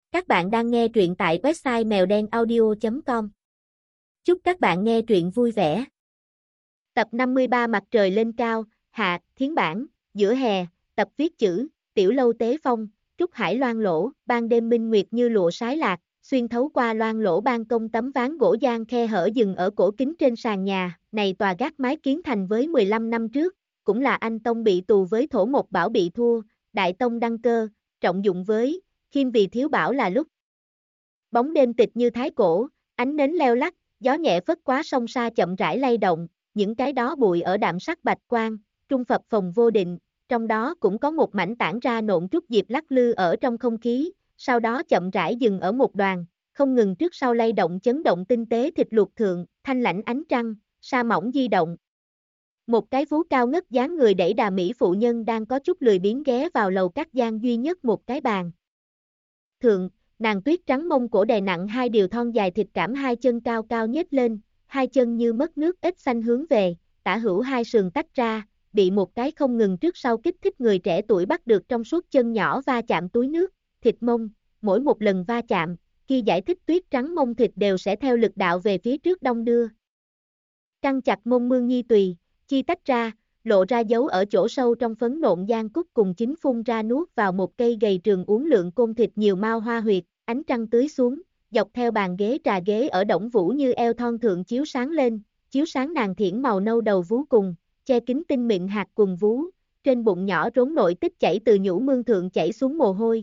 Các bạn đang nghe truyện tại website mèo đen audio.com. Chúc các bạn nghe truyện vui vẻ. Tập 53 Mặt trời lên cao, hạ, thiến bản, giữa hè, tập viết chữ, tiểu lâu tế phong, trúc hải loan lỗ, ban đêm minh nguyệt như lụa sái lạc, xuyên thấu qua loan lỗ ban công tấm ván gỗ giang khe hở dừng ở cổ kính trên sàn nhà, này tòa gác mái kiến thành với 15 năm trước, cũng là anh Tông bị tù với Thổ Một Bảo bị thua, Đại Tông đăng cơ, trọng dụng với, khiêm vì thiếu bảo là lúc. Bóng đêm tịch như thái cổ, ánh nến leo lắc, gió nhẹ phất quá sông sa chậm rãi lay động, những cái đó bụi ở đạm sắc bạch quang, trung phập phồng vô định, trong đó cũng có một mảnh tản ra nộn trúc diệp lắc lư ở trong không khí, sau đó chậm rãi dừng ở một đoàn, không ngừng trước sau lay động chấn động tinh tế thịt luộc thượng, thanh lãnh ánh trăng, sa mỏng di động. Một cái vú cao ngất dáng người đẩy đà mỹ phụ nhân đang có chút lười biếng ghé vào lầu các gian duy nhất một cái bàn. Thượng, nàng tuyết trắng mông cổ đè nặng hai điều thon dài thịt cảm, hai chân cao cao nhếch lên, hai chân như mất nước ít xanh hướng về, tả hữu hai sườn tách ra, bị một cái không ngừng trước sau kích thích người trẻ tuổi bắt được trong suốt chân nhỏ va chạm túi nước, thịt mông, mỗi một lần va chạm, khi giải thích tuyết trắng mông thịt đều sẽ theo lực đạo về phía trước đong đưa. Căng chặt mông mương nhi tùy, chi tách ra, lộ ra dấu ở chỗ sâu trong phấn nộn giang cúc cùng chính phun ra nuốt vào một cây gầy trường uốn lượn côn thịt nhiều mao hoa huyệt, ánh trăng tưới xuống, dọc theo bàn ghế trà ghế ở Đổng Vũ như eo thon thượng chiếu sáng lên, chiếu sáng nàng thiển màu nâu đầu vú cùng, che kín tinh mịn hạt cùng vú, trên bụng nhỏ rốn nội tích chảy từ nhũ mương thượng chảy xuống mồ hôi.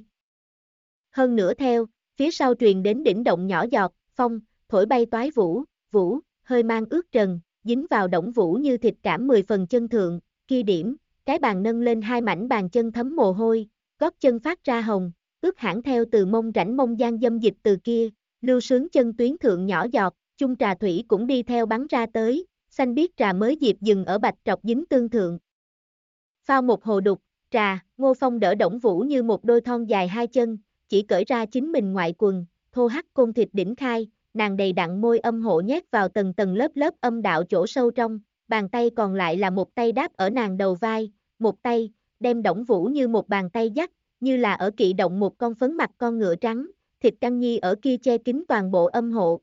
Hơn nữa theo, phía sau truyền đến đỉnh động nhỏ giọt, phong, thổi bay toái vũ, vũ, hơi mang ướt trần, dính vào Đổng Vũ như thịt cảm 10 phần chân thượng, kia điểm, cái bàn nâng lên hai mảnh bàn chân thấm mồ hôi, gót chân phát ra hồng, ướt hẳn theo từ mông rãnh mông gian dâm dịch từ kia, lưu sướng chân tuyến thượng nhỏ giọt, chung trà thủy cũng đi theo bắn ra tới, xanh biếc trà mới dịp dừng ở bạch trọc dính tương thượng. Phao một hồ đục, trà, Ngô Phong đỡ Đổng Vũ như một đôi thon dài hai chân, chỉ cởi ra chính mình ngoại quần, thô hắc côn thịt đỉnh khai, nàng đầy đặn môi âm hộ nhét vào tầng tầng lớp lớp âm đạo chỗ sâu trong, bàn tay còn lại là một tay đáp ở nàng đầu vai, một tay, đem Đổng Vũ như một bàn tay dắt, như là ở kỵ động một con phấn mặt con ngựa trắng, thịt căng nhi ở kia che kín toàn bộ âm hộ.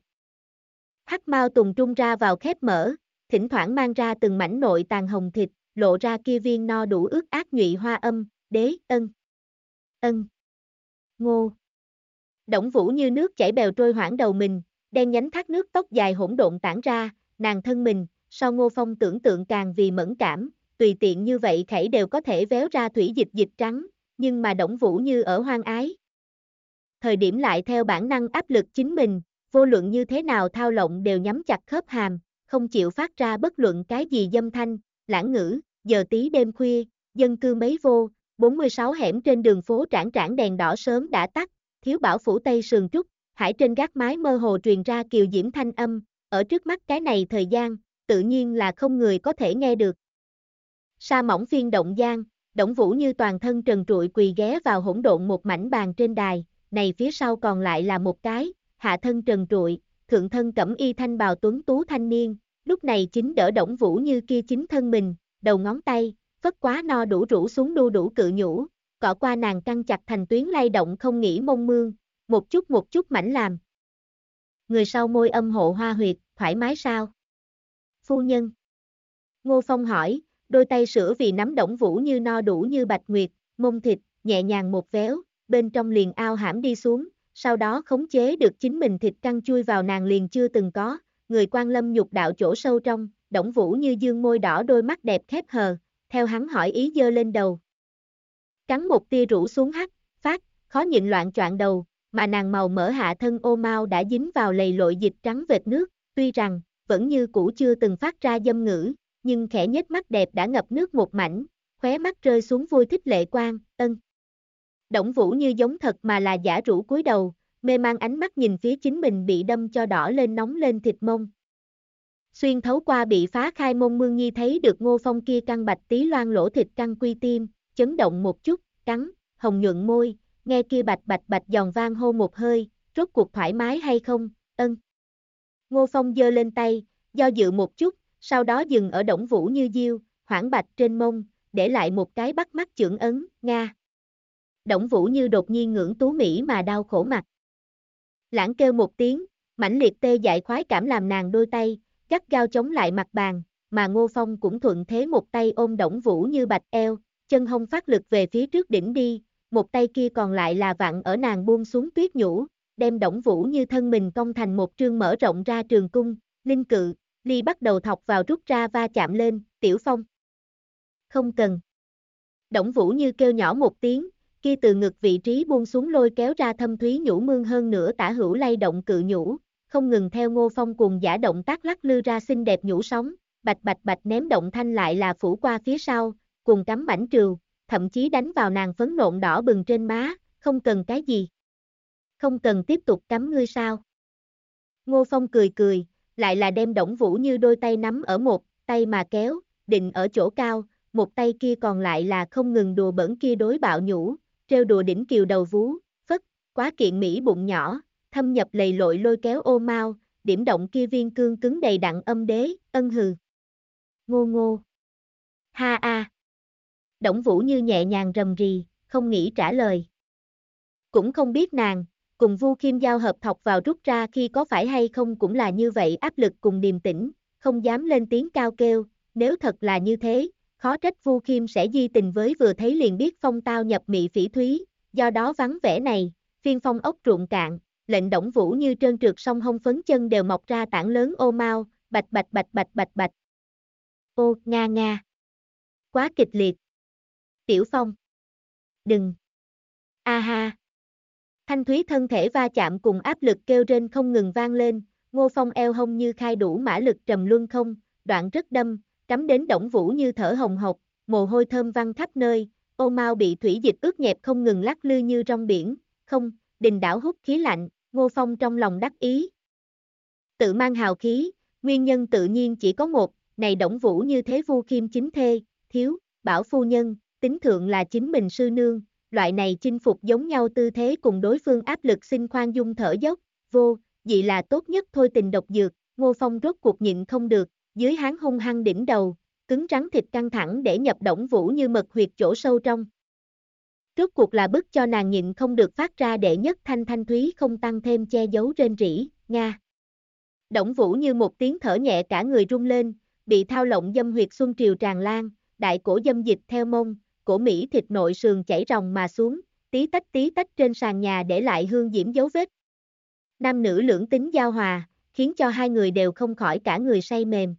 Hắc mao tùng trung ra vào khép mở, thỉnh thoảng mang ra từng mảnh nội tàn hồng thịt, lộ ra kia viên no đủ ướt át nhụy hoa âm, đế, ân, ngô. Đổng Vũ như nước chảy bèo trôi hoảng đầu mình, đen nhánh thác nước tóc dài hỗn độn tản ra, nàng thân mình, so Ngô Phong tưởng tượng càng vì mẫn cảm, tùy tiện như vậy khẩy đều có thể véo ra thủy dịch dịch trắng, nhưng mà Đổng Vũ như ở hoang ái. Thời điểm lại theo bản năng áp lực chính mình, vô luận như thế nào thao lộng đều nhắm chặt khớp hàm, không chịu phát ra bất luận cái gì dâm thanh, lãng ngữ, giờ tí đêm khuya, dân cư mấy vô, 46 hẻm trên đường phố trảng trảng đèn đỏ sớm đã tắt, thiếu bảo phủ tây sườn trúc, hải trên gác mái mơ hồ truyền ra kiều diễm thanh âm, ở trước mắt cái này thời gian, tự nhiên là không người có thể nghe được. Sa mỏng phiên động giang, Đổng Vũ như toàn thân trần trụi quỳ ghé vào hỗn độn một mảnh bàn trên đài, này phía sau còn lại là một cái, hạ thân trần trụi, thượng thân cẩm y thanh bào tuấn tú thanh niên, lúc này chính đỡ Đổng Vũ như kia chính thân mình, đầu ngón tay, phất quá no đủ rũ xuống đu đủ cự nhũ, cọ qua nàng căng chặt thành tuyến lay động không nghỉ mông mương, một chút mảnh làm. Người sau môi âm hộ hoa huyệt, thoải mái sao? Phu nhân. Ngô Phong hỏi, đôi tay sữa vì nắm Đổng Vũ như no đủ như bạch nguyệt, mông thịt, nhẹ nhàng một véo, bên trong liền ao hãm đi xuống, sau đó khống chế được chính mình thịt căng chui vào nàng liền chưa từng có, người quan lâm nhục đạo chỗ sâu trong, Đổng Vũ như dương môi đỏ đôi mắt đẹp khép hờ, theo hắn hỏi ý giơ lên đầu. Cắn một tia rũ xuống hắt, phát, khó nhịn loạn choạng đầu, mà nàng màu mỡ hạ thân ô mao đã dính vào lầy lội dịch trắng vệt nước, tuy rằng, vẫn như cũ chưa từng phát ra dâm ngữ, nhưng khẽ nhếch mắt đẹp đã ngập nước một mảnh, khóe mắt rơi xuống vui thích lệ quang, Đổng Vũ như giống thật mà là giả rũ cúi đầu, mê mang ánh mắt nhìn phía chính mình bị đâm cho đỏ lên nóng lên thịt mông. Xuyên thấu qua bị phá khai mông mương nhi thấy được Ngô Phong kia căng bạch tí loan lỗ thịt căng quy tim, chấn động một chút, cắn, hồng nhuận môi, nghe kia bạch bạch bạch giòn vang hô một hơi, rốt cuộc thoải mái hay không, Ngô Phong giơ lên tay, do dự một chút, sau đó dừng ở Đổng Vũ như diêu, hoảng bạch trên mông, để lại một cái bắt mắt chưởng ấn, Nga. Đổng Vũ như đột nhiên ngưỡng tú mỹ mà đau khổ mặt. Lãng kêu một tiếng, mãnh liệt tê dại khoái cảm làm nàng đôi tay, gắt gao chống lại mặt bàn, mà Ngô Phong cũng thuận thế một tay ôm Đổng Vũ Như bạch eo, chân hông phát lực về phía trước đỉnh đi, một tay kia còn lại là vặn ở nàng buông xuống tuyết nhũ, đem Đổng Vũ Như thân mình cong thành một trương mở rộng ra trường cung, linh cự, ly bắt đầu thọc vào rút ra va chạm lên, Tiểu Phong. Không cần. Đổng Vũ Như kêu nhỏ một tiếng, kia từ ngực vị trí buông xuống lôi kéo ra thâm thúy nhũ mương hơn nữa tả hữu lay động cự nhũ, không ngừng theo Ngô Phong cùng giả động tác lắc lư ra xinh đẹp nhũ sóng, bạch bạch bạch ném động thanh lại là phủ qua phía sau, cùng cắm mảnh trừu, thậm chí đánh vào nàng phấn nộn đỏ bừng trên má, không cần cái gì. Không cần tiếp tục cắm ngươi sao. Ngô Phong cười cười, lại là đem Đổng Vũ Như đôi tay nắm ở một tay mà kéo, định ở chỗ cao, một tay kia còn lại là không ngừng đùa bỡn kia đối bạo nhũ, trêu đùa đỉnh kiều đầu vú, phất, quá kiện mỹ bụng nhỏ, thâm nhập lầy lội lôi kéo ô mau, điểm động kia viên cương cứng đầy đặn âm đế, ân hừ. Ngô ngô. Ha a. Đổng Vũ Như nhẹ nhàng rầm rì, không nghĩ trả lời. Cũng không biết nàng, cùng Vu Khiêm giao hợp thọc vào rút ra khi có phải hay không cũng là như vậy áp lực cùng điềm tĩnh, không dám lên tiếng cao kêu, nếu thật là như thế, khó trách Vu Khiêm sẽ di tình với vừa thấy liền biết phong tao nhập mị phỉ thúy, do đó vắng vẻ này, phiên phong ốc ruộng cạn, lệnh Đổng Vũ Như trơn trượt song hông phấn chân đều mọc ra tảng lớn ô mau, bạch bạch bạch bạch bạch bạch. Ô, nga nga. Quá kịch liệt. Tiểu Phong. Đừng. A ha. Thanh thúy thân thể va chạm cùng áp lực kêu rên không ngừng vang lên, Ngô Phong eo hông như khai đủ mã lực trầm luân không, đoạn rất đâm, cắm đến Đổng Vũ Như thở hồng hộc, mồ hôi thơm văng khắp nơi, ô mau bị thủy dịch ướt nhẹp không ngừng lắc lư như trong biển, không, đình đảo hút khí lạnh, Ngô Phong trong lòng đắc ý. Tự mang hào khí, nguyên nhân tự nhiên chỉ có một, này Đổng Vũ Như thế Vu Khiêm chính thê, thiếu, bảo phu nhân, tính thượng là chính mình sư nương, loại này chinh phục giống nhau tư thế cùng đối phương áp lực xin khoan dung thở dốc, vô, dị là tốt nhất thôi tình độc dược, Ngô Phong rốt cuộc nhịn không được, dưới háng hung hăng đỉnh đầu, cứng rắn thịt căng thẳng để nhập Đổng Vũ Như mật huyệt chỗ sâu trong. Rốt cuộc là bức cho nàng nhịn không được phát ra đệ nhất thanh thanh thúy không tăng thêm che giấu rên rỉ, nga. Đổng Vũ Như một tiếng thở nhẹ cả người rung lên, bị thao lộng dâm huyệt xuân triều tràn lan, đại cổ dâm dịch theo mông, cổ Mỹ thịt nội sườn chảy ròng mà xuống, tí tách trên sàn nhà để lại hương diễm dấu vết. Nam nữ lưỡng tính giao hòa, khiến cho hai người đều không khỏi cả người say mềm.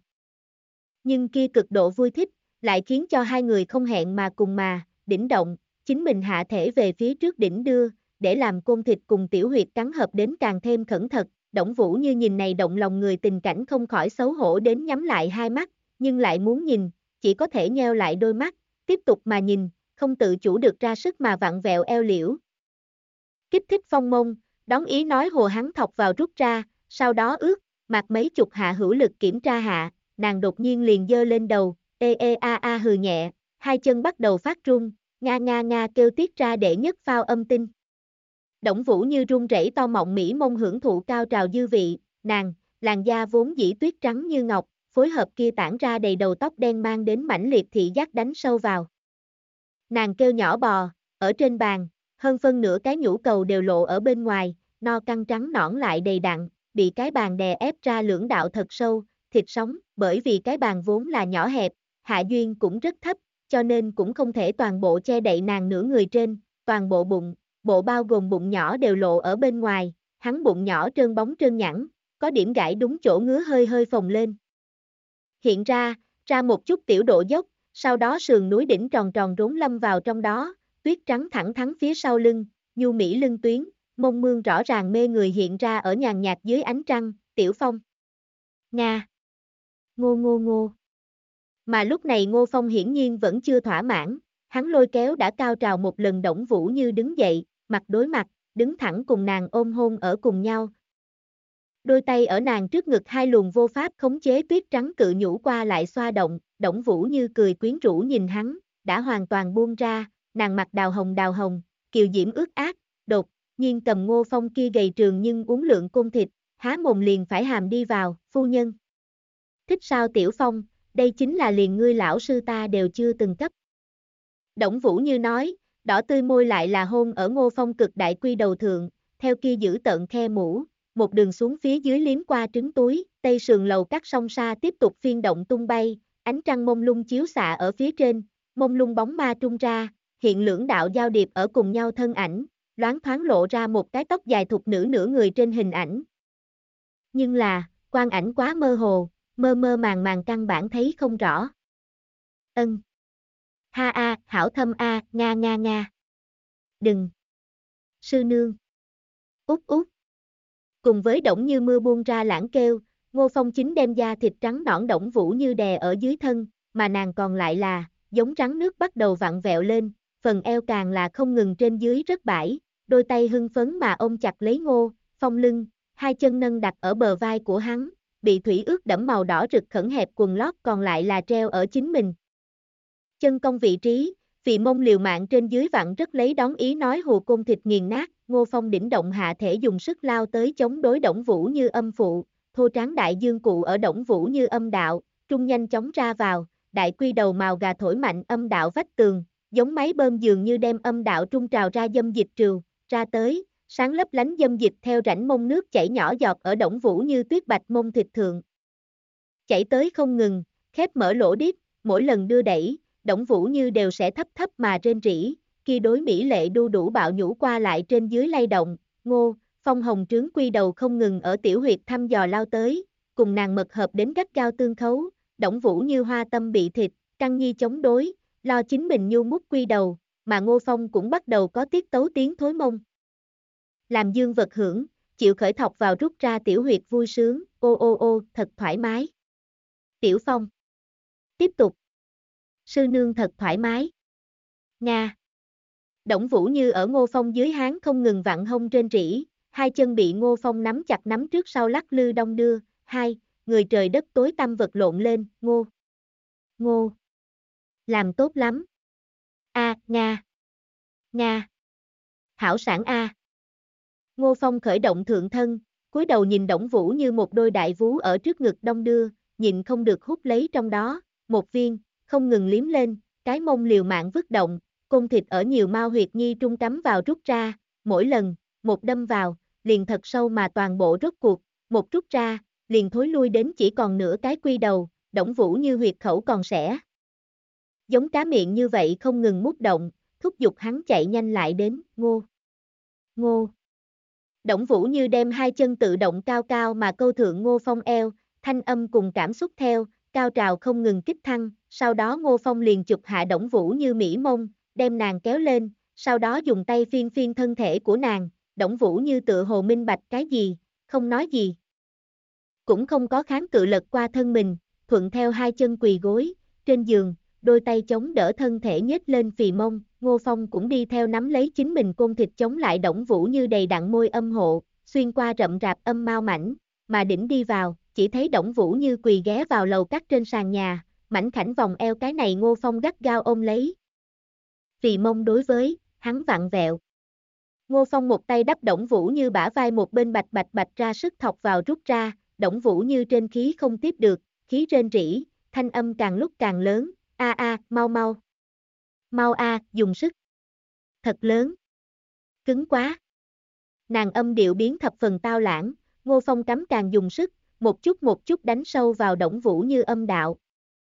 Nhưng kia cực độ vui thích, lại khiến cho hai người không hẹn mà cùng mà, đỉnh động, chính mình hạ thể về phía trước đỉnh đưa, để làm côn thịt cùng tiểu huyệt cắn hợp đến càng thêm khẩn thật. Đổng Vũ Như nhìn này động lòng người tình cảnh không khỏi xấu hổ đến nhắm lại hai mắt, nhưng lại muốn nhìn, chỉ có thể nheo lại đôi mắt, tiếp tục mà nhìn, không tự chủ được ra sức mà vặn vẹo eo liễu. Kích thích phong mông, đón ý nói hồ hắn thọc vào rút ra, sau đó ướt, mặc mấy chục hạ hữu lực kiểm tra hạ, nàng đột nhiên liền giơ lên đầu, a hừ nhẹ, hai chân bắt đầu phát run, nga nga nga kêu tiết ra đệ nhất phao âm tinh. Đổng Vũ Như run rẩy to mọng mỹ mông hưởng thụ cao trào dư vị, nàng, làn da vốn dĩ tuyết trắng như ngọc, phối hợp kia tản ra đầy đầu tóc đen mang đến mãnh liệt thị giác đánh sâu vào. Nàng kêu nhỏ bò, ở trên bàn, hơn phân nửa cái nhũ cầu đều lộ ở bên ngoài, no căng trắng nõn lại đầy đặn, bị cái bàn đè ép ra lưỡng đạo thật sâu, thịt sống, bởi vì cái bàn vốn là nhỏ hẹp, hạ duyên cũng rất thấp, cho nên cũng không thể toàn bộ che đậy nàng nửa người trên, toàn bộ bụng, bộ bao gồm bụng nhỏ đều lộ ở bên ngoài, hắn bụng nhỏ trơn bóng trơn nhẵn, có điểm gãi đúng chỗ ngứa hơi hơi phồng lên. Hiện ra một chút tiểu độ dốc, sau đó sườn núi đỉnh tròn tròn rốn lâm vào trong đó, tuyết trắng thẳng thắn phía sau lưng, nhu mỹ lưng tuyến, mông mương rõ ràng mê người hiện ra ở nhàn nhạt dưới ánh trăng, Tiểu Phong. Nga. Ngô ngô ngô. Mà lúc này Ngô Phong hiển nhiên vẫn chưa thỏa mãn, hắn lôi kéo đã cao trào một lần Đổng Vũ Như đứng dậy, mặt đối mặt, đứng thẳng cùng nàng ôm hôn ở cùng nhau. Đôi tay ở nàng trước ngực hai luồng vô pháp khống chế tuyết trắng cự nhũ qua lại xoa động, Đổng Vũ Như cười quyến rũ nhìn hắn, đã hoàn toàn buông ra, nàng mặt đào hồng, kiều diễm ướt át, đột nhiên cầm Ngô Phong kia gầy trường nhưng uốn lượn côn thịt, há mồm liền phải hàm đi vào, phu nhân. Thích sao Tiểu Phong, đây chính là liền ngươi lão sư ta đều chưa từng cấp. Đổng Vũ Như nói, đỏ tươi môi lại là hôn ở Ngô Phong cực đại quy đầu thượng, theo kia giữ tợn khe mũ, một đường xuống phía dưới liếm qua trứng túi, tây sườn lầu cắt song sa tiếp tục phiên động tung bay, ánh trăng mông lung chiếu xạ ở phía trên, mông lung bóng ma trung ra, hiện lưỡng đạo giao điệp ở cùng nhau thân ảnh, loáng thoáng lộ ra một cái tóc dài thục nữ nửa người trên hình ảnh. Nhưng là, quang ảnh quá mơ hồ, mơ mơ màng màng căn bản thấy không rõ. Ân. Ha a, hảo thâm a, nga nga nga. Đừng. Sư nương. Út út. Cùng với Đổng Như Mưa buông ra lãng kêu, Ngô Phong chính đem da thịt trắng nõn Đổng Vũ Như đè ở dưới thân, mà nàng còn lại là, giống rắn nước bắt đầu vặn vẹo lên, phần eo càng là không ngừng trên dưới rất bãi, đôi tay hưng phấn mà ôm chặt lấy Ngô Phong lưng, hai chân nâng đặt ở bờ vai của hắn, bị thủy ướt đẫm màu đỏ rực khẩn hẹp quần lót còn lại là treo ở chính mình. Chân cong vị trí, vì mông liều mạng trên dưới vặn rất lấy đón ý nói hù côn thịt nghiền nát, Ngô Phong đỉnh động hạ thể dùng sức lao tới chống đối Đổng Vũ Như âm phụ, thô tráng đại dương cụ ở Đổng Vũ Như âm đạo, trung nhanh chóng ra vào, đại quy đầu màu gà thổi mạnh âm đạo vách tường, giống máy bơm dường như đem âm đạo trung trào ra dâm dịch trừu, ra tới, sáng lấp lánh dâm dịch theo rãnh mông nước chảy nhỏ giọt ở Đổng Vũ Như tuyết bạch mông thịt thượng. Chảy tới không ngừng, khép mở lỗ điếc, mỗi lần đưa đẩy, Đổng Vũ Như đều sẽ thấp thấp mà rên rỉ, khi đối mỹ lệ đu đủ bạo nhũ qua lại trên dưới lay động, Ngô Phong hồng trướng quy đầu không ngừng ở tiểu huyệt thăm dò lao tới, cùng nàng mật hợp đến gắt gao tương khấu, Đổng Vũ Như hoa tâm bị thịt, căng nhi chống đối, lo chính mình nhu mút quy đầu, mà Ngô Phong cũng bắt đầu có tiết tấu tiếng thối mông. Làm dương vật hưởng, chịu khởi thọc vào rút ra tiểu huyệt vui sướng, ô ô ô, thật thoải mái. Tiểu Phong. Tiếp tục. Sư nương thật thoải mái. Nga. Đổng Vũ Như ở Ngô Phong dưới háng không ngừng vặn hông rên rỉ, hai chân bị Ngô Phong nắm chặt nắm trước sau lắc lư đong đưa, hai, người trời đất tối tăm vật lộn lên, Ngô. Làm tốt lắm. A, Nga. Nga. Hảo sản A. Ngô Phong khởi động thượng thân, cúi đầu nhìn Đổng Vũ Như một đôi đại vú ở trước ngực đong đưa, nhịn không được hút lấy trong đó, một viên, không ngừng liếm lên, cái mông liều mạng vứt động, côn thịt ở nhiều mao huyệt nhi trung cắm vào rút ra, mỗi lần, một đâm vào, liền thật sâu mà toàn bộ rốt cuộc, một rút ra, liền thối lui đến chỉ còn nửa cái quy đầu, Đổng Vũ Như huyệt khẩu còn sẻ. Giống cá miệng như vậy không ngừng mút động, thúc giục hắn chạy nhanh lại đến, Ngô. Đổng Vũ Như đem hai chân tự động cao cao mà câu thượng Ngô Phong eo, thanh âm cùng cảm xúc theo, cao trào không ngừng kích thăng, sau đó Ngô Phong liền chụp hạ Đổng Vũ Như mỹ mông, đem nàng kéo lên, sau đó dùng tay phiên phiên thân thể của nàng, Đổng Vũ Như tựa hồ minh bạch cái gì, không nói gì. Cũng không có kháng cự lật qua thân mình, thuận theo hai chân quỳ gối, trên giường, đôi tay chống đỡ thân thể nhếch lên phì mông, Ngô Phong cũng đi theo nắm lấy chính mình côn thịt chống lại Đổng Vũ Như đầy đặn môi âm hộ, xuyên qua rậm rạp âm mao mảnh, mà đỉnh đi vào, chỉ thấy Đổng Vũ Như quỳ ghé vào lầu cắt trên sàn nhà, mảnh khảnh vòng eo cái này Ngô Phong gắt gao ôm lấy. Phì mông đối với, hắn vặn vẹo. Ngô Phong một tay đắp Đổng Vũ Như bả vai một bên bạch bạch bạch ra sức thọc vào rút ra, Đổng Vũ Như trên khí không tiếp được, khí rên rỉ, thanh âm càng lúc càng lớn, a a, mau mau. Mau a, dùng sức. Thật lớn. Cứng quá. Nàng âm điệu biến thập phần tao lãng, Ngô Phong cắm càng dùng sức, một chút đánh sâu vào Đổng Vũ Như âm đạo.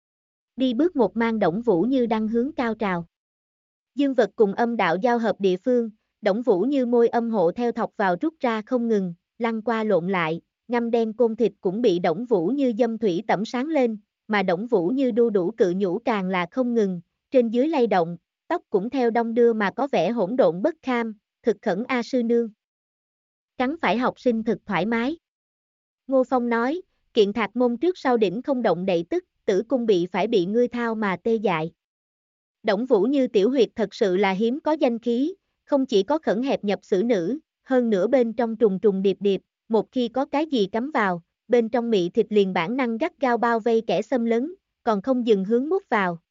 Đi bước một mang Đổng Vũ Như đang hướng cao trào. Dương vật cùng âm đạo giao hợp địa phương, Đổng Vũ Như môi âm hộ theo thọc vào rút ra không ngừng, lăn qua lộn lại, ngăm đen côn thịt cũng bị Đổng Vũ Như dâm thủy tẩm sáng lên, mà Đổng Vũ Như đu đủ cự nhũ càng là không ngừng, trên dưới lay động, tóc cũng theo đong đưa mà có vẻ hỗn độn bất kham, thực khẩn a sư nương. Cắn phải học sinh thực thoải mái. Ngô Phong nói, kiện thạc mông trước sau đỉnh không động đậy tức, tử cung phải bị ngươi thao mà tê dại. Đổng Vũ Như tiểu huyệt thật sự là hiếm có danh khí, không chỉ có khẩn hẹp nhập xử nữ, hơn nữa bên trong trùng trùng điệp điệp, một khi có cái gì cắm vào, bên trong mị thịt liền bản năng gắt gao bao vây kẻ xâm lấn, còn không dừng hướng mút vào.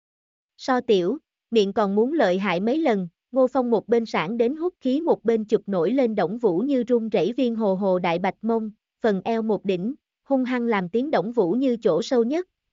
So tiểu, miệng còn muốn lợi hại mấy lần, Ngô Phong một bên sản đến hút khí một bên chụp nổi lên Đổng Vũ Như run rẩy viên hồ hồ đại bạch mông, phần eo một đỉnh, hung hăng làm tiếng Đổng Vũ Như chỗ sâu nhất,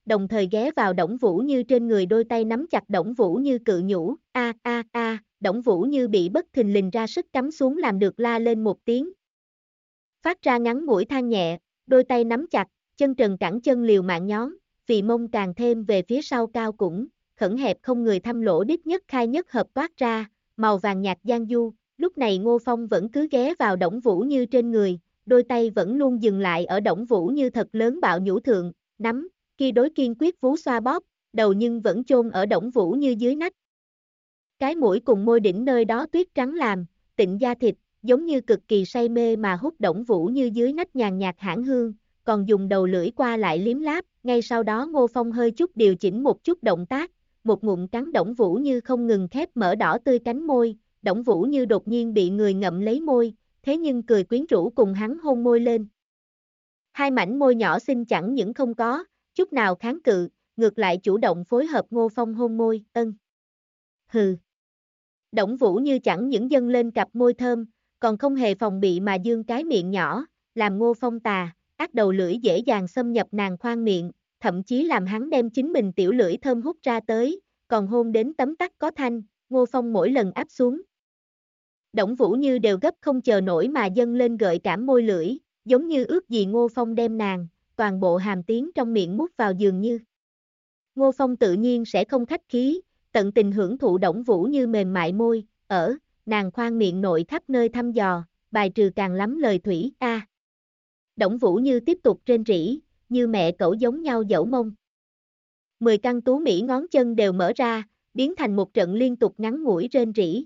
đồng thời ghé vào Đổng Vũ Như trên người, đôi tay nắm chặt Đổng Vũ Như cự nhủ, Đổng Vũ Như bị bất thình lình ra sức cắm xuống làm được la lên một tiếng. Phát ra ngắn ngủi than nhẹ, đôi tay nắm chặt, chân trần cẳng chân liều mạng nhón, vì mông càng thêm về phía sau cao cũng, khẩn hẹp không người thăm lỗ đít nhất khai nhất hợp toát ra, màu vàng nhạt giang du, lúc này Ngô Phong vẫn cứ ghé vào Đổng Vũ Như trên người, đôi tay vẫn luôn dừng lại ở Đổng Vũ Như thật lớn bạo nhũ thượng, nắm, kia đối kiên quyết vú xoa bóp, đầu nhưng vẫn chôn ở Đổng Vũ Như dưới nách. Cái mũi cùng môi đỉnh nơi đó tuyết trắng làm, tịnh da thịt, giống như cực kỳ say mê mà hút Đổng Vũ Như dưới nách nhàn nhạt hãn hương, còn dùng đầu lưỡi qua lại liếm láp, ngay sau đó Ngô Phong hơi chút điều chỉnh một chút động tác, một ngụm cắn Đổng Vũ Như không ngừng khép mở đỏ tươi cánh môi, Đổng Vũ Như đột nhiên bị người ngậm lấy môi, thế nhưng cười quyến rũ cùng hắn hôn môi lên. Hai mảnh môi nhỏ xinh chẳng những không có chút nào kháng cự, ngược lại chủ động phối hợp Ngô Phong hôn môi, hừ. Đổng Vũ Như chẳng những dâng lên cặp môi thơm, còn không hề phòng bị mà dương cái miệng nhỏ, làm Ngô Phong ác đầu lưỡi dễ dàng xâm nhập nàng khoang miệng, thậm chí làm hắn đem chính mình tiểu lưỡi thơm hút ra tới, còn hôn đến tấm tắc có thanh, Ngô Phong mỗi lần áp xuống. Đổng Vũ Như đều gấp không chờ nổi mà dâng lên gợi cảm môi lưỡi, giống như ước gì Ngô Phong đem nàng, toàn bộ hàm tiến trong miệng mút vào dường như. Ngô Phong tự nhiên sẽ không khách khí, tận tình hưởng thụ Đổng Vũ Như mềm mại môi, ở nàng khoang miệng nội khắp nơi thăm dò, bài trừ càng lắm lời thủy, Đổng Vũ Như tiếp tục rên rỉ, như mẹ cẩu giống nhau dẫu mông. 10 căn tú mỹ ngón chân đều mở ra, biến thành một trận liên tục ngắn ngủi rên rỉ,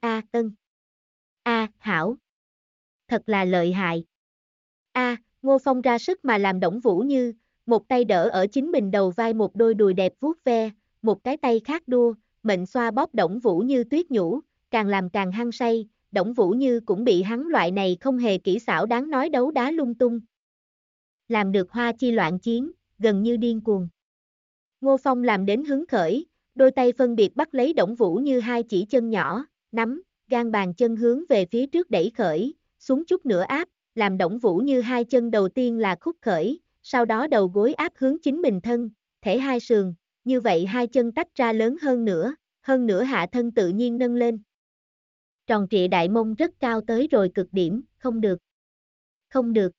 hảo. Thật là lợi hại. Ngô Phong ra sức mà làm Đổng Vũ Như, một tay đỡ ở chính mình đầu vai, một đôi đùi đẹp vuốt ve, một cái tay khác đua, mệnh xoa bóp Đổng Vũ Như tuyết nhũ, càng làm càng hăng say, Đổng Vũ Như cũng bị hắn loại này không hề kỹ xảo đáng nói đấu đá lung tung. Làm được hoa chi loạn chiến, gần như điên cuồng. Ngô Phong làm đến hứng khởi, đôi tay phân biệt bắt lấy Đổng Vũ Như hai chỉ chân nhỏ, nắm, gan bàn chân hướng về phía trước đẩy khởi, xuống chút nữa áp, làm Đổng Vũ Như hai chân đầu tiên là khúc khởi, sau đó đầu gối áp hướng chính mình thân, thể hai sườn, như vậy hai chân tách ra lớn hơn nữa hạ thân tự nhiên nâng lên. Tròn trịa đại mông rất cao tới rồi cực điểm, không được. Không được.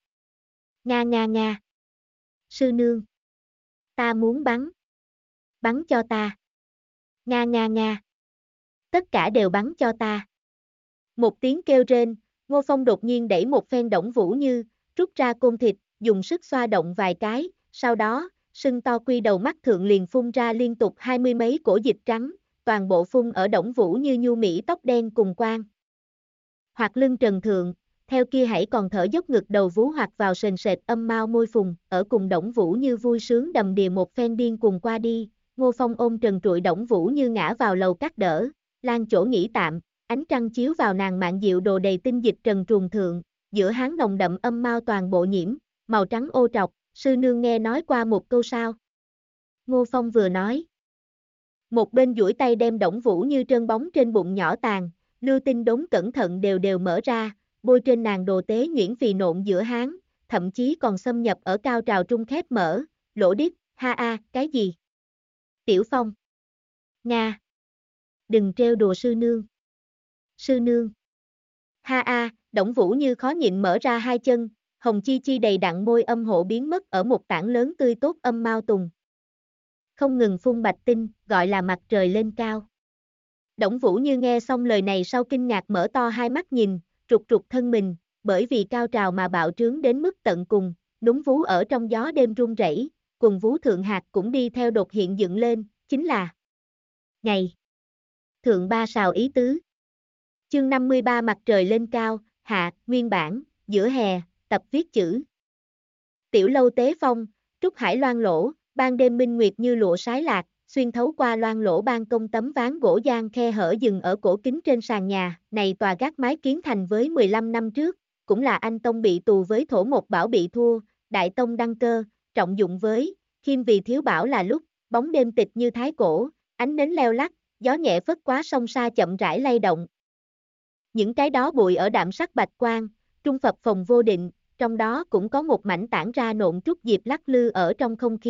Nga. Sư nương. Ta muốn bắn. Bắn cho ta. Nga. Tất cả đều bắn cho ta. Một tiếng kêu rên, Ngô Phong đột nhiên đẩy một phen Đổng Vũ Như, rút ra côn thịt, dùng sức xoa động vài cái, sau đó, sưng to quy đầu mắt thượng liền phun ra liên tục 20 mấy cổ dịch trắng, toàn bộ phun ở Đổng Vũ Như nhu mỹ tóc đen cùng quang. Hoặc lưng trần thượng, theo kia hãy còn thở dốc ngực đầu vú hoặc vào sền sệt âm mao môi phùng, ở cùng Đổng Vũ Như vui sướng đầm đìa một phen điên cùng qua đi, Ngô Phong ôm trần trụi Đổng Vũ Như ngã vào lầu cắt đỡ, lan chỗ nghỉ tạm, ánh trăng chiếu vào nàng mạn diệu đồ đầy tinh dịch trần truồng thượng, giữa háng nồng đậm âm mao toàn bộ nhiễm, màu trắng ô trọc, sư nương nghe nói qua một câu sao. Ngô Phong vừa nói. Một bên duỗi tay đem Đổng Vũ Như trơn bóng trên bụng nhỏ tàn, lưu tinh đống cẩn thận đều mở ra, bôi trên nàng đồ tế nhuyễn phì nộn giữa háng, thậm chí còn xâm nhập ở cao trào trung khép mở, lỗ đít, cái gì? Tiểu Phong. Nga. Đừng trêu đùa sư nương. Sư nương. Đổng Vũ Như khó nhịn mở ra hai chân, hồng chi chi đầy đặn môi âm hộ biến mất ở một tảng lớn tươi tốt âm mao tùng. Không ngừng phun bạch tinh, gọi là mặt trời lên cao. Đổng Vũ Như nghe xong lời này sau kinh ngạc mở to hai mắt nhìn, trục thân mình, bởi vì cao trào mà bạo trướng đến mức tận cùng, núm vú ở trong gió đêm rung rẩy, cùng vú thượng hạt cũng đi theo đột hiện dựng lên, chính là ngày thượng ba sào ý tứ. Chương 53 mặt trời lên cao, hạ, nguyên bản, giữa hè, tập viết chữ. Tiểu lâu tế phong, trúc hải loan lỗ, ban đêm minh nguyệt như lụa sái lạc, xuyên thấu qua loan lỗ ban công tấm ván gỗ gian khe hở dừng ở cổ kính trên sàn nhà, này tòa gác mái kiến thành với 15 năm trước, cũng là anh Tông bị tù với thổ một bảo bị thua, Đại Tông đăng cơ, trọng dụng với, khiêm vì thiếu bảo là lúc, bóng đêm tịch như thái cổ, ánh nến leo lắc, gió nhẹ phất quá sông xa chậm rãi lay động. Những cái đó bụi ở đạm sắc bạch quang, trung phập phồng vô định, trong đó cũng có một mảnh tản ra nộn trúc diệp lắc lư ở trong không khí,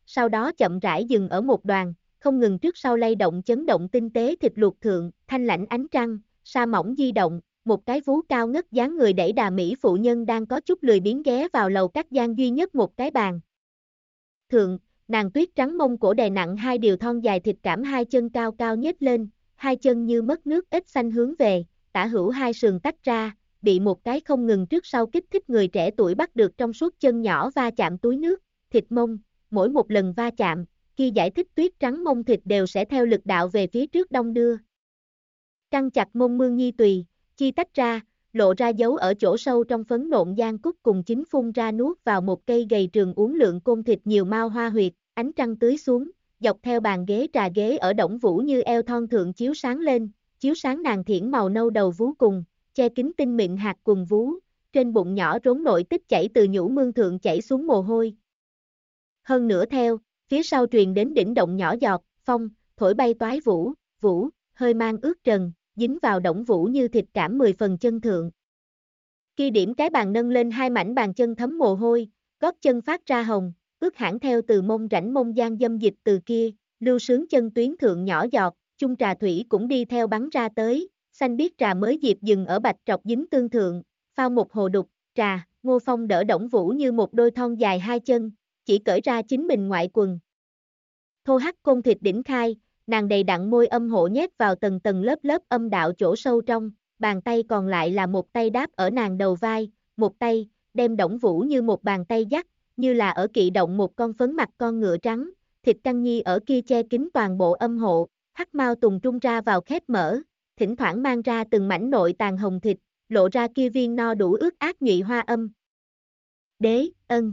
sau đó chậm rãi dừng ở một đoàn, không ngừng trước sau lay động chấn động tinh tế thịt luộc thượng, thanh lãnh ánh trăng, sa mỏng di động, một cái vú cao ngất dáng người đẩy đà mỹ phụ nhân đang có chút lười biếng ghé vào lầu cắt gian duy nhất một cái bàn. Thượng, nàng tuyết trắng mông cổ đè nặng hai điều thon dài thịt cảm, hai chân cao cao nhếch lên, hai chân như mất nước ít xanh hướng về, tả hữu hai sườn tách ra, bị một cái không ngừng trước sau kích thích người trẻ tuổi bắt được trong suốt chân nhỏ va chạm túi nước, thịt mông, mỗi một lần va chạm, khi giải thích tuyết trắng mông thịt đều sẽ theo lực đạo về phía trước đong đưa. Căng chặt mông Mương Nhi tùy, chi tách ra, lộ ra dấu ở chỗ sâu trong phấn nộn giang cúc cùng chính phun ra nuốt vào một cây gầy trường uốn lượn côn thịt nhiều mao hoa huyệt, ánh trăng tưới xuống, dọc theo bàn ghế trà ghế ở Đổng Vũ Như eo thon thượng chiếu sáng lên, chiếu sáng nàng thiển màu nâu đầu vú cùng, che kín tinh mịn hạt cùng vú, trên bụng nhỏ rốn nội tích chảy từ nhũ mương thượng chảy xuống mồ hôi. Hơn nữa theo, phía sau truyền đến đỉnh động nhỏ giọt, phong, thổi bay toái vũ, vũ, hơi mang ướt trần, dính vào Đổng Vũ Như thịt cảm 10 phần chân thượng. Khi điểm cái bàn nâng lên hai mảnh bàn chân thấm mồ hôi, gót chân phát ra hồng, ướt hẳn theo từ mông rãnh mông gian dâm dịch từ kia, lưu sướng chân tuyến thượng nhỏ giọt, chung trà thủy cũng đi theo bắn ra tới, xanh biếc trà mới dịp dừng ở bạch trọc dính tương thượng, phao một hồ đục, trà, Ngô Phong đỡ Đổng Vũ Như một đôi thon dài hai chân, chỉ cởi ra chính mình ngoại quần. Thô hắc côn thịt đỉnh khai, nàng đầy đặn môi âm hộ nhét vào tầng tầng lớp lớp âm đạo chỗ sâu trong, bàn tay còn lại là một tay đáp ở nàng đầu vai, một tay, đem Đổng Vũ Như một bàn tay dắt, như là ở kỵ động một con phấn mặt con ngựa trắng, thịt căng nhi ở kia che kín toàn bộ âm hộ, hắc mao tùng trung ra vào khép mở, thỉnh thoảng mang ra từng mảnh nội tàn hồng thịt, lộ ra kia viên no đủ ướt át nhụy hoa âm. Đế, ân,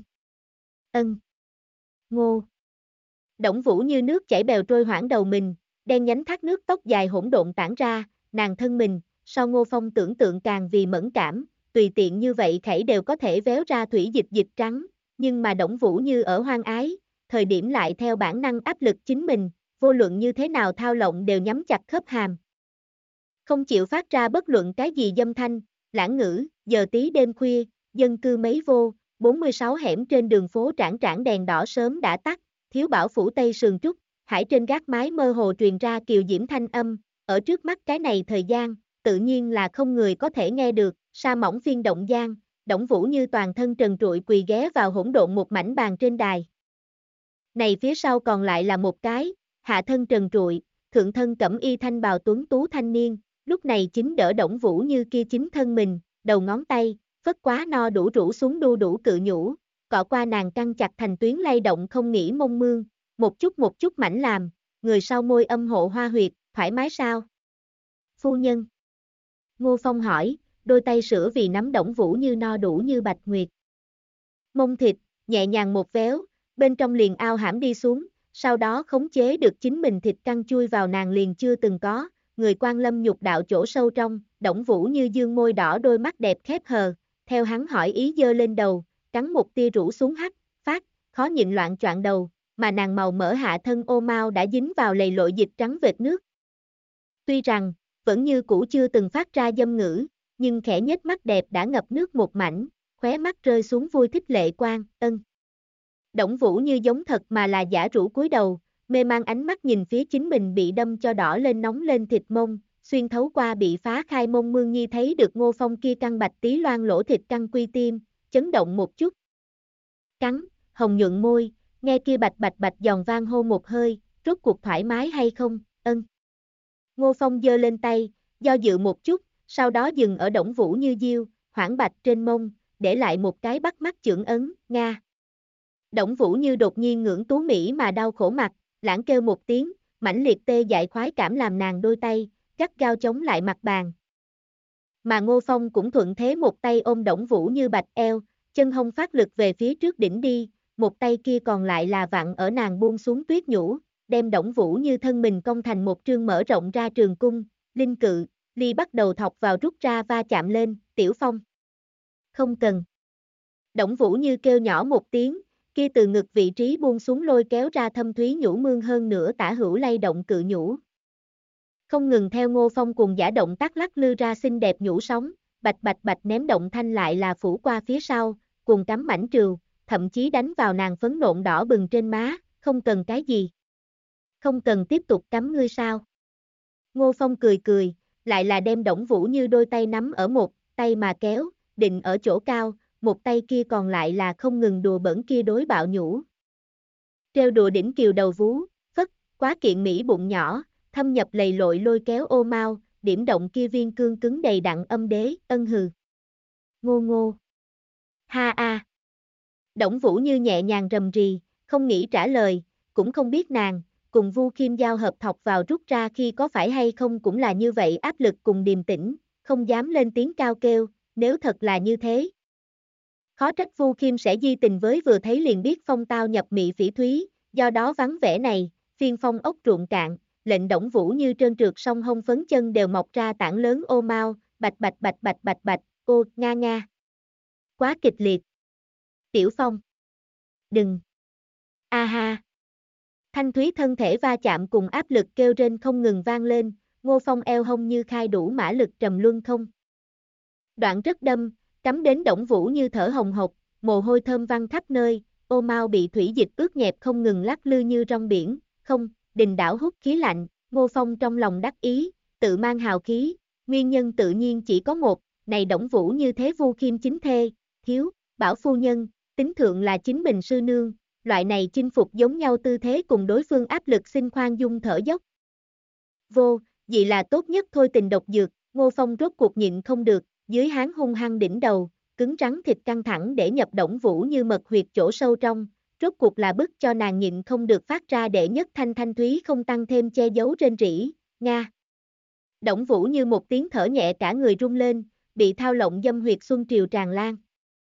ngô. Đổng Vũ Như nước chảy bèo trôi hoảng đầu mình, đen nhánh thác nước tóc dài hỗn độn tản ra, nàng thân mình, so Ngô Phong tưởng tượng càng vì mẫn cảm, tùy tiện như vậy khẩy đều có thể véo ra thủy dịch dịch trắng, nhưng mà Đổng Vũ Như ở hoang ái, thời điểm lại theo bản năng áp lực chính mình, vô luận như thế nào thao lộng đều nhắm chặt khớp hàm. Không chịu phát ra bất luận cái gì dâm thanh, lãng ngữ, giờ tí đêm khuya, dân cư mấy vô, 46 hẻm trên đường phố trảng trảng đèn đỏ sớm đã tắt, Thiếu Bảo phủ Tây Sườn Trúc, hải trên gác mái mơ hồ truyền ra kiều diễm thanh âm, ở trước mắt cái này thời gian, tự nhiên là không người có thể nghe được, sa mỏng phiên động gian, Đổng Vũ Như toàn thân trần trụi quỳ ghé vào hỗn độn một mảnh bàn trên đài. Này phía sau còn lại là một cái, hạ thân trần trụi, thượng thân cẩm y thanh bào tuấn tú thanh niên, lúc này chính đỡ Đổng Vũ Như kia chính thân mình, đầu ngón tay, phất quá no đủ rũ xuống đu đủ cự nhũ, cọ qua nàng căng chặt thành tuyến lay động không nghỉ mông mương, một chút mảnh làm, người sau môi âm hộ hoa huyệt, thoải mái sao? Phu nhân. Ngô Phong hỏi, đôi tay sữa vì nắm Đổng Vũ Như no đủ như bạch nguyệt. Mông thịt, nhẹ nhàng một véo, bên trong liền ao hãm đi xuống, sau đó khống chế được chính mình thịt căng chui vào nàng liền chưa từng có, người quan lâm nhục đạo chỗ sâu trong, Đổng Vũ Như dương môi đỏ đôi mắt đẹp khép hờ, theo hắn hỏi ý giơ lên đầu, cắn một tia rũ xuống hắt, phát, khó nhịn loạn choạng đầu, mà nàng màu mỡ hạ thân ô mao đã dính vào lầy lội dịch trắng vệt nước. Tuy rằng, vẫn như cũ chưa từng phát ra dâm ngữ, nhưng khẽ nhếch mắt đẹp đã ngập nước một mảnh, khóe mắt rơi xuống vui thích lệ quang, ân. Đổng Vũ Như giống thật mà là giả rũ cúi đầu, mê mang ánh mắt nhìn phía chính mình bị đâm cho đỏ lên nóng lên thịt mông, xuyên thấu qua bị phá khai mông Mương Nhi thấy được Ngô Phong kia căng bạch tí loan lỗ thịt căng quy tim, chấn động một chút. Cắn, hồng nhuận môi, nghe kia bạch bạch bạch giòn vang hô một hơi, rốt cuộc thoải mái hay không, ân. Ngô Phong giơ lên tay, do dự một chút, sau đó dừng ở Đổng Vũ Như diêu, hoảng bạch trên mông, để lại một cái bắt mắt chưởng ấn, Nga. Đổng Vũ Như đột nhiên ngưỡng tú mỹ mà đau khổ mặt, lãng kêu một tiếng, mãnh liệt tê dại khoái cảm làm nàng đôi tay, gắt gao chống lại mặt bàn. Mà Ngô Phong cũng thuận thế một tay ôm Đổng Vũ Như bạch eo, chân hông phát lực về phía trước đỉnh đi, một tay kia còn lại là vặn ở nàng buông xuống tuyết nhũ, đem Đổng Vũ Như thân mình cong thành một trương mở rộng ra trường cung, linh cự, ly bắt đầu thọc vào rút ra va chạm lên, Tiểu Phong. Không cần. Đổng Vũ Như kêu nhỏ một tiếng, kia từ ngực vị trí buông xuống lôi kéo ra thâm thúy nhũ mương hơn nữa tả hữu lay động cự nhũ. Không ngừng theo Ngô Phong cùng giả động tác lắc lư ra xinh đẹp nhũ sóng, bạch bạch bạch ném động thanh lại là phủ qua phía sau, cùng cắm mảnh trừu, thậm chí đánh vào nàng phấn nộn đỏ bừng trên má, không cần cái gì. Không cần tiếp tục cắm ngươi sao? Ngô Phong cười cười, lại là đem Đổng Vũ Như đôi tay nắm ở một tay mà kéo, định ở chỗ cao, một tay kia còn lại là không ngừng đùa bỡn kia đối bạo nhũ. Trêu đùa đỉnh kiều đầu vú, phất, quá kiện mỹ bụng nhỏ, thâm nhập lầy lội lôi kéo ô mau, điểm động kia viên cương cứng đầy đặn âm đế, ân hừ. Ngô ngô. Ha a. Đổng Vũ Như nhẹ nhàng rầm rì, không nghĩ trả lời, cũng không biết nàng, cùng Vu Khiêm giao hợp thọc vào rút ra khi có phải hay không cũng là như vậy áp lực cùng điềm tĩnh, không dám lên tiếng cao kêu, nếu thật là như thế. Khó trách Vu Khiêm sẽ di tình với vừa thấy liền biết phong tao nhập mị phỉ thúy, do đó vắng vẻ này, phiên phong ốc ruộng cạn, lệnh Đổng Vũ Như trơn trượt song hông phấn chân đều mọc ra tảng lớn ô mau, bạch bạch bạch bạch bạch bạch, ô, nga nga. Quá kịch liệt. Tiểu Phong. Đừng. A ha. Thanh thúy thân thể va chạm cùng áp lực kêu rên không ngừng vang lên, Ngô Phong eo hông như khai đủ mã lực trầm luân không. Đoạn rất đâm, cắm đến Đổng Vũ Như thở hồng hộc, mồ hôi thơm văng khắp nơi, ô mau bị thủy dịch ướt nhẹp không ngừng lắc lư như rong biển, không, đình đảo hút khí lạnh, Ngô Phong trong lòng đắc ý, tự mang hào khí, nguyên nhân tự nhiên chỉ có một, này Đổng Vũ Như thế Vu Khiêm chính thê, thiếu, bảo phu nhân, tính thượng là chính mình sư nương, loại này chinh phục giống nhau tư thế cùng đối phương áp lực xin khoan dung thở dốc. Vô, vậy là tốt nhất thôi tình độc dược, Ngô Phong rốt cuộc nhịn không được, dưới háng hung hăng đỉnh đầu, cứng rắn thịt căng thẳng để nhập Đổng Vũ Như mật huyệt chỗ sâu trong, rốt cuộc là bức cho nàng nhịn không được phát ra đệ nhất thanh thanh thúy không tăng thêm che giấu rên rỉ, nga. Đổng Vũ Như một tiếng thở nhẹ cả người rung lên, bị thao lộng dâm huyệt xuân triều tràn lan.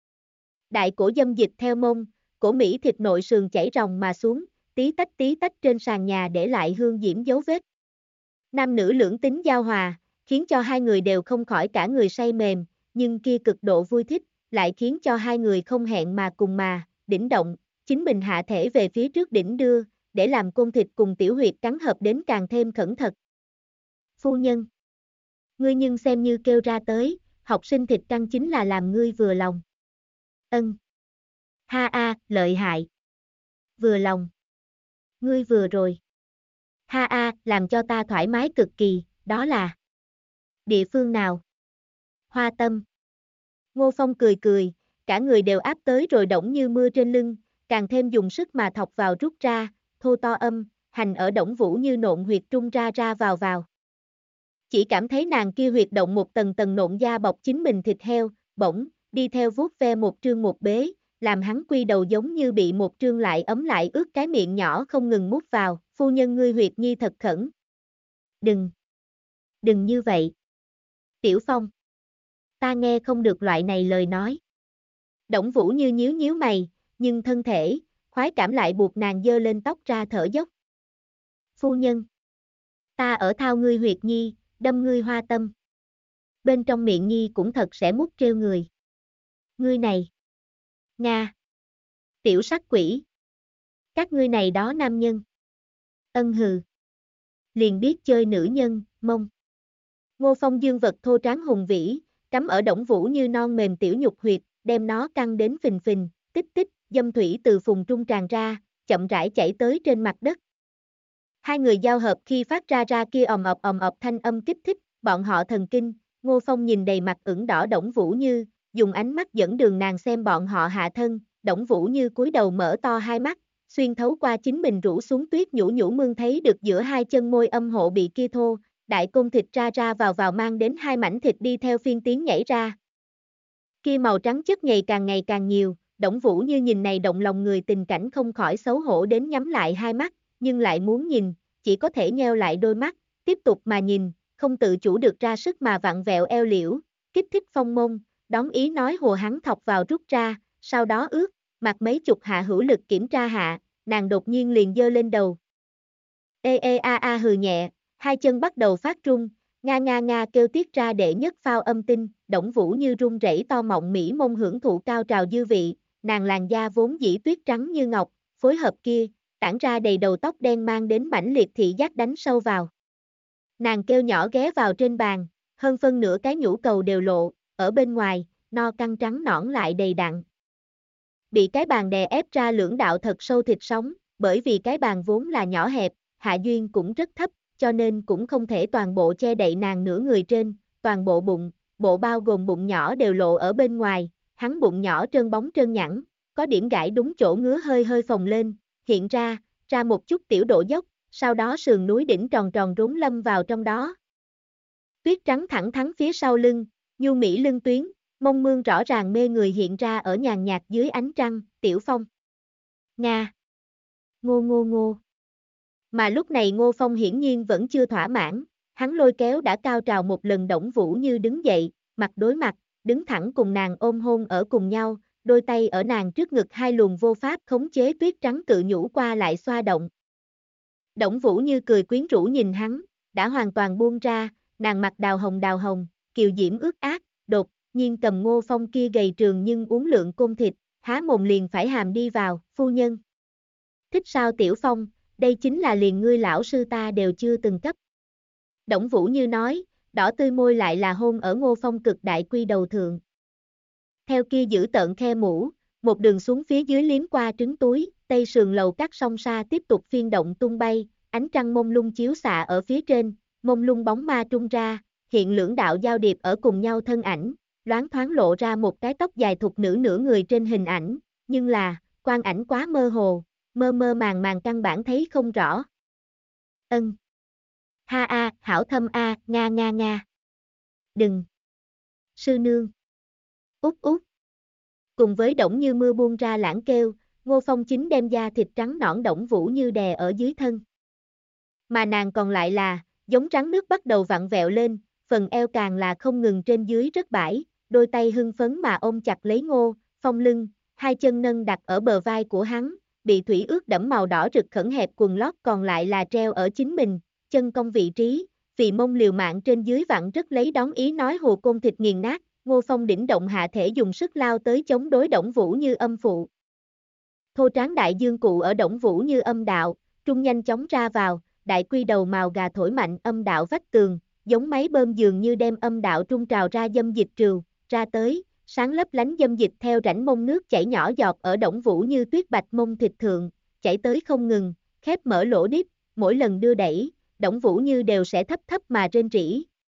Đại cổ dâm dịch theo mông, cổ Mỹ thịt nội sườn chảy ròng mà xuống, tí tách trên sàn nhà để lại hương diễm dấu vết. Nam nữ lưỡng tính giao hòa, khiến cho hai người đều không khỏi cả người say mềm, nhưng kia cực độ vui thích, lại khiến cho hai người không hẹn mà cùng mà, đỉnh động, chính mình hạ thể về phía trước đỉnh đưa, để làm côn thịt cùng tiểu huyệt cắn hợp đến càng thêm khẩn thật. Phu nhân, ngươi nhưng xem như kêu ra tới, học sinh thịt căng chính là làm ngươi vừa lòng. Ân. Ha a, lợi hại. Vừa lòng. Ngươi vừa rồi. Ha a, làm cho ta thoải mái cực kỳ, đó là địa phương nào? Hoa Tâm. Ngô Phong cười cười, cả người đều áp tới rồi đổng như mưa trên lưng, càng thêm dùng sức mà thọc vào rút ra, thô to âm, hành ở Đổng Vũ Như nộn huyệt trung ra ra vào. Chỉ cảm thấy nàng kia huyệt động một tầng tầng nộn da bọc chính mình thịt heo, bỗng, đi theo vuốt ve một trương một bế, làm hắn quy đầu giống như bị một trương lại ấm lại ướt cái miệng nhỏ không ngừng mút vào, phu nhân ngươi huyệt nhi thật khẩn. Đừng như vậy. Tiểu Phong. Ta nghe không được loại này lời nói. Đổng Vũ Như nhíu nhíu mày, nhưng thân thể, khoái cảm lại buộc nàng dơ lên tóc ra thở dốc. Phu nhân. Ta ở thao ngươi huyệt nhi, đâm ngươi hoa tâm. Bên trong miệng nhi cũng thật sẽ mút trêu người. Ngươi này. Nga. Tiểu sắc quỷ. Các ngươi này đó nam nhân. Ân hừ. Liền biết chơi nữ nhân, mông. Ngô Phong dương vật thô tráng hùng vĩ, cắm ở Đổng Vũ Như non mềm tiểu nhục huyệt, đem nó căng đến phình phình, tích tích, dâm thủy từ phùng trung tràn ra, chậm rãi chảy tới trên mặt đất. Hai người giao hợp khi phát ra kia ầm ập thanh âm kích thích, bọn họ thần kinh, Ngô Phong nhìn đầy mặt ửng đỏ Đổng Vũ Như, dùng ánh mắt dẫn đường nàng xem bọn họ hạ thân, Đổng Vũ Như cúi đầu mở to hai mắt, xuyên thấu qua chính mình rũ xuống tuyết nhũ nhũ mương thấy được giữa hai chân môi âm hộ bị kia thô, đại côn thịt ra vào mang đến hai mảnh thịt đi theo phiên tiếng nhảy ra. Kia màu trắng chất ngày càng nhiều, Đổng Vũ Như nhìn này động lòng người tình cảnh không khỏi xấu hổ đến nhắm lại hai mắt, nhưng lại muốn nhìn, chỉ có thể nheo lại đôi mắt, tiếp tục mà nhìn, không tự chủ được ra sức mà vặn vẹo eo liễu, kích thích phong mông, đón ý nói hùa hắn thọc vào rút ra, sau đó ướt, mặt mấy chục hạ hữu lực kiểm tra hạ, nàng đột nhiên liền giơ lên đầu. Ê a hừ nhẹ, hai chân bắt đầu phát run, nga kêu tiết ra đệ nhất phao âm tinh, Đổng Vũ Như run rẩy to mọng mỹ mông hưởng thụ cao trào dư vị, nàng làn da vốn dĩ tuyết trắng như ngọc, phối hợp kia, tản ra đầy đầu tóc đen mang đến mãnh liệt thị giác đánh sâu vào. Nàng kêu nhỏ ghé vào trên bàn, hơn phân nửa cái nhũ cầu đều lộ, ở bên ngoài, no căng trắng nõn lại đầy đặn. Bị cái bàn đè ép ra lưỡng đạo thật sâu thịt sống, bởi vì cái bàn vốn là nhỏ hẹp, hạ duyên cũng rất thấp, cho nên cũng không thể toàn bộ che đậy nàng nửa người trên, toàn bộ bụng, bộ bao gồm bụng nhỏ đều lộ ở bên ngoài, hắn bụng nhỏ trơn bóng trơn nhẵn, có điểm gãi đúng chỗ ngứa hơi hơi phồng lên, hiện ra một chút tiểu độ dốc, sau đó sườn núi đỉnh tròn tròn rốn lâm vào trong đó. Tuyết trắng thẳng thắn phía sau lưng, nhu mỹ lưng tuyến, mông mương rõ ràng mê người hiện ra ở nhàn nhạt dưới ánh trăng, Tiểu Phong. Nga. Ngô ngô ngô. Mà lúc này Ngô Phong hiển nhiên vẫn chưa thỏa mãn, hắn lôi kéo đã cao trào một lần Đổng Vũ Như đứng dậy, mặt đối mặt, đứng thẳng cùng nàng ôm hôn ở cùng nhau, đôi tay ở nàng trước ngực hai luồng vô pháp khống chế tuyết trắng cự nhũ qua lại xoa động. Đổng Vũ Như cười quyến rũ nhìn hắn, đã hoàn toàn buông ra, nàng mặt đào hồng, kiều diễm ướt át, đột nhiên cầm Ngô Phong kia gầy trường nhưng uốn lượn côn thịt, há mồm liền phải hàm đi vào, phu nhân. Thích sao Tiểu Phong, đây chính là liền ngươi lão sư ta đều chưa từng cấp. Đổng Vũ Như nói, đỏ tươi môi lại là hôn ở Ngô Phong cực đại quy đầu thượng. Theo kia giữ tợn khe mũ, một đường xuống phía dưới liếm qua trứng túi, tây sườn lầu các song sa tiếp tục phiên động tung bay, ánh trăng mông lung chiếu xạ ở phía trên, mông lung bóng ma trung ra, hiện lưỡng đạo giao điệp ở cùng nhau thân ảnh, loáng thoáng lộ ra một cái tóc dài thục nữ nửa người trên hình ảnh, nhưng là, quang ảnh quá mơ hồ, mơ mơ màng căn bản thấy không rõ. Ân. Ha a, hảo thâm a, nga nga nga. Đừng. Sư nương. Út út. Cùng với Đổng Như mưa buông ra lãng kêu, Ngô Phong chính đem da thịt trắng nõn Đổng Vũ Như đè ở dưới thân. Mà nàng còn lại là, giống trắng nước bắt đầu vặn vẹo lên, phần eo càng là không ngừng trên dưới rất bãi, đôi tay hưng phấn mà ôm chặt lấy Ngô Phong lưng, hai chân nâng đặt ở bờ vai của hắn, bị thủy ướt đẫm màu đỏ rực khẩn hẹp quần lót còn lại là treo ở chính mình, chân cong vị trí, vì mông liều mạng trên dưới vặn rất lấy đón ý nói hồ côn thịt nghiền nát, Ngô Phong đỉnh động hạ thể dùng sức lao tới chống đối Đổng Vũ Như âm phụ. Thô tráng đại dương cụ ở Đổng Vũ Như âm đạo, trung nhanh chóng ra vào, đại quy đầu màu gà thổi mạnh âm đạo vách tường, giống máy bơm dường như đem âm đạo trung trào ra dâm dịch trừu, ra tới, sáng lấp lánh dâm dịch theo rãnh mông nước chảy nhỏ giọt ở Đổng Vũ Như tuyết bạch mông thịt thượng, chảy tới không ngừng, khép mở lỗ điếp, mỗi lần đưa đẩy, Đổng Vũ Như đều sẽ thấp thấp mà rên rỉ.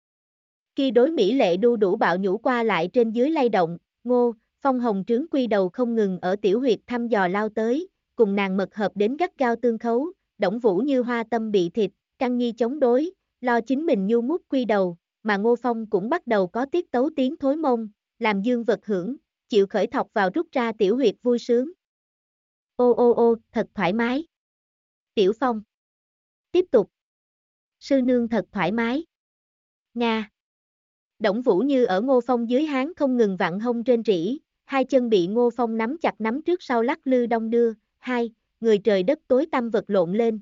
Khi đối mỹ lệ đu đủ bạo nhũ qua lại trên dưới lay động, Ngô Phong hồng trướng quy đầu không ngừng ở tiểu huyệt thăm dò lao tới, cùng nàng mật hợp đến gắt gao tương khấu, Đổng Vũ Như hoa tâm bị thịt, căng nhi chống đối, lo chính mình nhu mút quy đầu, mà Ngô Phong cũng bắt đầu có tiết tấu tiếng thối mông, làm dương vật hưởng, chịu khởi thọc vào rút ra tiểu huyệt vui sướng. Ô ô ô, thật thoải mái. Tiểu Phong. Tiếp tục. Sư nương thật thoải mái. Nga. Đổng Vũ Như ở Ngô Phong dưới háng không ngừng vặn hông rên rỉ, hai chân bị Ngô Phong nắm chặt nắm trước sau lắc lư đong đưa, hai, người trời đất tối tăm vật lộn lên,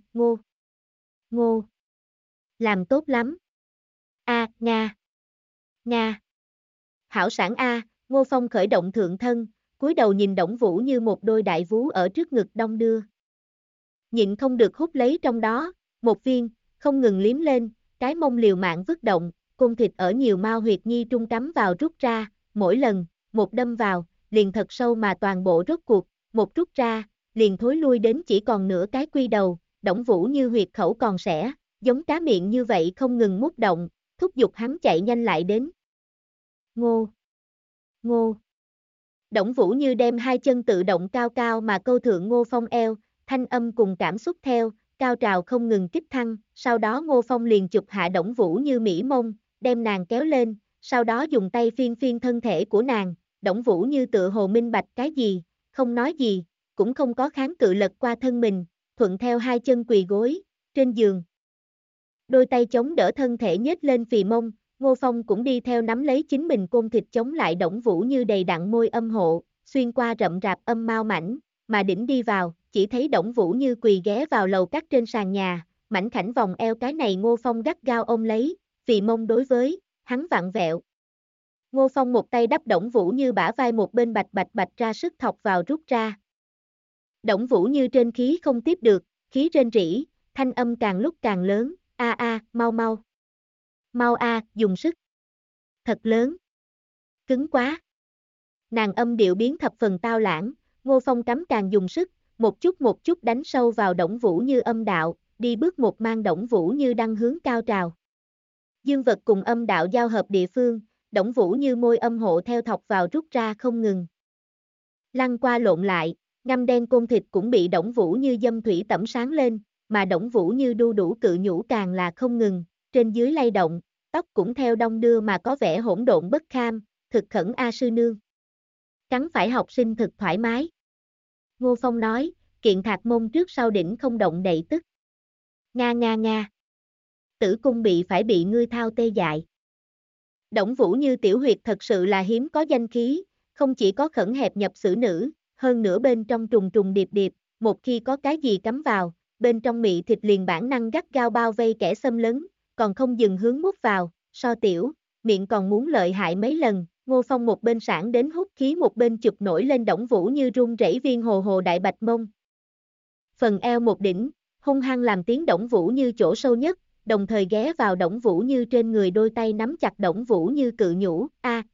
Ngô. Làm tốt lắm. A, Nga. Nga. Hảo sản A, Ngô Phong khởi động thượng thân, cúi đầu nhìn Đổng Vũ Như một đôi đại vú ở trước ngực đong đưa. Nhịn không được hút lấy trong đó, một viên, không ngừng liếm lên, cái mông liều mạng vứt động, côn thịt ở nhiều mao huyệt nhi trung cắm vào rút ra, mỗi lần, một đâm vào, liền thật sâu mà toàn bộ rốt cuộc, một rút ra, liền thối lui đến chỉ còn nửa cái quy đầu, Đổng Vũ Như huyệt khẩu còn sẻ, giống cá miệng như vậy không ngừng mút động, thúc giục hắn chạy nhanh lại đến. Ngô. Đổng Vũ Như đem hai chân tự động cao cao mà câu thượng Ngô Phong eo, thanh âm cùng cảm xúc theo, cao trào không ngừng kích thăng, sau đó Ngô Phong liền chụp hạ Đổng Vũ Như mỹ mông, đem nàng kéo lên, sau đó dùng tay phiên phiên thân thể của nàng, Đổng Vũ Như tựa hồ minh bạch cái gì, không nói gì, cũng không có kháng cự lật qua thân mình, thuận theo hai chân quỳ gối, trên giường. Đôi tay chống đỡ thân thể nhếch lên phì mông, Ngô Phong cũng đi theo nắm lấy chính mình côn thịt chống lại Đổng Vũ Như đầy đặn môi âm hộ, xuyên qua rậm rạp âm mao mảnh, mà đỉnh đi vào, chỉ thấy Đổng Vũ Như quỳ ghé vào lầu cát trên sàn nhà, mảnh khảnh vòng eo cái này Ngô Phong gắt gao ôm lấy, phì mông đối với, hắn vặn vẹo. Ngô Phong một tay đắp Đổng Vũ Như bả vai một bên bạch ra sức thọc vào rút ra. Đổng Vũ Như trên khí không tiếp được, khí rên rỉ, thanh âm càng lúc càng lớn, mau. Mau dùng sức. Thật lớn. Cứng quá. Nàng âm điệu biến thập phần tao lãng, Ngô Phong cắm càng dùng sức, một chút đánh sâu vào Đổng Vũ Như âm đạo, đi bước một mang Đổng Vũ Như đăng hướng cao trào. Dương vật cùng âm đạo giao hợp địa phương, Đổng Vũ Như môi âm hộ theo thọc vào rút ra không ngừng. Lăn qua lộn lại, ngăm đen côn thịt cũng bị Đổng Vũ Như dâm thủy tẩm sáng lên, mà Đổng Vũ Như đu đủ cự nhũ càng là không ngừng, trên dưới lay động, tóc cũng theo đong đưa mà có vẻ hỗn độn bất kham, thực khẩn a sư nương. Cắn phải học sinh thực thoải mái. Ngô Phong nói, kiện thạc mông trước sau đỉnh không động đậy tức. Nga nga nga. Tử cung phải bị ngươi thao tê dại. Đổng Vũ Như tiểu huyệt thật sự là hiếm có danh khí, không chỉ có khẩn hẹp nhập xử nữ, hơn nữa bên trong trùng trùng điệp điệp, một khi có cái gì cắm vào, bên trong mị thịt liền bản năng gắt gao bao vây kẻ xâm lấn, còn không dừng hướng mút vào, so tiểu, miệng còn muốn lợi hại mấy lần. Ngô Phong một bên sảng đến hút khí một bên chụp nổi lên Đổng Vũ Như run rẩy viên hồ hồ đại bạch mông. Phần eo một đỉnh, hung hăng làm tiếng Đổng Vũ Như chỗ sâu nhất, đồng thời ghé vào Đổng Vũ Như trên người, đôi tay nắm chặt Đổng Vũ Như cự nhũ,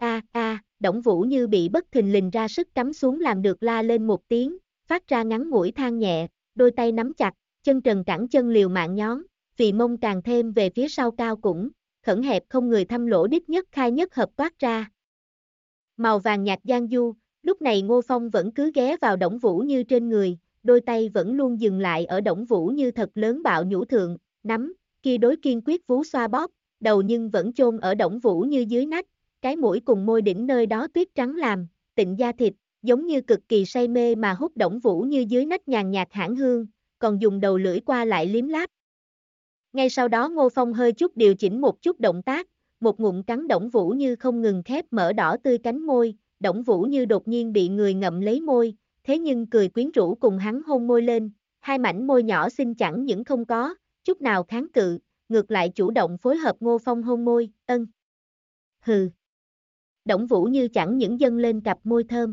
Đổng Vũ Như bị bất thình lình ra sức cắm xuống làm được la lên một tiếng, phát ra ngắn ngủi than nhẹ, đôi tay nắm chặt, chân trần cẳng chân liều mạng nhón, vì mông càng thêm về phía sau cao cũng, khẩn hẹp không người thăm lỗ đít nhất khai nhất hợp toát ra. Màu vàng nhạt giang du, lúc này Ngô Phong vẫn cứ ghé vào Đổng Vũ Như trên người, đôi tay vẫn luôn dừng lại ở Đổng Vũ Như thật lớn bạo nhũ thượng, nắm, kia đối kiên quyết vú xoa bóp, đầu nhưng vẫn chôn ở Đổng Vũ Như dưới nách, cái mũi cùng môi đỉnh nơi đó tuyết trắng làm, tịnh da thịt, giống như cực kỳ say mê mà hút Đổng Vũ Như dưới nách nhàn nhạt hãn hương, còn dùng đầu lưỡi qua lại liếm láp. Ngay sau đó Ngô Phong hơi chút điều chỉnh một chút động tác, một ngụm cắn Đổng Vũ Như không ngừng khép mở đỏ tươi cánh môi, Đổng Vũ Như đột nhiên bị người ngậm lấy môi, thế nhưng cười quyến rũ cùng hắn hôn môi lên, hai mảnh môi nhỏ xinh chẳng những không có chút nào kháng cự, ngược lại chủ động phối hợp Ngô Phong hôn môi, ân. Hừ. Đổng Vũ Như chẳng những dâng lên cặp môi thơm,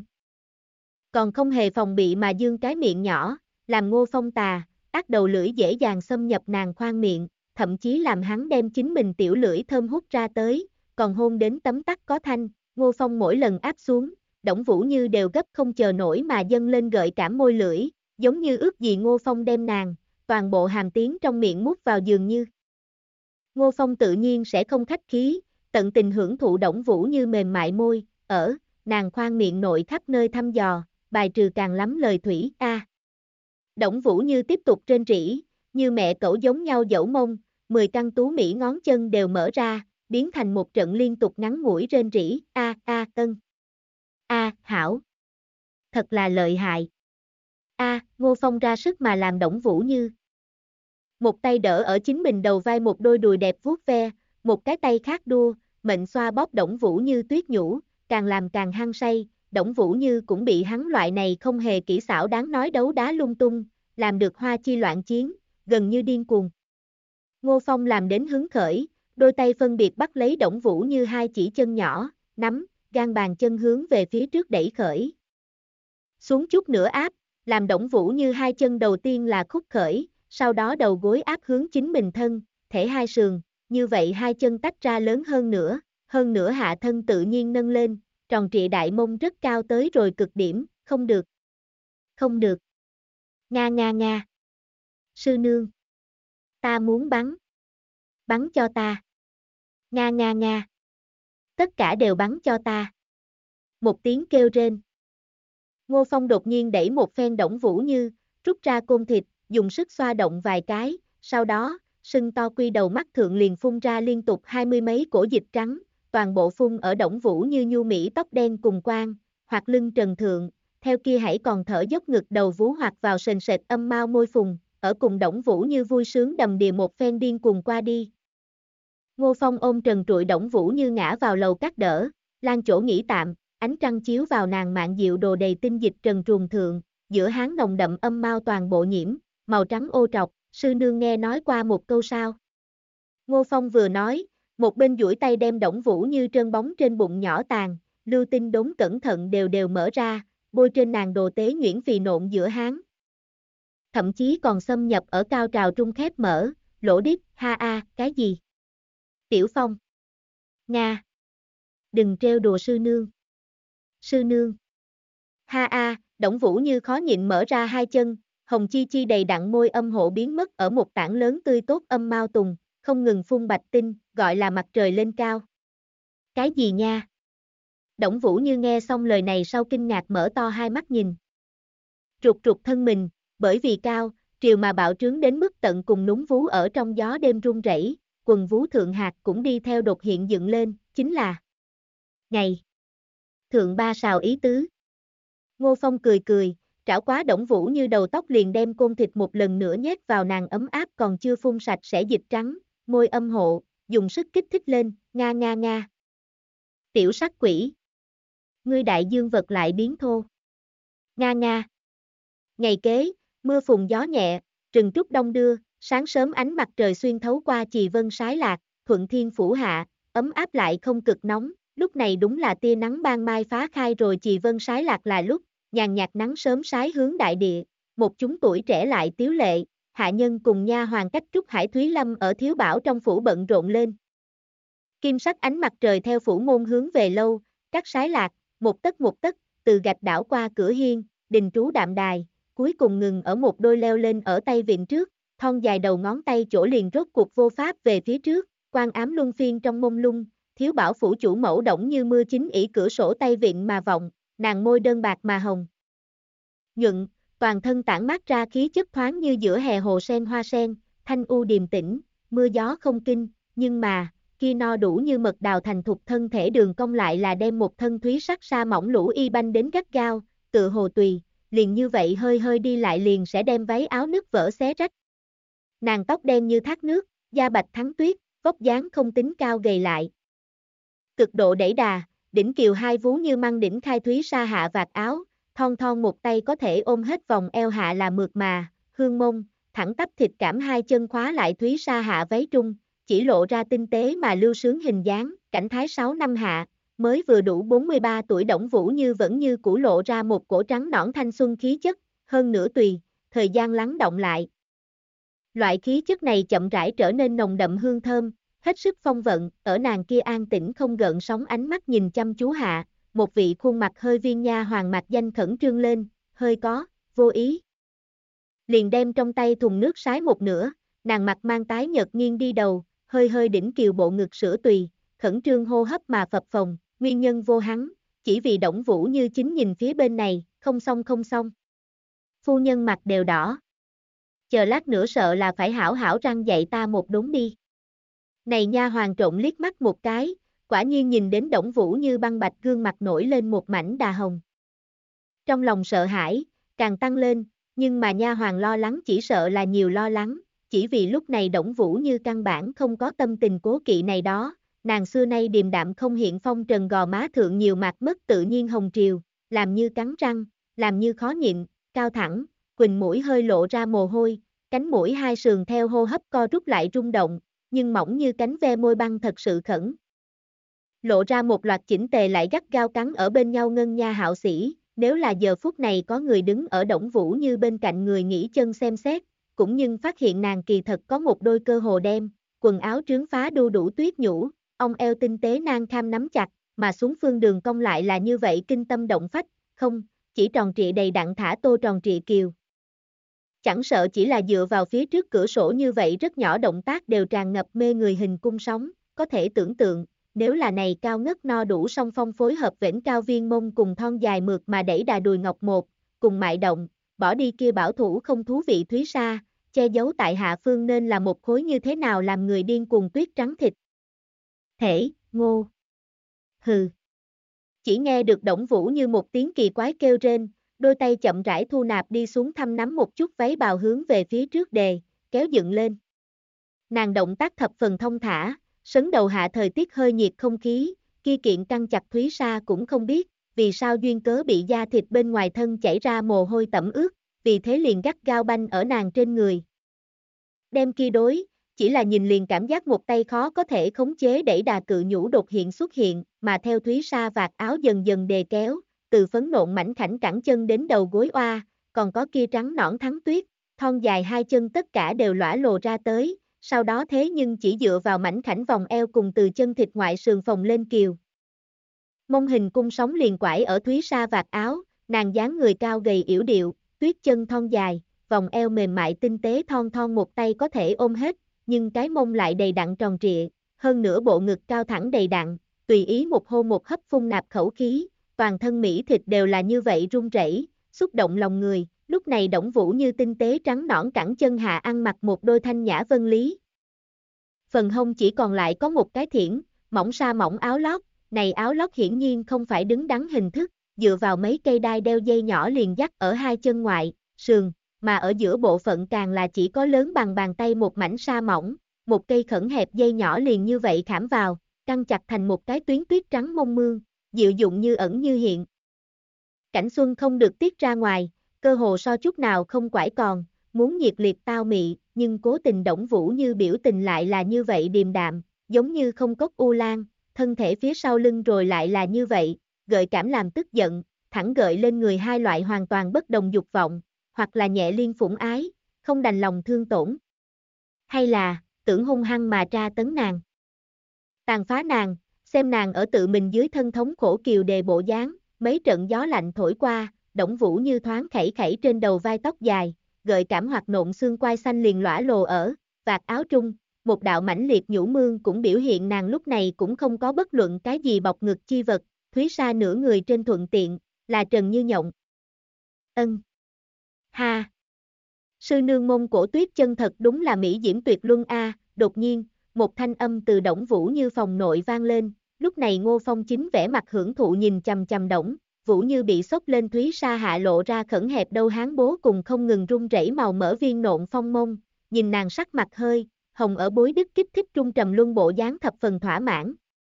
còn không hề phòng bị mà dương cái miệng nhỏ, làm Ngô Phong ác đầu lưỡi dễ dàng xâm nhập nàng khoang miệng, thậm chí làm hắn đem chính mình tiểu lưỡi thơm hút ra tới, còn hôn đến tấm tắc có thanh, Ngô Phong mỗi lần áp xuống, Đổng Vũ Như đều gấp không chờ nổi mà dâng lên gợi cảm môi lưỡi, giống như ước gì Ngô Phong đem nàng, toàn bộ hàm tiến trong miệng mút vào dường như. Ngô Phong tự nhiên sẽ không khách khí, tận tình hưởng thụ Đổng Vũ Như mềm mại môi, ở nàng khoang miệng nội khắp nơi thăm dò, bài trừ càng lắm lời thủy, Đổng Vũ Như tiếp tục rên rỉ, như mẹ cẩu giống nhau dẫu mông, 10 căn tú mỹ ngón chân đều mở ra, biến thành một trận liên tục ngắn ngủi rên rỉ, hảo. Thật là lợi hại. Ngô Phong ra sức mà làm Đổng Vũ Như. Một tay đỡ ở chính mình đầu vai một đôi đùi đẹp vuốt ve, một cái tay khác đua, mệnh xoa bóp Đổng Vũ Như tuyết nhũ, càng làm càng hăng say, Đổng Vũ Như cũng bị hắn loại này không hề kỹ xảo đáng nói đấu đá lung tung, làm được hoa chi loạn chiến, gần như điên cuồng. Ngô Phong làm đến hứng khởi, đôi tay phân biệt bắt lấy Đổng Vũ Như hai chỉ chân nhỏ, nắm, gan bàn chân hướng về phía trước đẩy khởi. Xuống chút nữa áp, làm Đổng Vũ Như hai chân đầu tiên là khúc khởi, sau đó đầu gối áp hướng chính mình thân, thể hai sườn, như vậy hai chân tách ra lớn hơn nữa hạ thân tự nhiên nâng lên, tròn trịa đại mông rất cao tới rồi cực điểm, không được. Không được. Nga nga nga. Sư nương. Ta muốn bắn. Bắn cho ta. Nga nga nga. Tất cả đều bắn cho ta. Một tiếng kêu rên. Ngô Phong đột nhiên đẩy một phen Đổng Vũ Như, rút ra côn thịt, dùng sức xoa động vài cái, sau đó, sưng to quy đầu mắt thượng liền phun ra liên tục 20 mấy cổ dịch trắng, toàn bộ phun ở Đổng Vũ Như nhu mỹ tóc đen cùng quang, hoặc lưng trần thượng, theo kia hãy còn thở dốc ngực đầu vú hoặc vào sền sệt âm mao môi phùng, ở cùng Đổng Vũ Như vui sướng đầm đìa một phen điên cuồng qua đi. Ngô Phong ôm trần trụi Đổng Vũ Như ngã vào lầu cát đỡ, lan chỗ nghỉ tạm, ánh trăng chiếu vào nàng mạn diệu đồ đầy tinh dịch trần truồng thượng, giữa háng nồng đậm âm mao toàn bộ nhiễm, màu trắng ô trọc, sư nương nghe nói qua một câu sao. Ngô Phong vừa nói, một bên duỗi tay đem Đổng Vũ Như trơn bóng trên bụng nhỏ tàn, lưu tinh đốn cẩn thận đều đều mở ra, bôi trên nàng đồ tế nhuyễn phì nộn giữa háng. Thậm chí còn xâm nhập ở cao trào trung khép mở, lỗ đít, cái gì? Tiểu Phong. Nga. Đừng trêu đùa sư nương. Sư nương. Đổng Vũ Như khó nhịn mở ra hai chân, hồng chi chi đầy đặn môi âm hộ biến mất ở một tảng lớn tươi tốt âm mao tùng, không ngừng phun bạch tinh, gọi là mặt trời lên cao. Cái gì nha? Đổng Vũ Như nghe xong lời này sau kinh ngạc mở to hai mắt nhìn. Rụt rụt thân mình, bởi vì cao, triều mà bạo trướng đến mức tận cùng núm vú ở trong gió đêm rung rẩy, quần vú thượng hạt cũng đi theo đột hiện dựng lên, chính là ngày thượng ba sào ý tứ. Ngô Phong cười cười, trảo quá Đổng Vũ Như đầu tóc liền đem côn thịt một lần nữa nhét vào nàng ấm áp còn chưa phun sạch sẽ dịch trắng, môi âm hộ, dùng sức kích thích lên, nga nga nga. Tiểu sắc quỷ. Ngươi đại dương vật lại biến thô. Nga nga. Ngày kế, mưa phùn gió nhẹ, rừng trúc đông đưa, sáng sớm ánh mặt trời xuyên thấu qua chì vân sái lạc, thuận thiên phủ hạ, ấm áp lại không cực nóng, lúc này đúng là tia nắng ban mai phá khai rồi chì vân sái lạc là lúc, nhàn nhạt nắng sớm sái hướng đại địa, một chúng tuổi trẻ lại tiếu lệ, hạ nhân cùng nha hoàn cách trúc Hải Thúy Lâm ở thiếu bảo trong phủ bận rộn lên. Kim sắc ánh mặt trời theo phủ môn hướng về lâu, cắt sái lạc, một tấc, từ gạch đảo qua cửa hiên, đình trú đạm đài, cuối cùng ngừng ở một đôi leo lên ở tay vịn trước, thon dài đầu ngón tay chỗ liền rốt cuộc vô pháp về phía trước, quan ám luân phiên trong mông lung, thiếu bảo phủ chủ mẫu Đổng Như mưa chính ỷ cửa sổ tay vịn mà vọng, nàng môi đơn bạc mà hồng. Nhuận, toàn thân tản mát ra khí chất thoáng như giữa hè hồ sen hoa sen, thanh u điềm tĩnh, mưa gió không kinh, nhưng mà, kia no đủ như mật đào thành thục thân thể đường cong lại là đem một thân thúy sắc sa mỏng lũ y banh đến gắt gao, tự hồ tùy, liền như vậy hơi hơi đi lại liền sẽ đem váy áo nứt vỡ xé rách. Nàng tóc đen như thác nước, da bạch thắng tuyết, vóc dáng không tính cao gầy lại. Cực độ đẩy đà, đỉnh kiều hai vú như măng đỉnh khai thúy sa hạ vạt áo, thon thon một tay có thể ôm hết vòng eo hạ là mượt mà, hương mông, thẳng tắp thịt cảm hai chân khóa lại thúy sa hạ váy trung, chỉ lộ ra tinh tế mà lưu sướng hình dáng, cảnh thái 6 năm hạ, mới vừa đủ 43 tuổi Đổng Vũ Như vẫn như cũ lộ ra một cổ trắng nõn thanh xuân khí chất, hơn nữa tùy, thời gian lắng động lại. Loại khí chất này chậm rãi trở nên nồng đậm hương thơm, hết sức phong vận, ở nàng kia an tĩnh không gợn sóng ánh mắt nhìn chăm chú hạ, một vị khuôn mặt hơi viên nha hoàng mặt danh khẩn trương lên, hơi có, vô ý. Liền đem trong tay thùng nước sái một nửa, nàng mặt mang tái nhợt nghiêng đi đầu, hơi hơi đỉnh kiều bộ ngực sữa tùy, khẩn trương hô hấp mà phập phồng, nguyên nhân vô hắn, chỉ vì Đổng Vũ Như chính nhìn phía bên này, không xong. Phu nhân mặt đều đỏ. Chờ lát nữa sợ là phải hảo hảo răng dạy ta một đốn đi. Này nha hoàng trộn liếc mắt một cái, quả nhiên nhìn đến Đổng Vũ Như băng bạch gương mặt nổi lên một mảnh đà hồng. Trong lòng sợ hãi, càng tăng lên, nhưng mà nha hoàng lo lắng chỉ sợ là nhiều lo lắng, chỉ vì lúc này Đổng Vũ Như căn bản không có tâm tình cố kỵ này đó, nàng xưa nay điềm đạm không hiện phong trần gò má thượng nhiều mặt mất tự nhiên hồng triều, làm như cắn răng, làm như khó nhịn, cao thẳng, quỳnh mũi hơi lộ ra mồ hôi, cánh mũi hai sườn theo hô hấp co rút lại rung động, nhưng mỏng như cánh ve môi băng thật sự khẩn. Lộ ra một loạt chỉnh tề lại gắt gao cắn ở bên nhau ngân nha hạo sĩ, nếu là giờ phút này có người đứng ở Đổng Vũ Như bên cạnh người nghỉ chân xem xét, cũng nhưng phát hiện nàng kỳ thật có một đôi cơ hồ đem, quần áo trướng phá đu đủ tuyết nhũ, ong eo tinh tế nang kham nắm chặt, mà xuống phương đường cong lại là như vậy kinh tâm động phách, không, chỉ tròn trịa đầy đặn thả tô tròn trịa kiều. Chẳng sợ chỉ là dựa vào phía trước cửa sổ như vậy rất nhỏ động tác đều tràn ngập mê người hình cung sóng, có thể tưởng tượng, nếu là này cao ngất no đủ song phong phối hợp vĩnh cao viên mông cùng thon dài mượt mà đẩy đà đùi ngọc một, cùng mại động, bỏ đi kia bảo thủ không thú vị thúy sa, che giấu tại hạ phương nên là một khối như thế nào làm người điên cuồng tuyết trắng thịt. Thể, ngô. Hừ. Chỉ nghe được Đổng Vũ Như một tiếng kỳ quái kêu rên, đôi tay chậm rãi thu nạp đi xuống thăm nắm một chút váy bào hướng về phía trước đề, kéo dựng lên. Nàng động tác thập phần thông thả, sấn đầu hạ thời tiết hơi nhiệt không khí, kia kiện căng chặt thúy sa cũng không biết, vì sao duyên cớ bị da thịt bên ngoài thân chảy ra mồ hôi tẩm ướt, vì thế liền gắt gao banh ở nàng trên người. Đem kia đối, chỉ là nhìn liền cảm giác một tay khó có thể khống chế đẩy đà cự nhũ đột hiện xuất hiện, mà theo thúy sa vạt áo dần dần đề kéo, từ phấn nộn mảnh khảnh cẳng chân đến đầu gối oa, còn có kia trắng nõn thắng tuyết, thon dài hai chân tất cả đều lõa lồ ra tới, sau đó thế nhưng chỉ dựa vào mảnh khảnh vòng eo cùng từ chân thịt ngoại sườn phồng lên kiều. Mông hình cung sóng liền quải ở thúy sa vạt áo, nàng dáng người cao gầy yểu điệu, tuyết chân thon dài, vòng eo mềm mại tinh tế thon thon một tay có thể ôm hết, nhưng cái mông lại đầy đặn tròn trịa, hơn nữa bộ ngực cao thẳng đầy đặn, tùy ý một hôn một hấp phun nạp khẩu khí, toàn thân mỹ thịt đều là như vậy run rẩy, xúc động lòng người. Lúc này Đổng Vũ Như tinh tế trắng nõn cẳng chân hạ ăn mặc một đôi thanh nhã vân lý. Phần hông chỉ còn lại có một cái thiển, mỏng sa mỏng áo lót, này áo lót hiển nhiên không phải đứng đắn hình thức, dựa vào mấy cây đai đeo dây nhỏ liền dắt ở hai chân ngoại, sườn, mà ở giữa bộ phận càng là chỉ có lớn bằng bàn tay một mảnh sa mỏng, một cây khẩn hẹp dây nhỏ liền như vậy khảm vào, căng chặt thành một cái tuyến tuyết trắng mông mương, dịu dụng như ẩn như hiện. Cảnh xuân không được tiết ra ngoài, cơ hồ so chút nào không quải còn, muốn nhiệt liệt tao mị, nhưng cố tình Đổng Vũ Như biểu tình lại là như vậy điềm đạm, giống như không cốc u lan, thân thể phía sau lưng rồi lại là như vậy, gợi cảm làm tức giận, thẳng gợi lên người hai loại hoàn toàn bất đồng dục vọng, hoặc là nhẹ liên phủng ái, không đành lòng thương tổn. Hay là, tưởng hung hăng mà tra tấn nàng. Tàn phá nàng, xem nàng ở tự mình dưới thân thống khổ kiều đề bộ dáng, mấy trận gió lạnh thổi qua, Đổng Vũ Như thoáng khẩy khẩy trên đầu vai tóc dài, gợi cảm hoặc nộn xương quai xanh liền lõa lồ ở vạt áo trung, một đạo mãnh liệt nhũ mương cũng biểu hiện nàng lúc này cũng không có bất luận cái gì bọc ngực chi vật, Thúy Sa nửa người trên thuận tiện, là trần như nhộng. Ân. Ha. Sư nương mông cổ tuyết chân thật đúng là mỹ diễm tuyệt luân a. Đột nhiên, một thanh âm từ Đổng Vũ Như phòng nội vang lên, lúc này Ngô Phong chính vẻ mặt hưởng thụ nhìn chằm chằm Đổng Vũ Như bị sốc lên Thúy Sa hạ lộ ra khẩn hẹp đâu hán bố cùng không ngừng run rẩy màu mỡ viên nộn phong mông, nhìn nàng sắc mặt hơi hồng ở bối đức kích thích trung trầm luân bộ dáng thập phần thỏa mãn.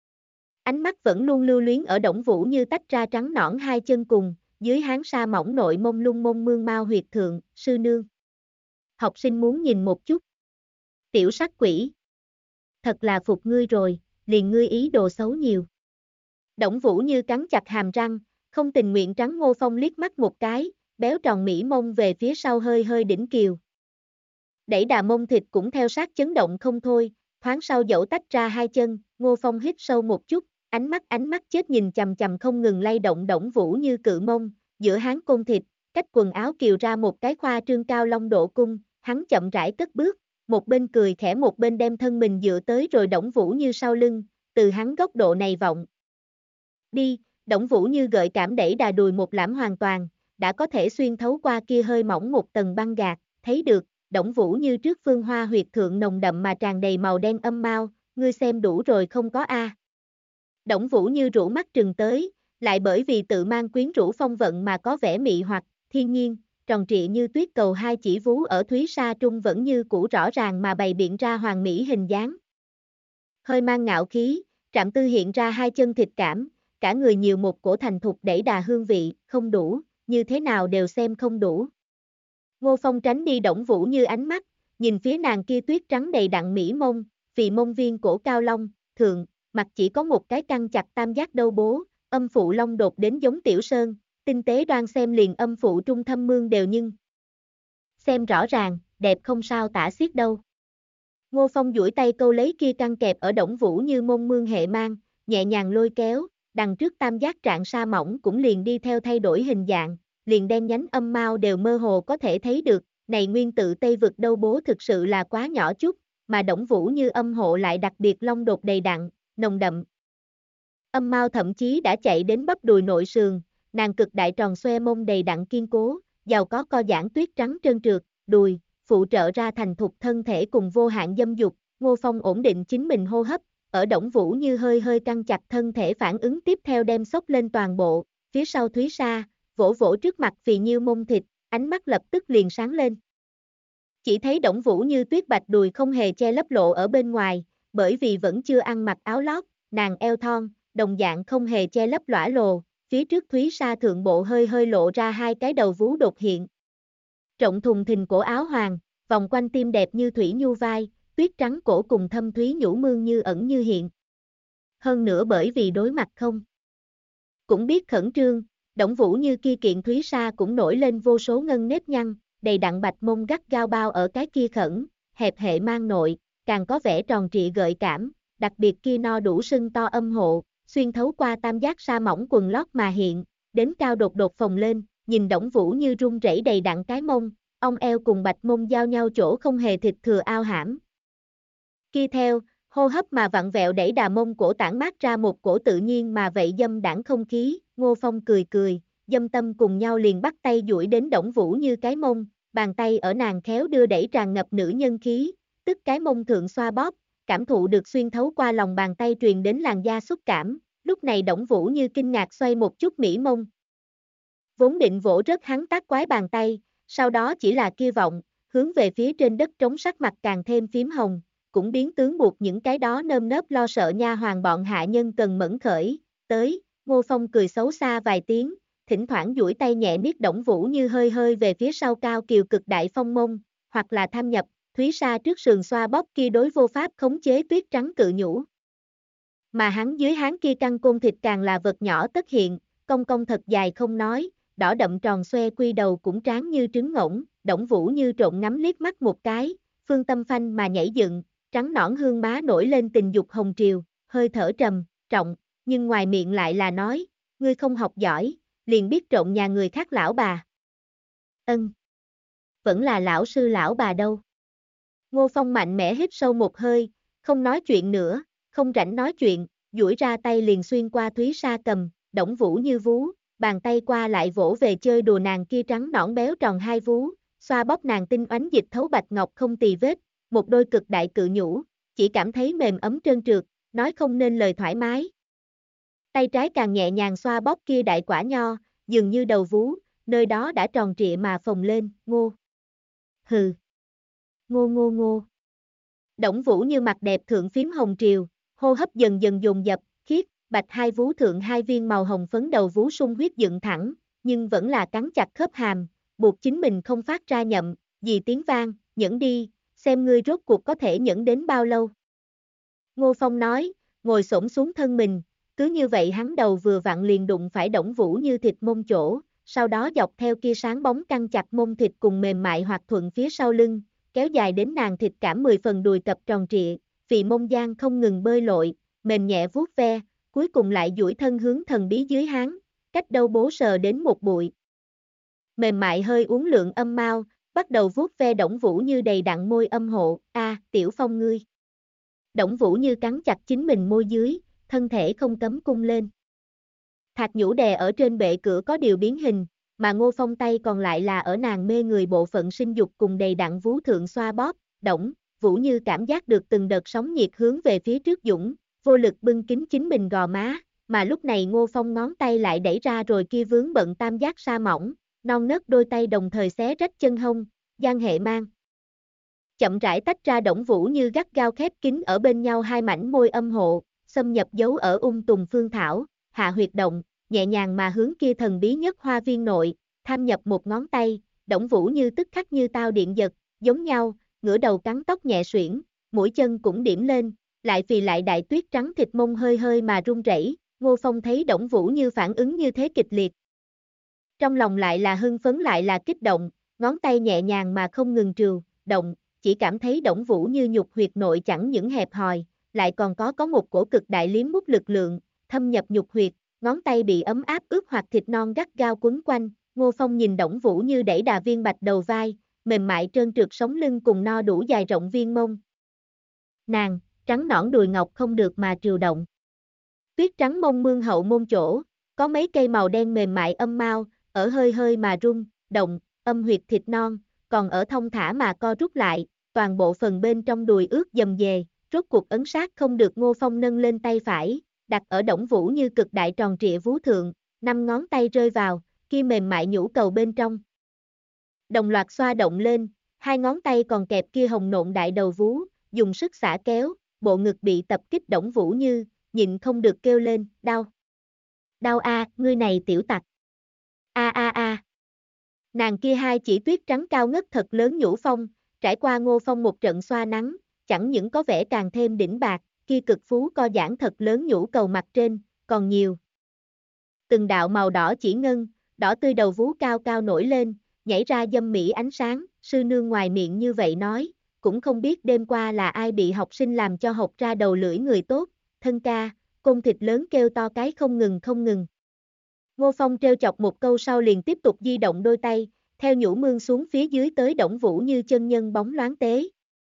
Ánh mắt vẫn luôn lưu luyến ở Đổng Vũ Như tách ra trắng nõn hai chân cùng, dưới hán sa mỏng nội mông lung mông mương mau huyệt thượng, sư nương. Học sinh muốn nhìn một chút. Tiểu sắc quỷ. Thật là phục ngươi rồi, liền ngươi ý đồ xấu nhiều. Đổng Vũ Như cắn chặt hàm răng, không tình nguyện trắng Ngô Phong liếc mắt một cái, béo tròn mỹ mông về phía sau hơi hơi đỉnh kiều. Đẩy đà mông thịt cũng theo sát chấn động không thôi, thoáng sau dẫu tách ra hai chân, Ngô Phong hít sâu một chút, ánh mắt chết nhìn chằm chằm không ngừng lay động Đổng Vũ Như cự mông, giữa háng côn thịt, cách quần áo kiều ra một cái khoa trương cao long độ cung, hắn chậm rãi cất bước, một bên cười khẽ một bên đem thân mình dựa tới rồi Đổng Vũ Như sau lưng, từ hắn góc độ này vọng. Đi, Đổng Vũ Như gợi cảm đẩy đà đùi một lãm hoàn toàn, đã có thể xuyên thấu qua kia hơi mỏng một tầng băng gạc, thấy được, Đổng Vũ Như trước phương hoa huyệt thượng nồng đậm mà tràn đầy màu đen âm mao, ngươi xem đủ rồi không có a? Đổng Vũ Như rũ mắt trừng tới, lại bởi vì tự mang quyến rũ phong vận mà có vẻ mị hoặc, thiên nhiên, tròn trịa như tuyết cầu hai chỉ vú ở Thúy Sa trung vẫn như cũ rõ ràng mà bày biện ra hoàn mỹ hình dáng. Hơi mang ngạo khí, Trạm Tư hiện ra hai chân thịt cảm, cả người nhiều một cổ thành thục đẩy đà hương vị, không đủ, như thế nào đều xem không đủ. Ngô Phong tránh đi Đổng Vũ Như ánh mắt, nhìn phía nàng kia tuyết trắng đầy đặn mỹ mông, vì mông viên cổ cao long, thượng, mặt chỉ có một cái căng chặt tam giác đâu bố, âm phụ long đột đến giống tiểu sơn, tinh tế đoan xem liền âm phụ trung thâm mương đều nhưng. Xem rõ ràng, đẹp không sao tả xiết đâu. Ngô Phong duỗi tay câu lấy kia căng kẹp ở Đổng Vũ Như mông mương hệ mang, nhẹ nhàng lôi kéo, đằng trước tam giác trạng sa mỏng cũng liền đi theo thay đổi hình dạng, liền đen nhánh âm mao đều mơ hồ có thể thấy được, này nguyên tự Tây vực đâu bố thực sự là quá nhỏ chút, mà Đổng Vũ Như âm hộ lại đặc biệt long đột đầy đặn, nồng đậm. Âm mao thậm chí đã chạy đến bắp đùi nội sườn, nàng cực đại tròn xoe mông đầy đặn kiên cố, giàu có co giãn tuyết trắng trơn trượt, đùi, phụ trợ ra thành thục thân thể cùng vô hạn dâm dục, Ngô Phong ổn định chính mình hô hấp, ở Đổng Vũ Như hơi hơi căng chặt thân thể phản ứng tiếp theo đem xốc lên toàn bộ, phía sau Thúy Sa, vỗ vỗ trước mặt phì nhiêu mông thịt, ánh mắt lập tức liền sáng lên. Chỉ thấy Đổng Vũ Như tuyết bạch đùi không hề che lấp lộ ở bên ngoài, bởi vì vẫn chưa ăn mặc áo lót, nàng eo thon, đồng dạng không hề che lấp lõa lồ, phía trước Thúy Sa thượng bộ hơi hơi lộ ra hai cái đầu vú đột hiện. Trọng thùng thình cổ áo hoàng, vòng quanh tim đẹp như thủy nhu vai, tuyết trắng cổ cùng thâm thúy nhũ mương như ẩn như hiện. Hơn nữa bởi vì đối mặt không cũng biết khẩn trương, Đổng Vũ Như kia kiện Thúy Sa cũng nổi lên vô số ngân nếp nhăn, đầy đặn bạch mông gắt gao bao ở cái kia khẩn, hẹp hệ mang nội, càng có vẻ tròn trịa gợi cảm, đặc biệt kia no đủ sưng to âm hộ, xuyên thấu qua tam giác sa mỏng quần lót mà hiện, đến cao đột đột phồng lên, nhìn Đổng Vũ Như run rẩy đầy đặn cái mông, ong eo cùng bạch mông giao nhau chỗ không hề thịt thừa ao hãm. Kia theo, hô hấp mà vặn vẹo đẩy đà mông cổ tản mát ra một cổ tự nhiên mà vậy dâm đãng không khí, Ngô Phong cười cười, dâm tâm cùng nhau liền bắt tay duỗi đến Đổng Vũ Như cái mông, bàn tay ở nàng khéo đưa đẩy tràn ngập nữ nhân khí, tức cái mông thượng xoa bóp, cảm thụ được xuyên thấu qua lòng bàn tay truyền đến làn da xúc cảm, lúc này Đổng Vũ Như kinh ngạc xoay một chút mỹ mông. Vốn định vỗ rớt hắn tác quái bàn tay, sau đó chỉ là kia vọng, hướng về phía trên đất trống sắc mặt càng thêm phím hồng, cũng biến tướng buộc những cái đó nơm nớp lo sợ nha hoàng bọn hạ nhân cần mẫn khởi, tới, Ngô Phong cười xấu xa vài tiếng, thỉnh thoảng duỗi tay nhẹ niết Đổng Vũ Như hơi hơi về phía sau cao kiều cực đại phong mông, hoặc là tham nhập, Thúy Sa trước sườn xoa bóp kia đối vô pháp khống chế tuyết trắng cự nhũ. Mà hắn dưới háng kia căng côn thịt càng là vật nhỏ tất hiện, cong cong thật dài không nói, đỏ đậm tròn xoe quy đầu cũng tráng như trứng ngỗng, Đổng Vũ Như trộn ngắm liếc mắt một cái, phương tâm phanh mà nhảy dựng, trắng nõn hương má nổi lên tình dục hồng triều, hơi thở trầm, trọng, nhưng ngoài miệng lại là nói, ngươi không học giỏi, liền biết trộn nhà người khác lão bà. Ân. Vẫn là lão sư lão bà đâu. Ngô Phong mạnh mẽ hít sâu một hơi, không nói chuyện nữa, không rảnh nói chuyện, duỗi ra tay liền xuyên qua Thúy Sa cầm, Đổng Vũ Như vú, bàn tay qua lại vỗ về chơi đùa nàng kia trắng nõn béo tròn hai vú, xoa bóp nàng tinh oánh dịch thấu bạch ngọc không tì vết, một đôi cực đại cự nhũ, chỉ cảm thấy mềm ấm trơn trượt, nói không nên lời thoải mái. Tay trái càng nhẹ nhàng xoa bóp kia đại quả nho, dường như đầu vú, nơi đó đã tròn trịa mà phồng lên, ngô. Hừ. Ngô ngô ngô. Đổng Vũ Như mặt đẹp thượng phím hồng triều, hô hấp dần dần dồn dập, khiết, bạch hai vú thượng hai viên màu hồng phấn đầu vú sung huyết dựng thẳng, nhưng vẫn là cắn chặt khớp hàm, buộc chính mình không phát ra nhậm, gì tiếng vang, nhẫn đi, xem ngươi rốt cuộc có thể nhẫn đến bao lâu. Ngô Phong nói, ngồi xổm xuống thân mình, cứ như vậy hắn đầu vừa vặn liền đụng phải Đổng Vũ Như thịt mông chỗ, sau đó dọc theo kia sáng bóng căng chặt mông thịt cùng mềm mại hoạt thuận phía sau lưng, kéo dài đến nàng thịt cảm 10 phần đùi cặp tròn trịa, vì mông gian không ngừng bơi lội, mềm nhẹ vuốt ve, cuối cùng lại duỗi thân hướng thần bí dưới háng, cách đâu bố sờ đến một bụi. Mềm mại hơi uốn lượn âm mau, bắt đầu vuốt ve Đổng Vũ Như đầy đặn môi âm hộ, Tiểu Phong ngươi. Đổng Vũ Như cắn chặt chính mình môi dưới, thân thể không cấm cung lên. Thạch nhũ đè ở trên bệ cửa có điều biến hình, mà Ngô Phong tay còn lại là ở nàng mê người bộ phận sinh dục cùng đầy đặn vú thượng xoa bóp, Đổng Vũ Như cảm giác được từng đợt sóng nhiệt hướng về phía trước dũng, vô lực bưng kín chính mình gò má, mà lúc này Ngô Phong ngón tay lại đẩy ra rồi kia vướng bận tam giác sa mỏng, non nớt đôi tay đồng thời xé rách chân hông, gian hệ mang. Chậm rãi tách ra Đổng Vũ Như gắt gao khép kín ở bên nhau hai mảnh môi âm hộ, xâm nhập dấu ở tùng phương thảo, hạ huyệt động, nhẹ nhàng mà hướng kia thần bí nhất hoa viên nội, tham nhập một ngón tay, Đổng Vũ Như tức khắc như tao điện giật, giống nhau, ngửa đầu cắn tóc nhẹ xuyển, mũi chân cũng điểm lên, lại vì lại đại tuyết trắng thịt mông hơi hơi mà run rẩy. Ngô Phong thấy Đổng Vũ Như phản ứng như thế kịch liệt. Trong lòng lại là hưng phấn lại là kích động, ngón tay nhẹ nhàng mà không ngừng trừu, động, chỉ cảm thấy Đổng Vũ Như nhục huyệt nội chẳng những hẹp hòi, lại còn có một cổ cực đại liếm mút lực lượng, thâm nhập nhục huyệt, ngón tay bị ấm áp ướt hoặc thịt non gắt gao quấn quanh, Ngô Phong nhìn Đổng Vũ Như đẩy đà viên bạch đầu vai, mềm mại trơn trượt sống lưng cùng no đủ dài rộng viên mông. Nàng, trắng nõn đùi ngọc không được mà trừu động. Tuyết trắng mông mương hậu môn chỗ, có mấy cây màu đen mềm mại âm mau, ở hơi hơi mà rung, động, âm huyệt thịt non, còn ở thông thả mà co rút lại, toàn bộ phần bên trong đùi ướt dầm dề, rốt cuộc ấn sát không được. Ngô Phong nâng lên tay phải, đặt ở Đổng Vũ Như cực đại tròn trịa vú thượng, 5 ngón tay rơi vào, kia mềm mại nhũ cầu bên trong. Đồng loạt xoa động lên, 2 ngón tay còn kẹp kia hồng nộn đại đầu vú, dùng sức xả kéo, bộ ngực bị tập kích Đổng Vũ Như, nhịn không được kêu lên, đau. Đau ngươi này tiểu tặc. Nàng kia hai chỉ tuyết trắng cao ngất thật lớn nhũ phong, trải qua Ngô Phong một trận xoa nắng, chẳng những có vẻ càng thêm đỉnh bạc, kia cực phú co giãn thật lớn nhũ cầu mặt trên, còn nhiều. Từng đạo màu đỏ chỉ ngân, đỏ tươi đầu vú cao cao nổi lên, nhảy ra dâm mỹ ánh sáng, sư nương ngoài miệng như vậy nói, cũng không biết đêm qua là ai bị học sinh làm cho học ra đầu lưỡi người tốt, thân ca, côn thịt lớn kêu to cái không ngừng. Ngô Phong trêu chọc một câu sau liền tiếp tục di động đôi tay, theo nhũ mương xuống phía dưới tới Đổng Vũ Như chân nhân bóng loáng tế.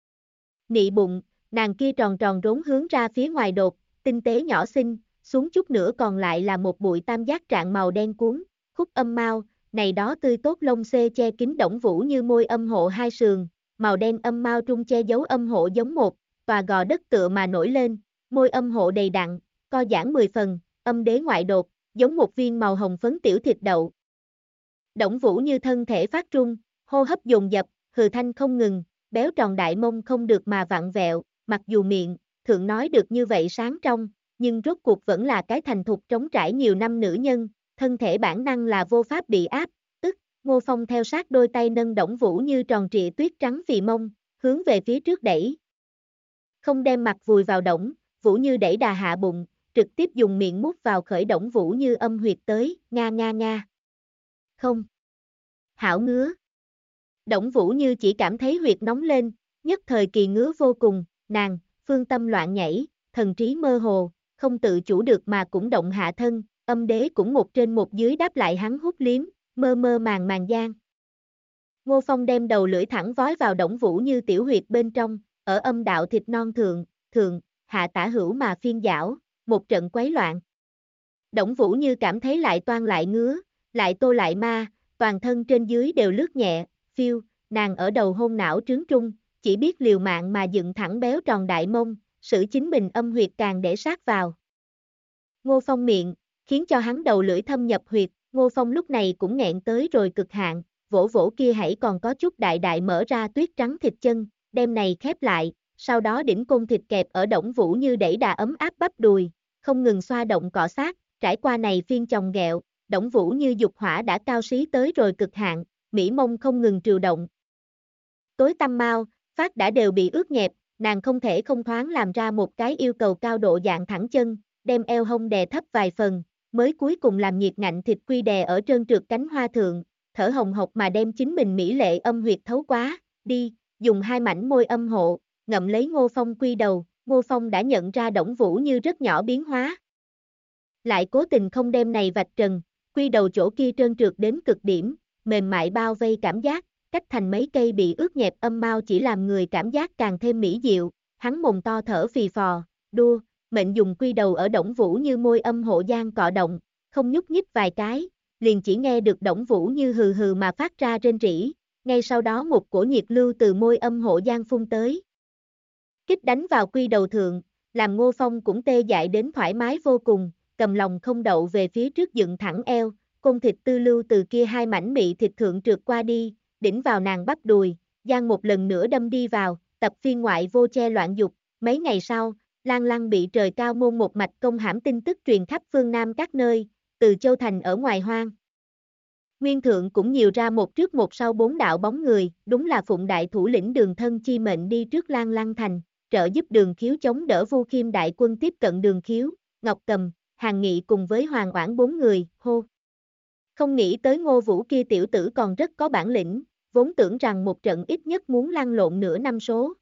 Nị bụng, nàng kia tròn tròn rốn hướng ra phía ngoài đột, tinh tế nhỏ xinh, xuống chút nữa còn lại là một bụi tam giác trạng màu đen cuốn, khúc âm mao, này đó tươi tốt lông xê che kín Đổng Vũ Như môi âm hộ hai sườn, màu đen âm mao trung che giấu âm hộ giống một tòa gò đất tựa mà nổi lên, môi âm hộ đầy đặn, co giãn 10 phần, âm đế ngoại đột, giống một viên màu hồng phấn tiểu thịt đậu. Đổng Vũ Như thân thể phát trung, hô hấp dồn dập, hừ thanh không ngừng, béo tròn đại mông không được mà vặn vẹo, mặc dù miệng, thượng nói được như vậy sáng trong, nhưng rốt cuộc vẫn là cái thành thục trống trải nhiều năm nữ nhân, thân thể bản năng là vô pháp bị áp, Ngô Phong theo sát đôi tay nâng Đổng Vũ Như tròn trịa tuyết trắng phì mông, hướng về phía trước đẩy. Không đem mặt vùi vào Đổng Vũ Như đẩy đà hạ bụng, trực tiếp dùng miệng mút vào khởi Đổng Vũ Như âm huyệt tới, nga nga nga. Không. Hảo ngứa. Đổng Vũ Như chỉ cảm thấy huyệt nóng lên, nhất thời kỳ ngứa vô cùng, nàng, phương tâm loạn nhảy, thần trí mơ hồ, không tự chủ được mà cũng động hạ thân, âm đế cũng một trên một dưới đáp lại hắn hút liếm, mơ mơ màng màng gian. Ngô Phong đem đầu lưỡi thẳng vói vào Đổng Vũ Như tiểu huyệt bên trong, ở âm đạo thịt non thượng, hạ tả hữu mà phiên dảo, một trận quấy loạn. Đổng Vũ Như cảm thấy lại toan lại ngứa, lại tô lại ma, toàn thân trên dưới đều lướt nhẹ, phiêu, nàng ở đầu hôn não trướng trung, chỉ biết liều mạng mà dựng thẳng béo tròn đại mông, sử chính mình âm huyệt càng để sát vào. Ngô Phong miệng, khiến cho hắn đầu lưỡi thâm nhập huyệt, Ngô Phong lúc này cũng nghẹn tới rồi cực hạn, vỗ vỗ kia hãy còn có chút đại đại mở ra tuyết trắng thịt chân, đem này khép lại, sau đó đỉnh côn thịt kẹp ở Đổng Vũ Như đẩy đà ấm áp bắp đùi, không ngừng xoa động cọ sát, trải qua này phiên chồng ghẹo, Đổng Vũ Như dục hỏa đã cao xí tới rồi cực hạn, mỹ mông không ngừng trừu động. Tối tăm mau, phát đã đều bị ướt nhẹp, nàng không thể không thoáng làm ra một cái yêu cầu cao độ dạng thẳng chân, đem eo hông đè thấp vài phần, mới cuối cùng làm nhiệt ngạnh thịt quy đè ở trơn trượt cánh hoa thượng, thở hồng hộc mà đem chính mình mỹ lệ âm huyệt thấu quá, đi, dùng hai mảnh môi âm hộ, ngậm lấy Ngô Phong quy đầu, Ngô Phong đã nhận ra Đổng Vũ Như rất nhỏ biến hóa. Lại cố tình không đem này vạch trần, quy đầu chỗ kia trơn trượt đến cực điểm, mềm mại bao vây cảm giác, cách thành mấy cây bị ướt nhẹp âm mao chỉ làm người cảm giác càng thêm mỹ diệu, hắn mồm to thở phì phò, đua, mệnh dùng quy đầu ở Đổng Vũ Như môi âm hộ gian cọ động, không nhúc nhích vài cái, liền chỉ nghe được Đổng Vũ Như hừ hừ mà phát ra rên rỉ, ngay sau đó một cổ nhiệt lưu từ môi âm hộ gian phun tới. Kích đánh vào quy đầu thượng, làm Ngô Phong cũng tê dại đến thoải mái vô cùng, cầm lòng không đậu về phía trước dựng thẳng eo, côn thịt tư lưu từ kia hai mảnh mị thịt thượng trượt qua đi, đỉnh vào nàng bắp đùi, gian một lần nữa đâm đi vào, tập phiên ngoại vô che loạn dục, mấy ngày sau, Lan Lăng bị trời cao môn một mạch công hãm tin tức truyền khắp phương Nam các nơi, từ Châu Thành ở ngoài hoang. Nguyên thượng cũng nhiều ra một trước một sau bốn đạo bóng người, đúng là phụng đại thủ lĩnh Đường Thân chi mệnh đi trước Lan Lăng thành, trợ giúp Đường Khiếu chống đỡ Vu Khiêm đại quân tiếp cận Đường Khiếu, Ngọc Cầm, Hàn Nghị cùng với Hoàng Oản bốn người, hô. Không nghĩ tới Ngô Vũ kia tiểu tử còn rất có bản lĩnh, vốn tưởng rằng một trận ít nhất muốn lăn lộn nửa năm số.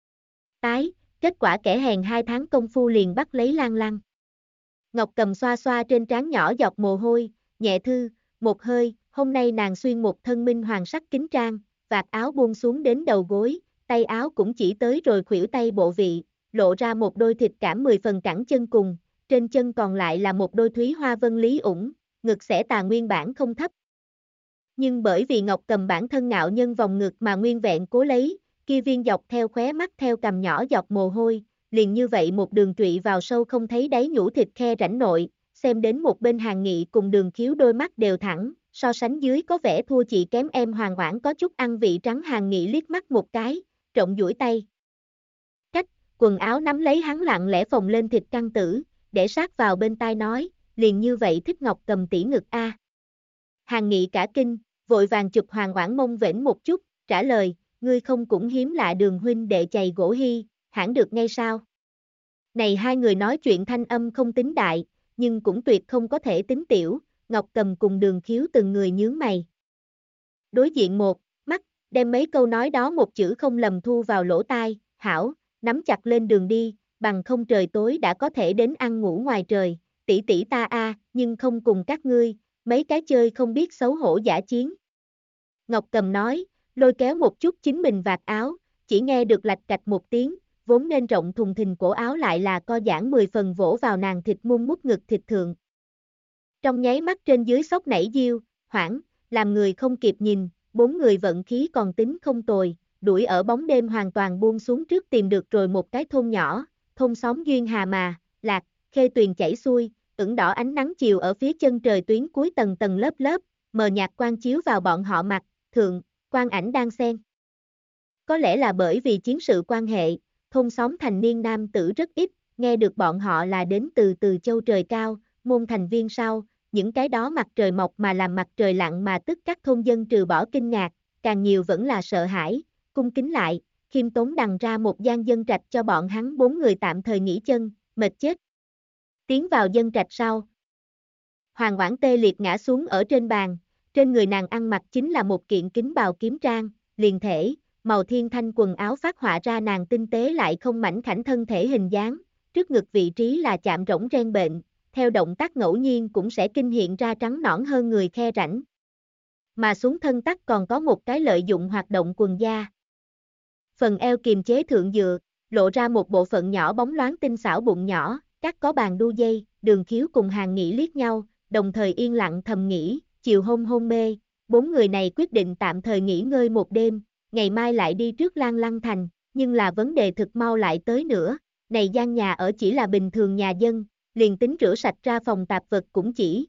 Kết quả kẻ hèn 2 tháng công phu liền bắt lấy Lan Lăng. Ngọc Cầm xoa xoa trên trán nhỏ giọt mồ hôi, nhẹ thư, một hơi, hôm nay nàng xuyên một thân minh hoàng sắc kính trang, vạt áo buông xuống đến đầu gối, tay áo cũng chỉ tới rồi khuỷu tay bộ vị, lộ ra một đôi thịt cảm 10 phần cẳng chân cùng, trên chân còn lại là một đôi thúy hoa vân lý ủng, ngực xẻ tà nguyên bản không thấp. Nhưng bởi vì Ngọc Cầm bản thân ngạo nhân vòng ngực mà nguyên vẹn cố lấy, kia viên dọc theo khóe mắt theo cằm nhỏ giọt mồ hôi, liền như vậy một đường trụy vào sâu không thấy đáy nhũ thịt khe rãnh nội, xem đến một bên Hàn Nghị cùng Đường Khiếu đôi mắt đều thẳng, so sánh dưới có vẻ thua chị kém em Hoàng Oản có chút ăn vị trắng. Hàn Nghị liếc mắt một cái, trộn duỗi tay. Cách, quần áo nắm lấy hắn lặng lẽ phồng lên thịt căng tử, để sát vào bên tai nói, liền như vậy thích Ngọc Cầm tỷ ngực a. Hàn Nghị cả kinh, vội vàng chụp Hoàng Oản mông vểnh một chút, trả lời, ngươi không cũng hiếm lạ Đường huynh đệ chày gỗ hy, hẳn được ngay sao? Này hai người nói chuyện thanh âm không tính đại, nhưng cũng tuyệt không có thể tính tiểu, Ngọc Cầm cùng Đường Khiếu từng người nhướng mày. Đối diện một, mắt, đem mấy câu nói đó một chữ không lầm thu vào lỗ tai, hảo, nắm chặt lên đường đi, bằng không trời tối đã có thể đến ăn ngủ ngoài trời, tỷ tỷ ta a, nhưng không cùng các ngươi, mấy cái chơi không biết xấu hổ giả chiến. Ngọc Cầm nói, lôi kéo một chút chính mình vạt áo, chỉ nghe được lạch cạch một tiếng, vốn nên rộng thùng thình cổ áo lại là co giãn 10 phần vỗ vào nàng thịt mum mút ngực thịt thượng. Trong nháy mắt trên dưới sốc nảy diêu, hoảng, làm người không kịp nhìn, 4 người vận khí còn tính không tồi, đuổi ở bóng đêm hoàn toàn buông xuống trước tìm được rồi một cái thôn nhỏ, thôn xóm duyên hà mà, lạc, khê tuyền chảy xuôi, ửng đỏ ánh nắng chiều ở phía chân trời tuyến cuối tầng tầng lớp lớp, mờ nhạt quang chiếu vào bọn họ mặt, thượng, quang ảnh đang xen. Có lẽ là bởi vì chiến sự quan hệ, thôn xóm thành niên nam tử rất ít, nghe được bọn họ là đến từ châu trời cao, môn thành viên sau, những cái đó mặt trời mọc mà làm mặt trời lặn mà tức các thôn dân trừ bỏ kinh ngạc, càng nhiều vẫn là sợ hãi, cung kính lại, khiêm tốn đằng ra một gian dân trạch cho bọn hắn 4 người tạm thời nghỉ chân, mệt chết. Tiến vào dân trạch sau. Hoàng Oản tê liệt ngã xuống ở trên bàn, trên người nàng ăn mặc chính là một kiện kính bào kiếm trang, liền thể, màu thiên thanh quần áo phát họa ra nàng tinh tế lại không mảnh khảnh thân thể hình dáng, trước ngực vị trí là chạm rỗng ren bệnh, theo động tác ngẫu nhiên cũng sẽ kinh hiện ra trắng nõn hơn người khe rãnh. Mà xuống thân tắc còn có một cái lợi dụng hoạt động quần da. Phần eo kiềm chế thượng dựa, lộ ra một bộ phận nhỏ bóng loáng tinh xảo bụng nhỏ, cắt có bàn đu dây, Đường Khiếu cùng Hàng Nghị liếc nhau, đồng thời yên lặng thầm nghĩ, chiều hôm hôn mê, 4 người này quyết định tạm thời nghỉ ngơi một đêm, ngày mai lại đi trước Lan Lăng Thành, nhưng là vấn đề thực mau lại tới nữa, này gian nhà ở chỉ là bình thường nhà dân, liền tính rửa sạch ra phòng tạp vật cũng chỉ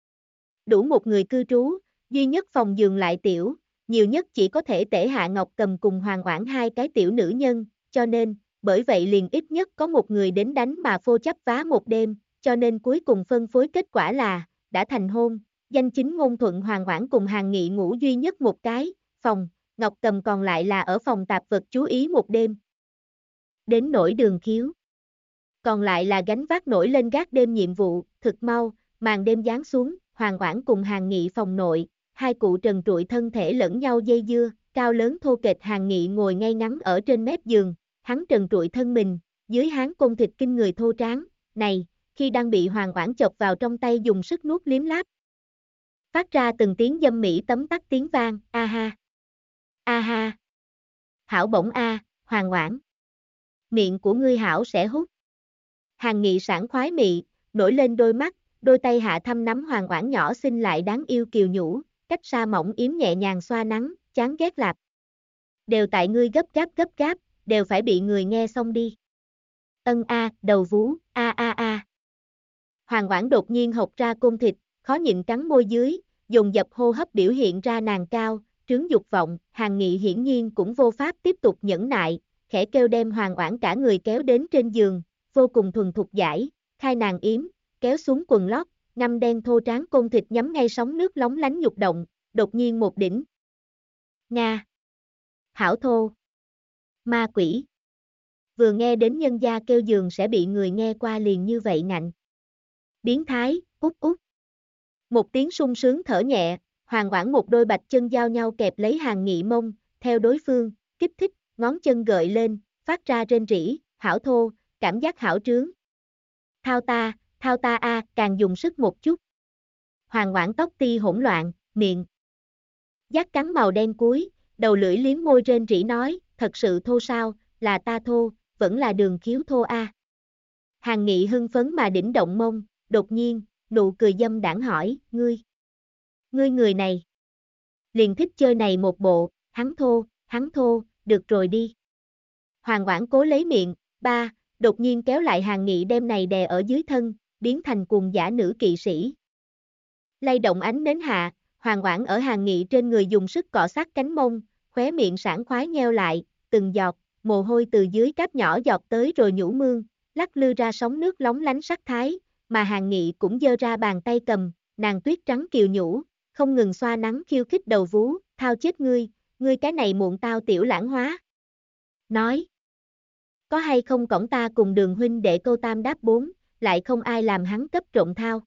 đủ một người cư trú, duy nhất phòng giường lại tiểu, nhiều nhất chỉ có thể tể Hạ Ngọc Cầm cùng Hoàng Oản hai cái tiểu nữ nhân, cho nên, bởi vậy liền ít nhất có một người đến đánh mà phô chấp vá một đêm, cho nên cuối cùng phân phối kết quả là, đã thành hôn, danh chính ngôn thuận Hoàng Oản cùng Hàng Nghị ngủ duy nhất một cái, phòng, Ngọc Cầm còn lại là ở phòng tạp vật chú ý một đêm. Đến nỗi Đường Khiếu. Còn lại là gánh vác nổi lên gác đêm nhiệm vụ, thực mau, màn đêm giáng xuống, Hoàng Oản cùng Hàng Nghị phòng nội, hai cụ trần trụi thân thể lẫn nhau dây dưa, cao lớn thô kệch Hàng Nghị ngồi ngay ngắn ở trên mép giường, hắn trần trụi thân mình, dưới háng côn thịt kinh người thô tráng, này, khi đang bị Hoàng Oản chộp vào trong tay dùng sức nuốt liếm láp. Phát ra từng tiếng dâm mỹ tấm tắc tiếng vang, a ha, hảo bổng a, Hoàng Oản. Miệng của ngươi hảo sẽ hút. Hàng Nghị sảng khoái mị, nổi lên đôi mắt, đôi tay hạ thăm nắm Hoàng Oản nhỏ xinh lại đáng yêu kiều nhũ, cách xa mỏng yếm nhẹ nhàng xoa nắng, chán ghét lạp. Đều tại ngươi gấp gáp, đều phải bị người nghe xong đi. Ân a, đầu vú, a. Hoàng Oản đột nhiên hộc ra côn thịt, khó nhịn cắn môi dưới, dồn dập hô hấp biểu hiện ra nàng cao, trướng dục vọng, Hàng Nghị hiển nhiên cũng vô pháp tiếp tục nhẫn nại, khẽ kêu đem Hoàng Oản cả người kéo đến trên giường, vô cùng thuần thục giải, khai nàng yếm, kéo xuống quần lót, ngăm đen thô tráng côn thịt nhắm ngay sóng nước lóng lánh nhục động, đột nhiên một đỉnh. Nga. Hảo thô. Ma quỷ. Vừa nghe đến nhân gia kêu giường sẽ bị người nghe qua liền như vậy ngạnh. Biến thái, út. Một tiếng sung sướng thở nhẹ, Hoàng Oản một đôi bạch chân giao nhau kẹp lấy Hàng Nghị mông, theo đối phương, kích thích, ngón chân gợi lên, phát ra rên rỉ, hảo thô, cảm giác hảo trướng. Thao ta a, càng dùng sức một chút. Hoàng Oản tóc ti hỗn loạn, miệng giác cắn màu đen cuối, đầu lưỡi liếm môi rên rỉ nói, thật sự thô sao, là ta thô, vẫn là Đường Khiếu thô a. Hàng Nghị hưng phấn mà đỉnh động mông, đột nhiên, nụ cười dâm đãng hỏi, ngươi người này, liền thích chơi này một bộ, hắn thô, được rồi đi. Hoàng Oản cố lấy miệng, ba, đột nhiên kéo lại Hàng Nghị đem này đè ở dưới thân, biến thành cuồng dã nữ kỵ sĩ. Lay động ánh nến hạ, Hoàng Oản ở Hàng Nghị trên người dùng sức cọ sát cánh mông, khóe miệng sảng khoái nheo lại, từng giọt, mồ hôi từ dưới cáp nhỏ giọt tới rồi nhũ mương, lắc lư ra sóng nước lóng lánh sắc thái, mà Hàng Nghị cũng giơ ra bàn tay cầm, nàng tuyết trắng kiều nhũ, không ngừng xoa nắng khiêu khích đầu vú, thao chết ngươi cái này muộn tao tiểu lãng hóa. Nói, có hay không cổng ta cùng Đường huynh để câu tam đáp bốn, lại không ai làm hắn cấp trộn thao.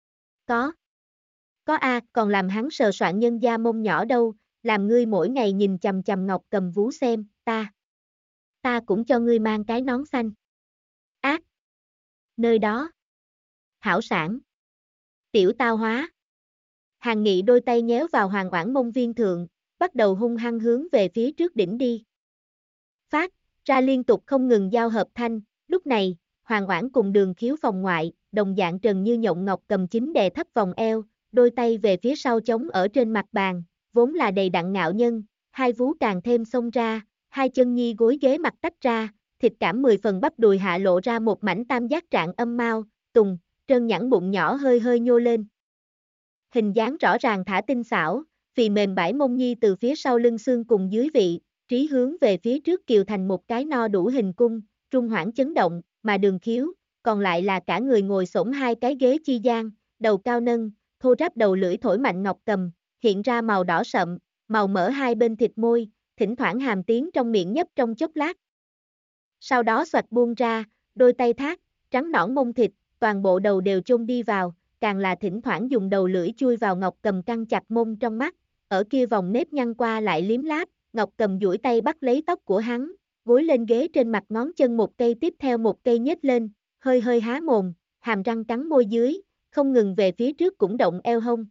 Có a, còn làm hắn sờ soạn nhân gia mông nhỏ đâu, làm ngươi mỗi ngày nhìn chằm chằm Ngọc Cầm vú xem, ta cũng cho ngươi mang cái nón xanh. Ác. Nơi đó. Hảo sản. Tiểu tao hóa. Hàng Nghị đôi tay nhéo vào Hoàng Oản mông viên thượng, bắt đầu hung hăng hướng về phía trước đỉnh đi. Phát ra liên tục không ngừng giao hợp thanh, lúc này, Hoàng Oản cùng Đường Khiếu phòng ngoại, đồng dạng Trần Như Nhộng Ngọc Cầm chính đè thấp vòng eo, đôi tay về phía sau chống ở trên mặt bàn, vốn là đầy đặn ngạo nhân, hai vú càng thêm xông ra, hai chân nhi gối ghế mặt tách ra, thịt cảm 10 phần bắp đùi hạ lộ ra một mảnh tam giác trạng âm mao, tùng, trơn nhẵn bụng nhỏ hơi hơi nhô lên. Hình dáng rõ ràng thả tinh xảo, vì mềm bãi mông nhi từ phía sau lưng xương cùng dưới vị, trí hướng về phía trước kiều thành một cái no đủ hình cung, trung hoảng chấn động, mà Đường Khiếu, còn lại là cả người ngồi xổm hai cái ghế chi gian, đầu cao nâng, thô ráp đầu lưỡi thổi mạnh Ngọc Cầm, hiện ra màu đỏ sậm, màu mỡ hai bên thịt môi, thỉnh thoảng hàm tiếng trong miệng nhấp trong chốc lát. Sau đó xoạch buông ra, đôi tay thác, trắng nõn mông thịt, toàn bộ đầu đều chôn đi vào, càng là thỉnh thoảng dùng đầu lưỡi chui vào Ngọc Cầm căng chặt mông trong mắt, ở kia vòng nếp nhăn qua lại liếm láp, Ngọc Cầm duỗi tay bắt lấy tóc của hắn, gối lên ghế trên mặt ngón chân một cây tiếp theo một cây nhếch lên, hơi hơi há mồm, hàm răng cắn môi dưới, không ngừng về phía trước cũng động eo hông.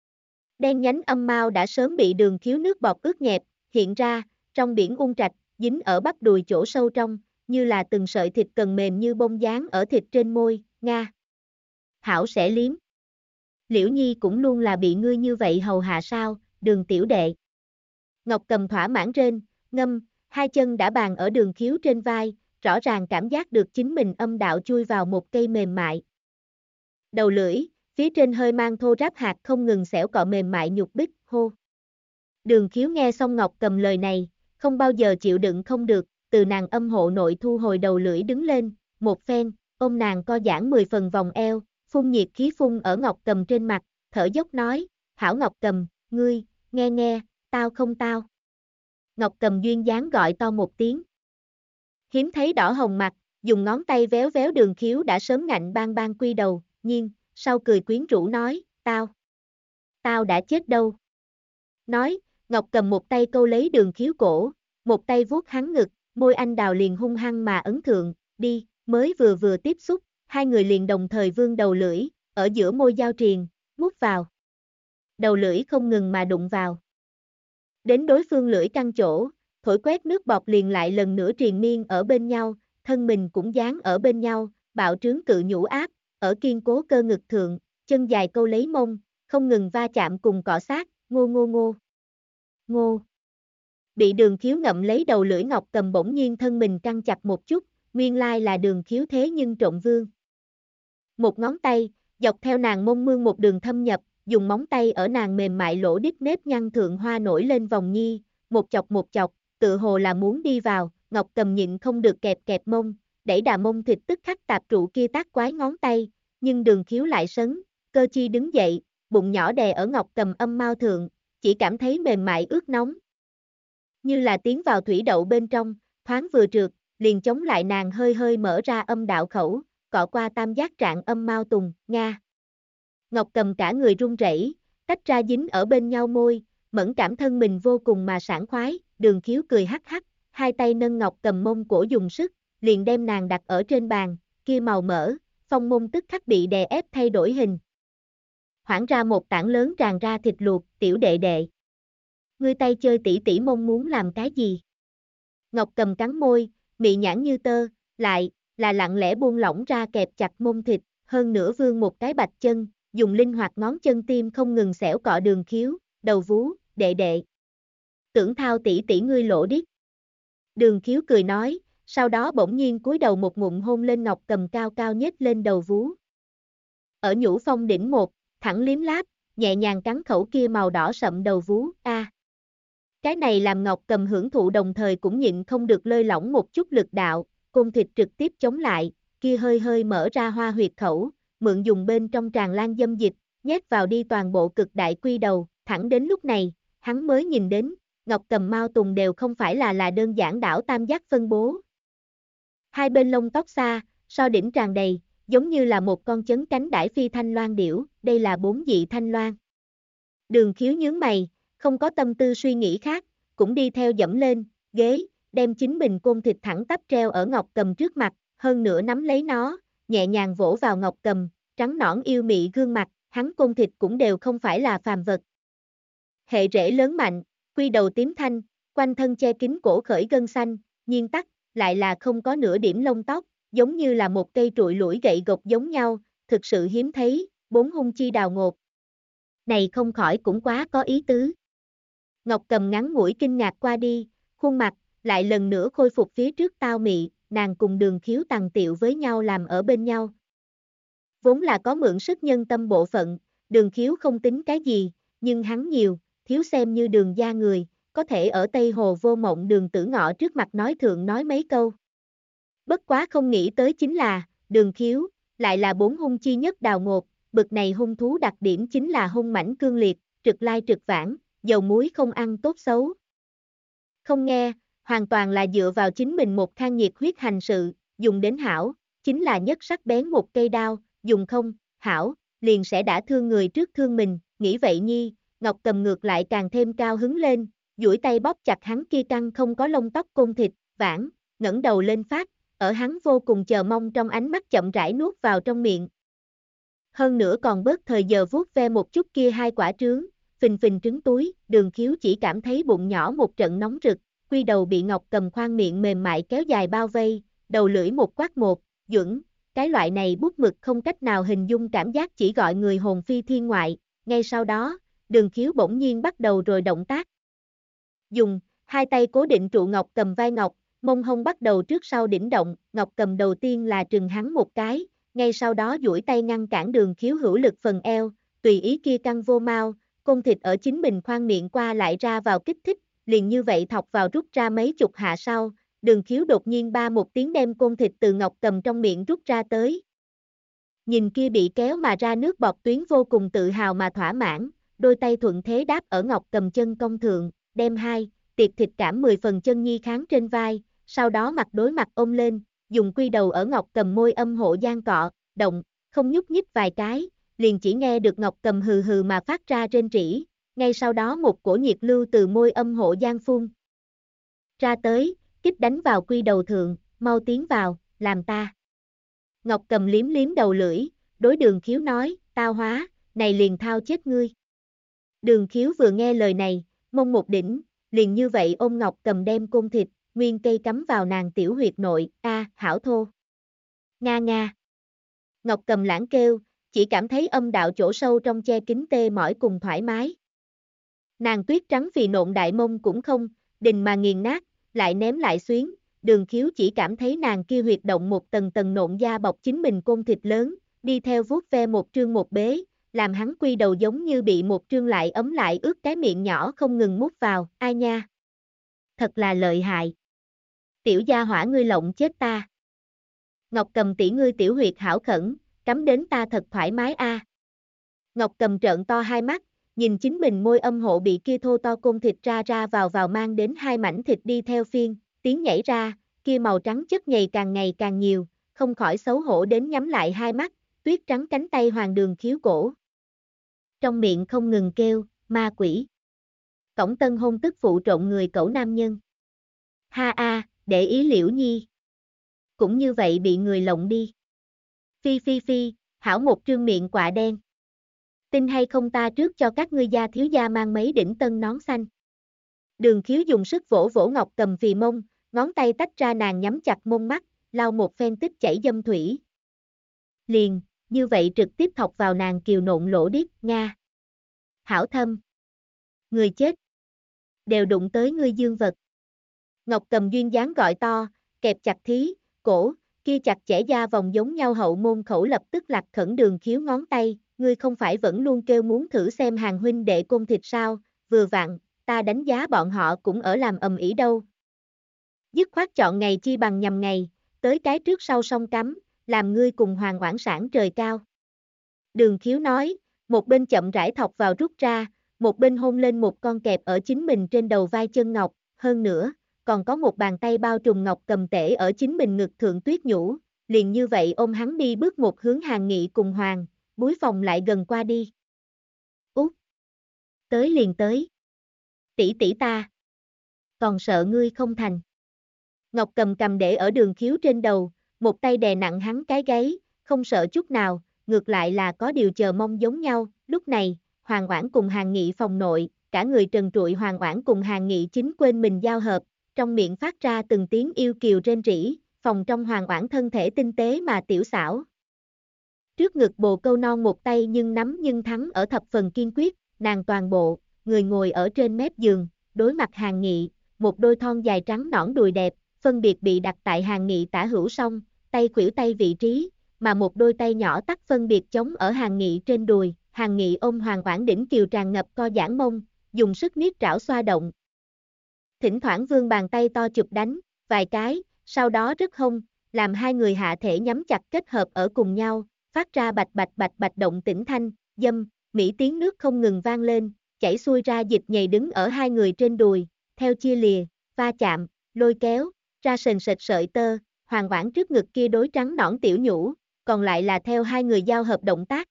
Đen nhánh âm mao đã sớm bị Đường Khiếu nước bọt ướt nhẹp, hiện ra, trong biển ung trạch, dính ở bắp đùi chỗ sâu trong, như là từng sợi thịt cần mềm như bông dán ở thịt trên môi, nga. Hảo sẽ liếm. Liễu Nhi cũng luôn là bị ngươi như vậy hầu hạ sao, Đường tiểu đệ. Ngọc Cầm thỏa mãn rên, ngâm, hai chân đã bàn ở Đường Khiếu trên vai, rõ ràng cảm giác được chính mình âm đạo chui vào một cây mềm mại. Đầu lưỡi, phía trên hơi mang thô ráp hạt không ngừng xẻo cọ mềm mại nhục bích, hô. Đường Khiếu nghe xong Ngọc Cầm lời này, không bao giờ chịu đựng không được, từ nàng âm hộ nội thu hồi đầu lưỡi đứng lên, một phen, ôm nàng co giãn 10 phần vòng eo, phun nhiệt khí phun ở Ngọc Cầm trên mặt, thở dốc nói, hảo Ngọc Cầm, ngươi, nghe nghe, tao không tao. Ngọc Cầm duyên dáng gọi to một tiếng. Hiếm thấy đỏ hồng mặt, dùng ngón tay véo véo Đường Khiếu đã sớm ngạnh bang bang quy đầu, nhiên, sau cười quyến rũ nói, tao đã chết đâu. Nói, Ngọc Cầm một tay câu lấy Đường Khiếu cổ, một tay vuốt hắn ngực, môi anh đào liền hung hăng mà ấn thượng, đi, mới vừa tiếp xúc, hai người liền đồng thời vươn đầu lưỡi, ở giữa môi giao triền, mút vào. Đầu lưỡi không ngừng mà đụng vào. Đến đối phương lưỡi căng chỗ, thổi quét nước bọt liền lại lần nữa triền miên ở bên nhau, thân mình cũng dán ở bên nhau, bạo trướng cự nhũ áp, ở kiên cố cơ ngực thượng, chân dài câu lấy mông, không ngừng va chạm cùng cọ sát, ngô ngô ngô. Ngô. Bị Đường Khiếu ngậm lấy đầu lưỡi Ngọc Cầm bỗng nhiên thân mình căng chặt một chút, nguyên lai là Đường Khiếu thế nhưng trộn vương. Một ngón tay, dọc theo nàng mông mương một đường thâm nhập, dùng móng tay ở nàng mềm mại lỗ đít nếp nhăn thượng hoa nổi lên vòng nhi, một chọc, tự hồ là muốn đi vào, Ngọc Cầm nhịn không được kẹp kẹp mông, đẩy đà mông thịt tức khắc tạp trụ kia tác quái ngón tay, nhưng Đường Khiếu lại sấn, cơ chi đứng dậy, bụng nhỏ đè ở Ngọc Cầm âm mao thượng, chỉ cảm thấy mềm mại ướt nóng. Như là tiến vào thủy đậu bên trong, thoáng vừa trượt, liền chống lại nàng hơi hơi mở ra âm đạo khẩu, cọ qua tam giác trạng âm mao tùng, nga. Ngọc Cầm cả người run rẩy, tách ra dính ở bên nhau môi, mẫn cảm thân mình vô cùng mà sảng khoái, Đường Khiếu cười hắc hắc, hai tay nâng Ngọc Cầm mông cổ dùng sức, liền đem nàng đặt ở trên bàn, kia màu mỡ, phong mông tức khắc bị đè ép thay đổi hình. Hoảng ra một tảng lớn tràn ra thịt luộc, tiểu đệ đệ. Ngươi tay chơi tỉ tỉ mông muốn làm cái gì? Ngọc Cầm cắn môi, mị nhãn như tơ, lại, là lặng lẽ buông lỏng ra kẹp chặt mông thịt, hơn nữa vươn một cái bạch chân, dùng linh hoạt ngón chân tim không ngừng xẻo cọ Đường Khiếu, đầu vú, đệ đệ. Tưởng thao tỉ tỉ ngươi lỗ điếc. Đường Khiếu cười nói, sau đó bỗng nhiên cúi đầu một ngụm hôn lên Ngọc Cầm cao cao nhếch lên đầu vú. Ở nhũ phong đỉnh một, thẳng liếm láp, nhẹ nhàng cắn khẩu kia màu đỏ sậm đầu vú, a. Cái này làm Ngọc Cầm hưởng thụ đồng thời cũng nhịn không được lơi lỏng một chút lực đạo, côn thịt trực tiếp chống lại, kia hơi hơi mở ra hoa huyệt khẩu, mượn dùng bên trong tràn lan dâm dịch, nhét vào đi toàn bộ cực đại quy đầu, thẳng đến lúc này, hắn mới nhìn đến, Ngọc Cầm mao tùng đều không phải là đơn giản đảo tam giác phân bố. Hai bên lông tóc xa, so đỉnh tràn đầy, giống như là một con chấn cánh đãi phi thanh loan điểu, đây là 4 dị thanh loan. Đường Khiếu nhướng mày, không có tâm tư suy nghĩ khác, cũng đi theo dẫm lên, ghế, đem chính mình côn thịt thẳng tắp treo ở Ngọc Cầm trước mặt, hơn nữa nắm lấy nó, nhẹ nhàng vỗ vào Ngọc Cầm, trắng nõn yêu mị gương mặt, hắn côn thịt cũng đều không phải là phàm vật. Hệ rễ lớn mạnh, quy đầu tím thanh, quanh thân che kín cổ khởi gân xanh, nhiên tắc, lại là không có nửa điểm lông tóc, giống như là một cây trụi lủi gậy gộc giống nhau, thực sự hiếm thấy, bốn hung chi đào ngột. Này không khỏi cũng quá có ý tứ. Ngọc Cầm ngắn ngủi kinh ngạc qua đi, khuôn mặt, lại lần nữa khôi phục phía trước tao mị, nàng cùng Đường Khiếu tằng tiệu với nhau làm ở bên nhau. Vốn là có mượn sức nhân tâm bộ phận, Đường Khiếu không tính cái gì, nhưng hắn nhiều, thiếu xem như Đường gia người, có thể ở Tây Hồ Vô Mộng Đường Tử Ngọ trước mặt nói thượng nói mấy câu. Bất quá không nghĩ tới chính là, Đường Khiếu, lại là bốn hung chi nhất đào ngột, bực này hung thú đặc điểm chính là hung mãnh cương liệt, trực lai trực vãng, dầu muối không ăn tốt xấu. Không nghe, hoàn toàn là dựa vào chính mình một khang nhiệt huyết hành sự, dùng đến hảo, chính là nhất sắc bén một cây đao, dùng không, hảo, liền sẽ đã thương người trước thương mình, nghĩ vậy nhi, Ngọc Cầm ngược lại càng thêm cao hứng lên, duỗi tay bóp chặt hắn kia căng không có lông tóc côn thịt, vãng, ngẩng đầu lên phát, ở hắn vô cùng chờ mong trong ánh mắt chậm rãi nuốt vào trong miệng. Hơn nữa còn bớt thời giờ vuốt ve một chút kia hai quả trứng, phình phình trứng túi, Đường Khiếu chỉ cảm thấy bụng nhỏ một trận nóng rực, quy đầu bị Ngọc Cầm khoang miệng mềm mại kéo dài bao vây, đầu lưỡi một quát một, duẩn, cái loại này bút mực không cách nào hình dung cảm giác chỉ gọi người hồn phi thiên ngoại, ngay sau đó, Đường Khiếu bỗng nhiên bắt đầu rồi động tác. Dùng, hai tay cố định trụ Ngọc Cầm vai Ngọc, mông hông bắt đầu trước sau đỉnh động, Ngọc Cầm đầu tiên là trừng hắn một cái, ngay sau đó duỗi tay ngăn cản Đường Khiếu hữu lực phần eo, tùy ý kia căng vô mau, côn thịt ở chính mình khoang miệng qua lại ra vào kích thích, liền như vậy thọc vào rút ra mấy chục hạ sau, Đường Khiếu đột nhiên ba một tiếng đem côn thịt từ Ngọc Cầm trong miệng rút ra tới. Nhìn kia bị kéo mà ra nước bọt tuyến vô cùng tự hào mà thỏa mãn, đôi tay thuận thế đáp ở Ngọc Cầm chân công thượng, đem hai, tiệt thịt cảm 10 phần chân nhi kháng trên vai, sau đó mặt đối mặt ôm lên, dùng quy đầu ở Ngọc Cầm môi âm hộ gian cọ, động, không nhúc nhích vài cái, liền chỉ nghe được Ngọc Cầm hừ hừ mà phát ra rên rỉ, ngay sau đó một cổ nhiệt lưu từ môi âm hộ gian phun ra tới, kích đánh vào quy đầu thượng, mau tiến vào, làm ta. Ngọc Cầm liếm liếm đầu lưỡi, đối Đường Khiếu nói, tao hóa, này liền thao chết ngươi. Đường Khiếu vừa nghe lời này, mông một đỉnh, liền như vậy ôm Ngọc Cầm đem côn thịt, nguyên cây cắm vào nàng tiểu huyệt nội, hảo thô. Nga nga. Ngọc Cầm lãng kêu, chỉ cảm thấy âm đạo chỗ sâu trong che kính tê mỏi cùng thoải mái. Nàng tuyết trắng vì nộn đại mông cũng không, đình mà nghiền nát, lại ném lại xuyến, Đường Khiếu chỉ cảm thấy nàng kia huyệt động một tầng tầng nộn da bọc chính mình côn thịt lớn, đi theo vuốt ve một trương một bế, làm hắn quy đầu giống như bị một trương lại ấm lại ướt cái miệng nhỏ không ngừng mút vào, ai nha. Thật là lợi hại. Tiểu gia hỏa ngươi lộng chết ta. Ngọc Cầm tỷ ngươi tiểu huyệt hảo khẩn, cắm đến ta thật thoải mái a. Ngọc Cầm trợn to hai mắt, nhìn chính mình môi âm hộ bị kia thô to côn thịt ra ra vào mang đến hai mảnh thịt đi theo phiên, tiếng nhảy ra, kia màu trắng chất nhầy càng ngày càng nhiều, không khỏi xấu hổ đến nhắm lại hai mắt, tuyết trắng cánh tay Hoàng Đường Khiếu cổ. Trong miệng không ngừng kêu, ma quỷ. Cổng tân hôn tức phụ trộn người cẩu nam nhân. Ha để ý Liễu Nhi. Cũng như vậy bị người lộng đi. Phi phi phi, hảo một trương miệng quạ đen. Tin hay không ta trước cho các ngươi gia thiếu gia mang mấy đỉnh tân nón xanh. Đường Khiếu dùng sức vỗ vỗ Ngọc Cầm phì mông, ngón tay tách ra nàng nhắm chặt mông mắt, lau một phen tích chảy dâm thủy. Liền, như vậy trực tiếp thọc vào nàng kiều nộn lỗ điếc, nga. Hảo thâm. Người chết. Đều đụng tới ngươi dương vật. Ngọc Cầm duyên dáng gọi to, kẹp chặt thí, cổ, kia chặt chẽ da vòng giống nhau hậu môn khẩu lập tức lạc khẩn Đường Khiếu ngón tay, ngươi không phải vẫn luôn kêu muốn thử xem hàng huynh đệ côn thịt sao, vừa vặn, ta đánh giá bọn họ cũng ở làm ầm ĩ đâu. Dứt khoát chọn ngày chi bằng nhằm ngày, tới cái trước sau song cắm, làm ngươi cùng Hoàng Oản sản trời cao. Đường Khiếu nói, một bên chậm rãi thọc vào rút ra, một bên hôn lên một con kẹp ở chính mình trên đầu vai chân ngọc, hơn nữa, còn có một bàn tay bao trùm Ngọc Cầm tể ở chính mình ngực thượng tuyết nhũ, liền như vậy ôm hắn đi bước một hướng Hàng Nghị cùng Hoàng, búi phòng lại gần qua đi. Út! Tới liền tới. Tỷ tỷ ta. Còn sợ ngươi không thành. Ngọc Cầm cầm để ở Đường Khiếu trên đầu, một tay đè nặng hắn cái gáy, không sợ chút nào, ngược lại là có điều chờ mong giống nhau, lúc này, Hoàng Oản cùng Hàng Nghị phòng nội, cả người trần trụi Hoàng Oản cùng Hàn Nghị chính quên mình giao hợp, trong miệng phát ra từng tiếng yêu kiều rên rỉ, phòng trong Hoàng Oản thân thể tinh tế mà tiểu xảo. Trước ngực bồ câu non một tay nhưng nắm nhưng thắng ở thập phần kiên quyết, nàng toàn bộ, người ngồi ở trên mép giường, đối mặt Hàn Nghị, một đôi thon dài trắng nõn đùi đẹp, phân biệt bị đặt tại Hàn Nghị tả hữu song, tay khuỷu tay vị trí, mà một đôi tay nhỏ tắt phân biệt chống ở Hàn Nghị trên đùi, Hàn Nghị ôm Hoàng Oản đỉnh kiều tràn ngập co giãn mông, dùng sức niết trảo xoa động. Thỉnh thoảng vươn bàn tay to chụp đánh, vài cái, sau đó rất hông, làm hai người hạ thể nhắm chặt kết hợp ở cùng nhau, phát ra bạch bạch bạch bạch động tĩnh thanh, dâm, mỹ tiếng nước không ngừng vang lên, chảy xuôi ra dịch nhầy đứng ở hai người trên đùi, theo chia lìa, va chạm, lôi kéo, ra sền sệt sợi tơ, Hoàng Oản trước ngực kia đối trắng nõn tiểu nhũ, còn lại là theo hai người giao hợp động tác.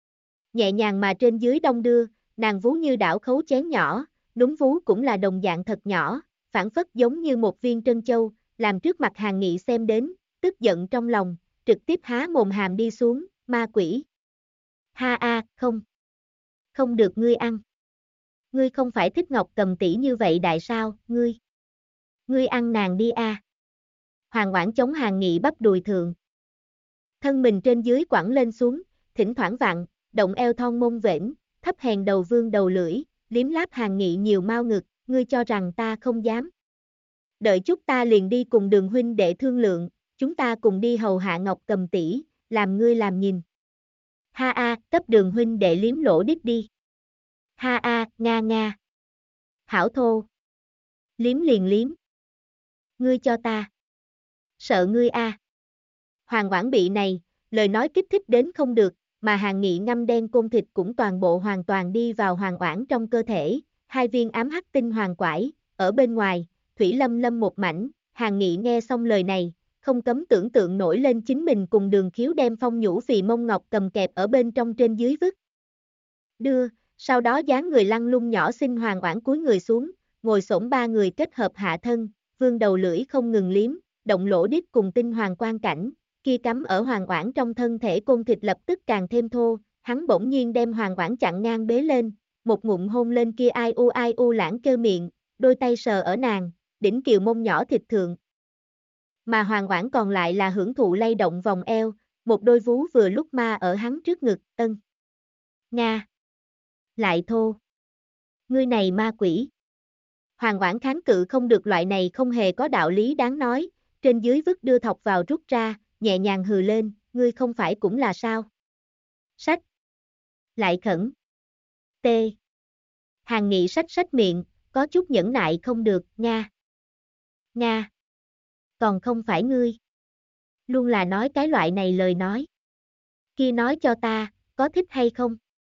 Nhẹ nhàng mà trên dưới đong đưa, nàng vú như đảo khấu chén nhỏ, núm vú cũng là đồng dạng thật nhỏ, phản phất giống như một viên trân châu, làm trước mặt Hàn Nghị xem đến, tức giận trong lòng, trực tiếp há mồm hàm đi xuống, ma quỷ. Ha a, không. Không được ngươi ăn. Ngươi không phải thích Ngọc Cầm tỷ như vậy đại sao, ngươi. Ngươi ăn nàng đi a. Hoàng Oản chống Hàn Nghị bắp đùi thượng. Thân mình trên dưới quẳng lên xuống, thỉnh thoảng vặn, động eo thon mông vểnh, thấp hèn đầu vương đầu lưỡi, liếm láp Hàn Nghị nhiều mao ngực, ngươi cho rằng ta không dám. Đợi chút ta liền đi cùng Đường huynh đệ thương lượng, chúng ta cùng đi hầu hạ Ngọc Cầm tỷ, làm ngươi làm nhìn. Ha a, cấp Đường huynh đệ liếm lỗ đít đi. Ha a, nga nga. Hảo thô. Liếm liền liếm. Ngươi cho ta. Sợ ngươi a. Hoàng Oản bị này, lời nói kích thích đến không được, mà Hàn Nghị ngâm đen côn thịt cũng toàn bộ hoàn toàn đi vào Hoàng Oản trong cơ thể, hai viên ám hắc tinh hoàng quải, ở bên ngoài, thủy lâm lâm một mảnh, Hàn Nghị nghe xong lời này, không cấm tưởng tượng nổi lên chính mình cùng Đường Khiếu đem phong nhũ phì mông Ngọc Cầm kẹp ở bên trong trên dưới vứt. Đưa, sau đó dáng người lăn lung nhỏ xinh Hoàng Oản cúi người xuống, ngồi xổm ba người kết hợp hạ thân, vương đầu lưỡi không ngừng liếm, động lỗ đít cùng tinh hoàng quan cảnh, kia cắm ở Hoàng Oản trong thân thể côn thịt lập tức càng thêm thô, hắn bỗng nhiên đem Hoàng Oản chặn ngang bế lên, một ngụm hôn lên kia ai u lãng kêu miệng, đôi tay sờ ở nàng, đỉnh kiều mông nhỏ thịt thượng. Mà Hoàng Oản còn lại là hưởng thụ lay động vòng eo, một đôi vú vừa lúc ma ở hắn trước ngực, ân. Nga. Lại thô. Ngươi này ma quỷ. Hoàng Oản kháng cự không được loại này không hề có đạo lý đáng nói, trên dưới vứt đưa thọc vào rút ra, nhẹ nhàng hừ lên, ngươi không phải cũng là sao? Sách. Lại khẩn. T. Hàn Nghị sách miệng, có chút nhẫn nại không được, Nga. Nga. Còn không phải ngươi. Luôn là nói cái loại này lời nói. Kia nói cho ta, có thích hay không?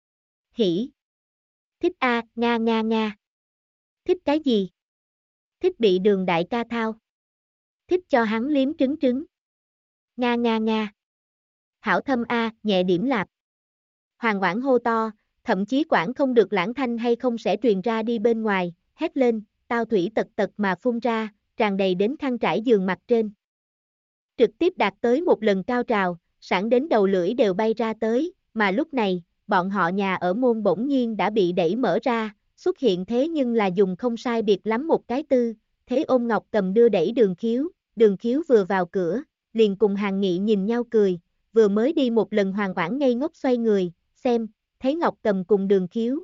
Hỉ. Thích a, Nga Nga Nga. Thích cái gì? Thích bị Đường đại ca thao. Thích cho hắn liếm trứng trứng. Nga Nga Nga. Hảo thâm a, nhẹ điểm lạp. Hoàng Oản hô to, thậm chí quản không được lãng thanh hay không sẽ truyền ra đi bên ngoài, hét lên, tao thủy tật tật mà phun ra, tràn đầy đến khăn trải giường mặt trên. Trực tiếp đạt tới một lần cao trào, sẵn đến đầu lưỡi đều bay ra tới, mà lúc này, bọn họ nhà ở môn bỗng nhiên đã bị đẩy mở ra, xuất hiện thế nhưng là dùng không sai biệt lắm một cái tư, thế ôm Ngọc Cầm đưa đẩy Đường Khiếu vừa vào cửa, liền cùng Hàn Nghị nhìn nhau cười, vừa mới đi một lần Hoàng Oản ngây ngốc xoay người, xem, thấy Ngọc Cầm cùng Đường Khiếu.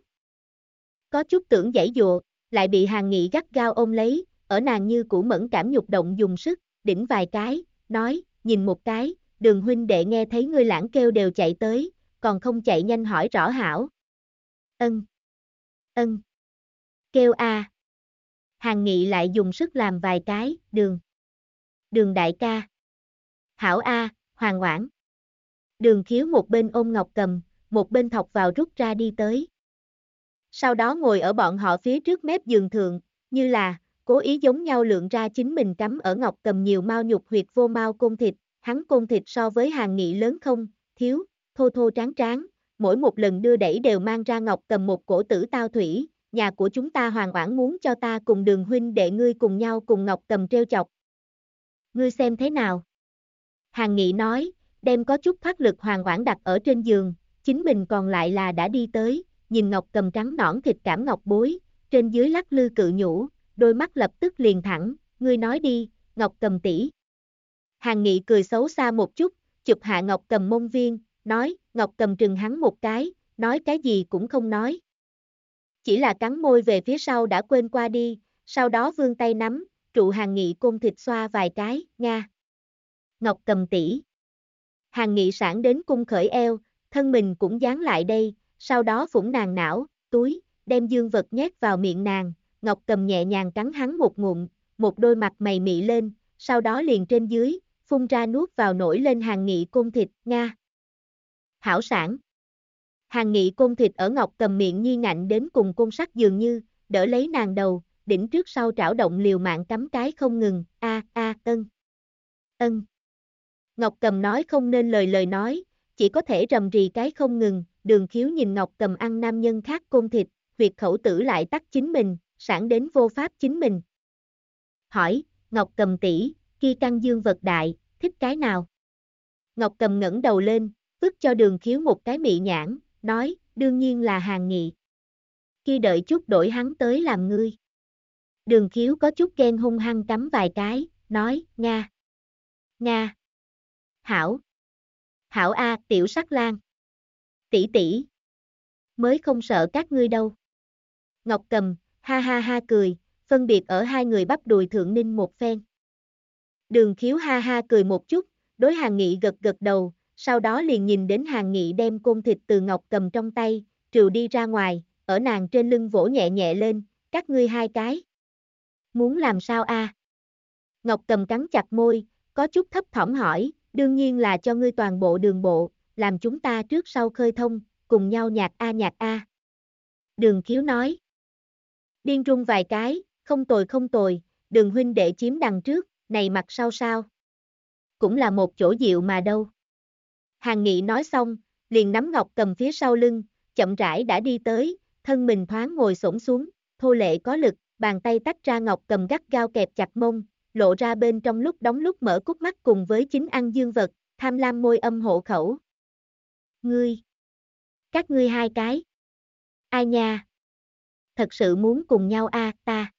Có chút tưởng giãy giụa, lại bị Hàn Nghị gắt gao ôm lấy, ở nàng như cũ mẫn cảm nhục động dùng sức, đỉnh vài cái, nói, nhìn một cái, Đường huynh đệ nghe thấy ngươi lãng kêu đều chạy tới, còn không chạy nhanh hỏi rõ hảo. Ân. Ân. Kêu a. Hàn Nghị lại dùng sức làm vài cái, Đường đại ca. Hảo a, Hoàng Oản. Đường Khiếu một bên ôm Ngọc Cầm, một bên thọc vào rút ra đi tới. Sau đó ngồi ở bọn họ phía trước mép giường thượng, như là, cố ý giống nhau lượng ra chính mình cắm ở Ngọc Cầm nhiều mao nhục huyệt vô mao côn thịt, hắn côn thịt so với Hàn Nghị lớn không, thiếu, thô thô tráng tráng, mỗi một lần đưa đẩy đều mang ra Ngọc Cầm một cổ tử tao thủy, nhà của chúng ta Hoàng Oản muốn cho ta cùng Đường huynh đệ ngươi cùng nhau cùng Ngọc Cầm trêu chọc. Ngươi xem thế nào? Hàn Nghị nói, đem có chút phát lực Hoàng Oản đặt ở trên giường, chính mình còn lại là đã đi tới, nhìn Ngọc Cầm trắng nõn thịt cảm ngọc bối, trên dưới lắc lư cự nhũ, đôi mắt lập tức liền thẳng, ngươi nói đi, Ngọc Cầm tỷ. Hàn Nghị cười xấu xa một chút, chụp hạ Ngọc Cầm mông viên, nói, Ngọc Cầm trừng hắn một cái, nói cái gì cũng không nói. Chỉ là cắn môi về phía sau đã quên qua đi, sau đó vươn tay nắm, trụ Hàn Nghị côn thịt xoa vài cái, nga. Ngọc Cầm tỷ. Hàn Nghị sảng đến cung khởi eo, thân mình cũng dán lại đây, sau đó phủng nàng não, túi, đem dương vật nhét vào miệng nàng, Ngọc Cầm nhẹ nhàng cắn hắn một ngụm, một đôi mặt mày mị lên, sau đó liền trên dưới, phun ra nuốt vào nổi lên Hàn Nghị côn thịt, nga. Hảo sản. Hàn Nghị côn thịt ở Ngọc Cầm miệng nhi ngạnh đến cùng côn sắt dường như, đỡ lấy nàng đầu, đỉnh trước sau trảo động liều mạng cắm cái không ngừng, ân. Ngọc Cầm nói không nên lời nói, chỉ có thể rầm rì cái không ngừng, Đường Khiếu nhìn Ngọc Cầm ăn nam nhân khác côn thịt, huyệt khẩu tử lại tắt chính mình, sảng đến vô pháp chính mình. Hỏi, Ngọc Cầm tỷ, kia căn dương vật đại, thích cái nào? Ngọc Cầm ngẩng đầu lên, vứt cho Đường Khiếu một cái mị nhãn, nói, đương nhiên là Hàn Nghị. Kia đợi chút đổi hắn tới làm ngươi. Đường Khiếu có chút ghen hung hăng cắm vài cái, nói, nga. Hảo. Hảo a, tiểu sắc lang. Tỷ tỷ. Mới không sợ các ngươi đâu. Ngọc Cầm, ha ha ha cười, phân biệt ở hai người bắp đùi thượng ninh một phen. Đường Khiếu ha ha cười một chút, đối Hàn Nghị gật gật đầu, sau đó liền nhìn đến Hàn Nghị đem côn thịt từ Ngọc Cầm trong tay, trừ đi ra ngoài, ở nàng trên lưng vỗ nhẹ nhẹ lên, các ngươi hai cái. Muốn làm sao a? Ngọc Cầm cắn chặt môi, có chút thấp thỏm hỏi, đương nhiên là cho ngươi toàn bộ đường bộ, làm chúng ta trước sau khơi thông, cùng nhau nhạc a. Đường Khiếu nói. Điên rung vài cái, không tồi, Đường huynh đệ chiếm đằng trước, này mặt sau sao? Cũng là một chỗ dịu mà đâu. Hàn Nghị nói xong, liền nắm Ngọc Cầm phía sau lưng, chậm rãi đã đi tới, thân mình thoáng ngồi xổm xuống, thô lệ có lực, bàn tay tách ra Ngọc Cầm gắt gao kẹp chặt mông, lộ ra bên trong lúc đóng lúc mở cút mắt cùng với chính ăn dương vật, tham lam môi âm hộ khẩu. Ngươi! Các ngươi hai cái! Ai nha! Thật sự muốn cùng nhau a,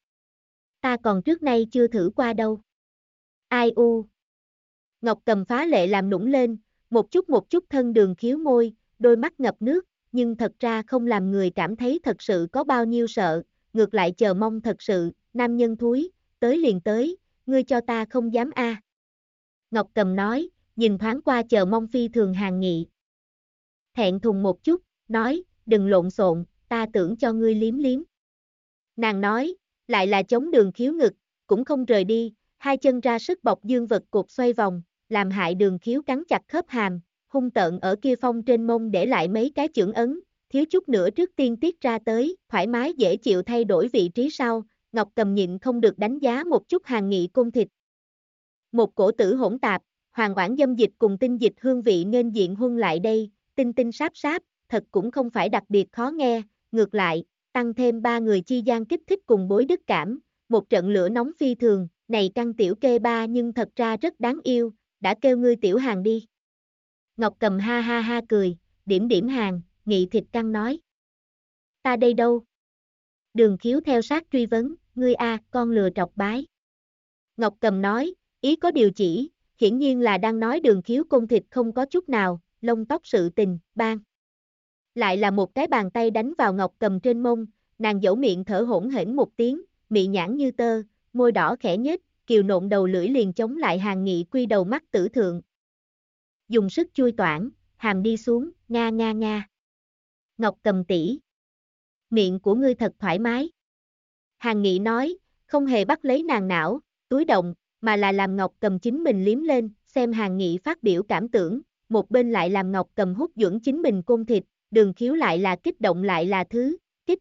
ta còn trước nay chưa thử qua đâu. Ai u! Ngọc Cầm phá lệ làm nũng lên, một chút thân Đường Khiếu môi, đôi mắt ngập nước, nhưng thật ra không làm người cảm thấy thật sự có bao nhiêu sợ, ngược lại chờ mong thật sự, nam nhân thúi, tới liền tới, ngươi cho ta không dám a. Ngọc Cầm nói, nhìn thoáng qua chờ mong phi thường Hàn Nghị. Thẹn thùng một chút, nói, đừng lộn xộn, ta tưởng cho ngươi liếm. Nàng nói, lại là chống Đường Khiếu ngực, cũng không rời đi, hai chân ra sức bọc dương vật cột xoay vòng, làm hại Đường Khiếu cắn chặt khớp hàm, hung tợn ở kia phong trên mông để lại mấy cái chưởng ấn, thiếu chút nữa trước tiên tiết ra tới, thoải mái dễ chịu thay đổi vị trí sau, Ngọc Cầm nhịn không được đánh giá một chút Hàn Nghị côn thịt. Một cổ tử hỗn tạp, hoàng oản dâm dịch cùng tinh dịch hương vị nên diện huân lại đây, tinh sáp sáp, thật cũng không phải đặc biệt khó nghe, ngược lại, tăng thêm ba người chi gian kích thích cùng bối đức cảm, một trận lửa nóng phi thường, này căn tiểu kê ba nhưng thật ra rất đáng yêu, đã kêu ngươi tiểu Hàn đi. Ngọc Cầm ha ha ha cười, điểm Hàn, Nghị thịt căng nói. Ta đây đâu? Đường Khiếu theo sát truy vấn, ngươi a, con lừa trọc bái. Ngọc Cầm nói, ý có điều chỉ, hiển nhiên là đang nói Đường Khiếu côn thịt không có chút nào, lông tóc sự tình, bang. Lại là một cái bàn tay đánh vào Ngọc Cầm trên mông, nàng dẫu miệng thở hỗn hển một tiếng, mị nhãn như tơ, môi đỏ khẽ nhếch, kiều nộn đầu lưỡi liền chống lại Hàn Nghị quy đầu mắt tử thượng. Dùng sức chui toảng, hàm đi xuống, nga. Ngọc Cầm tỷ, miệng của ngươi thật thoải mái. Hàn Nghị nói, không hề bắt lấy nàng não, túi động, mà là làm Ngọc Cầm chính mình liếm lên, xem Hàn Nghị phát biểu cảm tưởng, một bên lại làm Ngọc Cầm hút dưỡng chính mình côn thịt, Đường Khiếu lại là kích động lại là kích.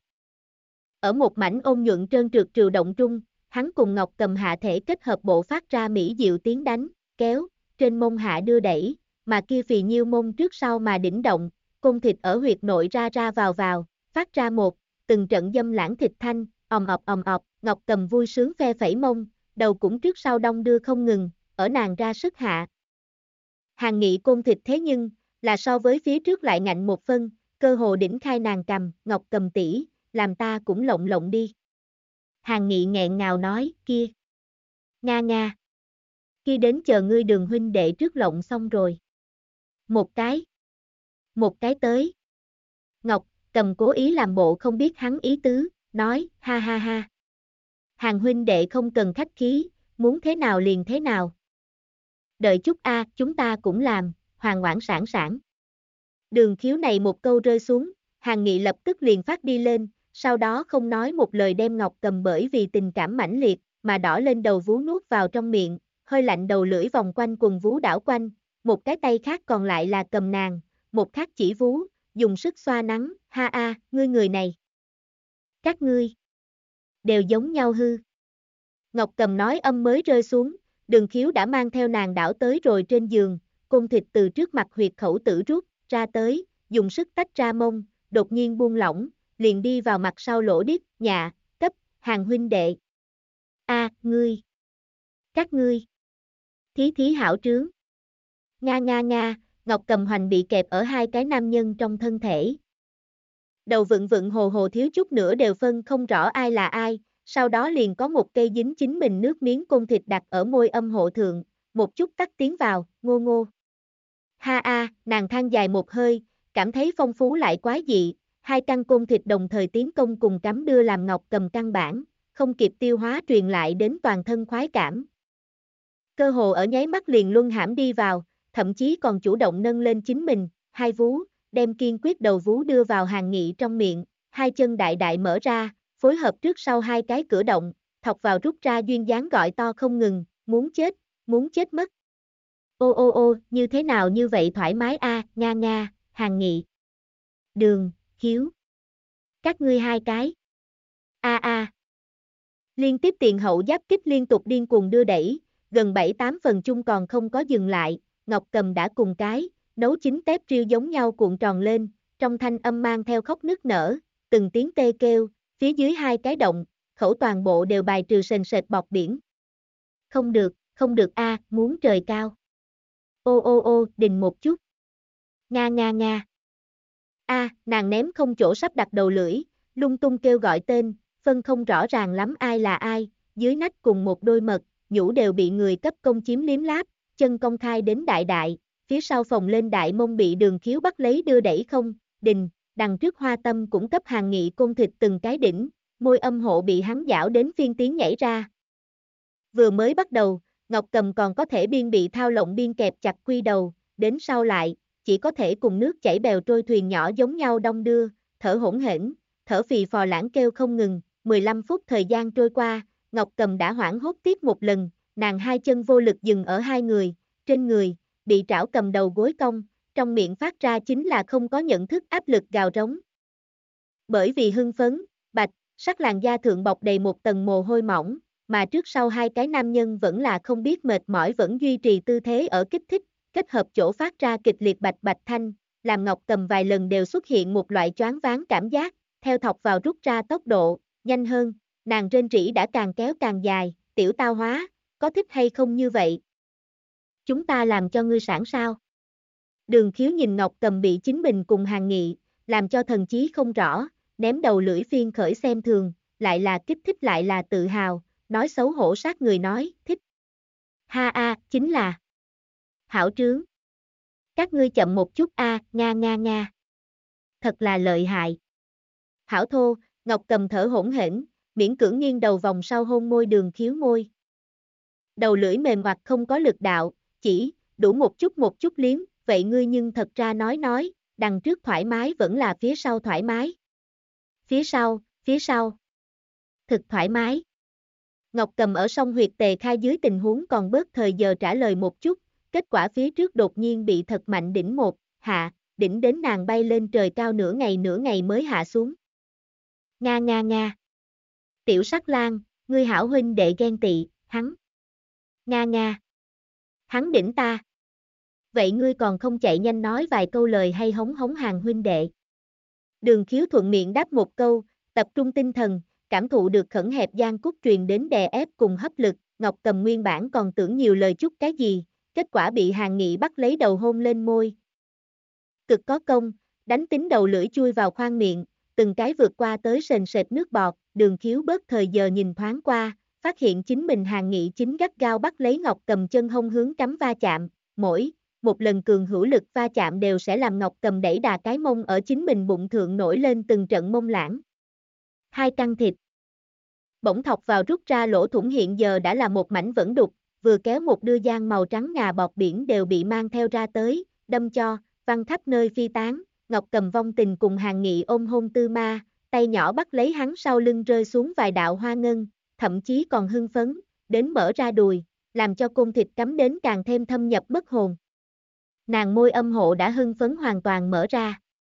Ở một mảnh ôn nhuận trơn trượt trừu động trung, hắn cùng Ngọc Cầm hạ thể kết hợp bộ phát ra mỹ diệu tiếng đánh, kéo, trên mông hạ đưa đẩy, mà kia phì nhiêu mông trước sau mà đỉnh động, côn thịt ở huyệt nội ra vào, phát ra từng trận dâm lãng thịt thanh, ầm ọc, Ngọc Cầm vui sướng phe phẩy mông, đầu cũng trước sau đong đưa không ngừng, ở nàng ra sức hạ. Hàn Nghị côn thịt thế nhưng, là so với phía trước lại ngạnh một phân, cơ hồ đỉnh khai nàng cằm, Ngọc Cầm tỷ, làm ta cũng lộng lộng đi. Hàng Nghị nghẹn ngào nói, kia. Nga nga. Kia đến chờ ngươi Đường huynh đệ trước lộng xong rồi. Một cái tới. Ngọc Cầm cố ý làm bộ không biết hắn ý tứ, nói, ha ha ha. Hàng huynh đệ không cần khách khí, muốn thế nào liền thế nào. Đợi chút a, chúng ta cũng làm, Hoàng Oản sản sản. Đường Khiếu này một câu rơi xuống, Hàng Nghị lập tức liền phát đi lên, sau đó không nói một lời đem Ngọc Cầm bởi vì tình cảm mãnh liệt, mà đỏ lên đầu vú nuốt vào trong miệng, hơi lạnh đầu lưỡi vòng quanh quần vú đảo quanh, một cái tay khác còn lại là cầm nàng, một khác chỉ vú, dùng sức xoa nắng, ha a, ngươi người này. Các ngươi đều giống nhau hư. Ngọc Cầm nói âm mới rơi xuống, Đường Khiếu đã mang theo nàng đảo tới rồi trên giường, côn thịt từ trước mặt huyệt khẩu tử rút ra tới, dùng sức tách ra mông, đột nhiên buông lỏng, liền đi vào mặt sau lỗ điếc, dạ, cấp, Hàng huynh đệ. A, ngươi. Các ngươi. Thí thí hảo trướng. Nga nga nga, Ngọc Cầm hoành bị kẹp ở hai cái nam nhân trong thân thể. Đầu vựng vựng hồ hồ thiếu chút nữa đều phân không rõ ai là ai, sau đó liền có một cây dính chính mình nước miếng côn thịt đặt ở môi âm hộ thượng, một chút tắt tiến vào, ngô ngô. Ha a, nàng than dài một hơi, cảm thấy phong phú lại quái dị, hai căn côn thịt đồng thời tiến công cùng cắm đưa làm Ngọc Cầm căn bản, không kịp tiêu hóa truyền lại đến toàn thân khoái cảm. Cơ hồ ở nháy mắt liền luân hãm đi vào, thậm chí còn chủ động nâng lên chính mình, hai vú, đem kiên quyết đầu vú đưa vào Hàng Nghị trong miệng, hai chân đại đại mở ra, phối hợp trước sau hai cái cửa động, thọc vào rút ra duyên dáng gọi to không ngừng, muốn chết mất. Ô ô ô, như thế nào như vậy thoải mái a, nga nga, Hàng Nghị. Đường, Khiếu. Các ngươi hai cái. A a. Liên tiếp tiền hậu giáp kích liên tục điên cuồng đưa đẩy, gần 7-8 phần chung còn không có dừng lại, Ngọc Cầm đã cùng cái, nấu chín tép riêu giống nhau cuộn tròn lên, trong thanh âm mang theo khóc nức nở, từng tiếng tê kêu, phía dưới hai cái động, khẩu toàn bộ đều bài trừ sền sệt bọt biển. Không được a, muốn trời cao. Ô ô ô, đình một chút. Nga nga nga. A, nàng ném không chỗ sắp đặt đầu lưỡi, lung tung kêu gọi tên, phân không rõ ràng lắm ai là ai, dưới nách cùng một đôi mật, nhũ đều bị người cấp công chiếm liếm láp, chân công khai đến đại đại, phía sau phồng lên đại mông bị Đường Khiếu bắt lấy đưa đẩy không, đình, đằng trước Hoa Tâm cũng cấp Hàng Nghị côn thịt từng cái đỉnh, môi âm hộ bị hắn giảo đến phiên tiếng nhảy ra. Vừa mới bắt đầu, Ngọc Cầm còn có thể biên bị thao lộng biên kẹp chặt quy đầu, đến sau lại, chỉ có thể cùng nước chảy bèo trôi thuyền nhỏ giống nhau đong đưa, thở hỗn hển, thở phì phò lãng kêu không ngừng, 15 phút thời gian trôi qua, Ngọc Cầm đã hoảng hốt tiếp một lần, nàng hai chân vô lực dừng ở hai người, trên người, bị trảo cầm đầu gối cong, trong miệng phát ra chính là không có nhận thức áp lực gào rống. Bởi vì hưng phấn, bạch, sắc làn da thượng bọc đầy một tầng mồ hôi mỏng, mà trước sau hai cái nam nhân vẫn là không biết mệt mỏi vẫn duy trì tư thế ở kích thích, kết hợp chỗ phát ra kịch liệt bạch bạch thanh, làm Ngọc Cầm vài lần đều xuất hiện một loại choáng váng cảm giác, theo thọc vào rút ra tốc độ, nhanh hơn, nàng rên rỉ đã càng kéo càng dài, tiểu tao hóa, có thích hay không như vậy? Chúng ta làm cho ngươi sản sao? Đường Khiếu nhìn Ngọc Cầm bị chính mình cùng Hàng Nghị, làm cho thần chí không rõ, ném đầu lưỡi phiên khởi xem thường, lại là kích thích lại là tự hào, nói xấu hổ sát người nói, thích. Ha a, chính là hảo trướng. Các ngươi chậm một chút a, nga nga nga. Thật là lợi hại. Hảo thô, Ngọc Cầm thở hỗn hển, miễn cưỡng nghiêng đầu vòng sau hôn môi Đường Khiếu môi. Đầu lưỡi mềm hoặc không có lực đạo, chỉ, đủ một chút liếm, vậy ngươi nhưng thật ra nói, đằng trước thoải mái vẫn là phía sau thoải mái. Phía sau. Thực thoải mái. Ngọc Cầm ở song huyệt tề khai dưới tình huống còn bớt thời giờ trả lời một chút, kết quả phía trước đột nhiên bị thật mạnh đỉnh một, hạ, đỉnh đến nàng bay lên trời cao nửa ngày mới hạ xuống. Nga nga nga. Tiểu Sắc Lang, ngươi hảo huynh đệ ghen tị, hắn. Nga nga. Hắn đỉnh ta. Vậy ngươi còn không chạy nhanh nói vài câu lời hay hống hống Hàng huynh đệ. Đường Khiếu thuận miệng đáp một câu, tập trung tinh thần, cảm thụ được khẩn hẹp gian cúc truyền đến đè ép cùng hấp lực, Ngọc Cầm nguyên bản còn tưởng nhiều lời chút cái gì, kết quả bị Hàng Nghị bắt lấy đầu hôn lên môi. Cực có công, đánh tính đầu lưỡi chui vào khoang miệng, từng cái vượt qua tới sền sệt nước bọt, Đường Khiếu bớt thời giờ nhìn thoáng qua, phát hiện chính mình Hàn Nghị chính gắt gao bắt lấy Ngọc Cầm chân hông hướng cắm va chạm, mỗi một lần cường hữu lực va chạm đều sẽ làm Ngọc Cầm đẩy đà cái mông ở chính mình bụng thượng nổi lên từng trận mông lãng. Hai căn thịt bỗng thọc vào rút ra lỗ thủng hiện giờ đã là một mảnh vẫn đục, vừa kéo một đưa giang màu trắng ngà bọt biển đều bị mang theo ra tới, đâm cho, văng khắp nơi phi tán, Ngọc Cầm vong tình cùng Hàn Nghị ôm hôn tư ma, tay nhỏ bắt lấy hắn sau lưng rơi xuống vài đạo hoa ngân, thậm chí còn hưng phấn, đến mở ra đùi, làm cho côn thịt cắm đến càng thêm thâm nhập mất hồn. Nàng môi âm hộ đã hưng phấn hoàn toàn mở ra.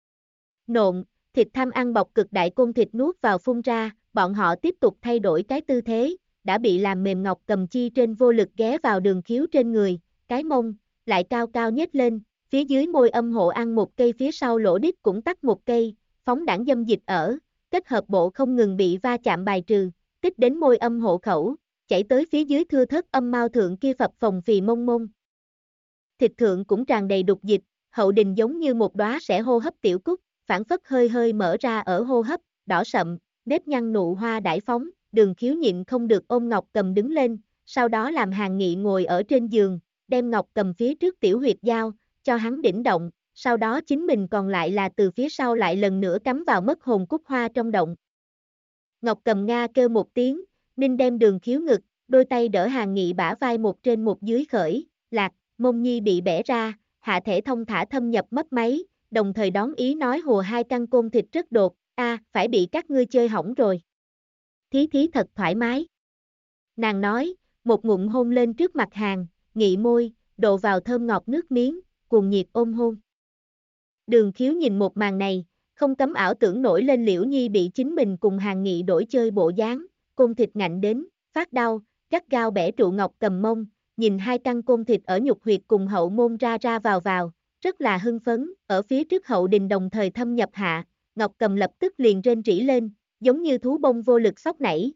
Nộn, thịt tham ăn bọc cực đại côn thịt nuốt vào phun ra, bọn họ tiếp tục thay đổi cái tư thế, đã bị làm mềm Ngọc Cầm chi trên vô lực ghé vào Đường Khiếu trên người, cái mông, lại cao cao nhếch lên, phía dưới môi âm hộ ăn một cây phía sau lỗ đít cũng tắt một cây, phóng đảng dâm dịch ở, kết hợp bộ không ngừng bị va chạm bài trừ, tích đến môi âm hộ khẩu, chảy tới phía dưới thưa thớt âm mao thượng kia phập phồng phì mông mông. Thịt thượng cũng tràn đầy đục dịch, hậu đình giống như một đóa sẽ hô hấp tiểu cúc, phản phất hơi hơi mở ra ở hô hấp, đỏ sậm, nếp nhăn nụ hoa đãi phóng, Đường Khiếu nhịn không được ôm Ngọc Cầm đứng lên, sau đó làm Hàn Nghị ngồi ở trên giường, đem Ngọc Cầm phía trước tiểu huyệt giao, cho hắn đỉnh động, sau đó chính mình còn lại là từ phía sau lại lần nữa cắm vào mất hồn cúc hoa trong động. Ngọc Cầm nga kêu một tiếng, ninh đem Đường Khiếu ngực, đôi tay đỡ Hàn Nghị bả vai một trên một dưới khởi, lạc, mông nhi bị bẻ ra, hạ thể thông thả thâm nhập mất máy, đồng thời đón ý nói hùa hai căn côn thịt rất đột, phải bị các ngươi chơi hỏng rồi. Thí thí thật thoải mái. Nàng nói, một ngụm hôn lên trước mặt Hàn Nghị môi, độ vào thơm ngọt nước miếng, cuồng nhiệt ôm hôn. Đường Khiếu nhìn một màn này, không cấm ảo tưởng nổi lên Liễu Nhi bị chính mình cùng Hàn Nghị đổi chơi bộ dáng, côn thịt ngạnh đến, phát đau, gắt gao bẻ trụ Ngọc Cầm mông, nhìn hai căn côn thịt ở nhục huyệt cùng hậu môn ra ra vào, rất là hưng phấn, ở phía trước hậu đình đồng thời thâm nhập hạ, Ngọc Cầm lập tức liền rên rỉ lên, giống như thú bông vô lực sóc nảy.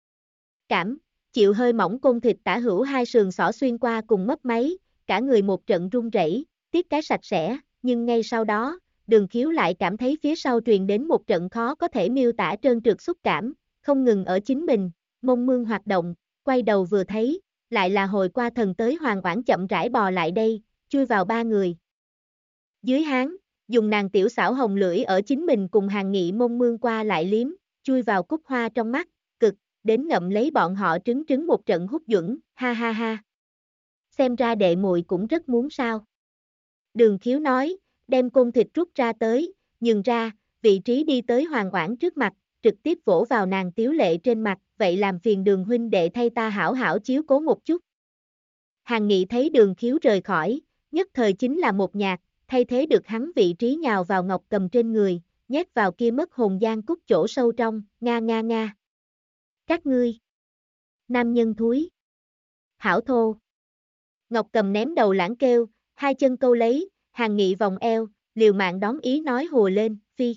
Chịu hơi mỏng côn thịt tả hữu hai sườn xỏ xuyên qua cùng mấp máy, cả người một trận run rẩy, tiếc cái sạch sẽ, nhưng ngay sau đó, Đường Khiếu lại cảm thấy phía sau truyền đến một trận khó có thể miêu tả trơn trượt xúc cảm, không ngừng ở chính mình, mông mương hoạt động, quay đầu vừa thấy, lại là hồi qua thần tới Hoàng Oản chậm rãi bò lại đây, chui vào ba người. Dưới háng, dùng nàng tiểu xảo hồng lưỡi ở chính mình cùng Hàn Nghị mông mương qua lại liếm, chui vào cúc hoa trong mắt, cực, đến ngậm lấy bọn họ trứng một trận hút duẩn, ha ha ha. Xem ra đệ muội cũng rất muốn sao. Đường Khiếu nói, đem côn thịt rút ra tới, nhường ra, vị trí đi tới Hoàng Oản trước mặt, trực tiếp vỗ vào nàng tiếu lệ trên mặt, vậy làm phiền Đường huynh đệ thay ta hảo hảo chiếu cố một chút. Hàn Nghị thấy Đường Khiếu rời khỏi, nhất thời chính là một nhạc, thay thế được hắn vị trí nhào vào Ngọc Cầm trên người, nhét vào kia mất hồn giang cúc chỗ sâu trong, nga nga nga. Các ngươi. Nam nhân thúi. Hảo thô. Ngọc Cầm ném đầu lãng kêu, hai chân câu lấy, Hàn Nghị vòng eo, liều mạng đón ý nói hùa lên, phi.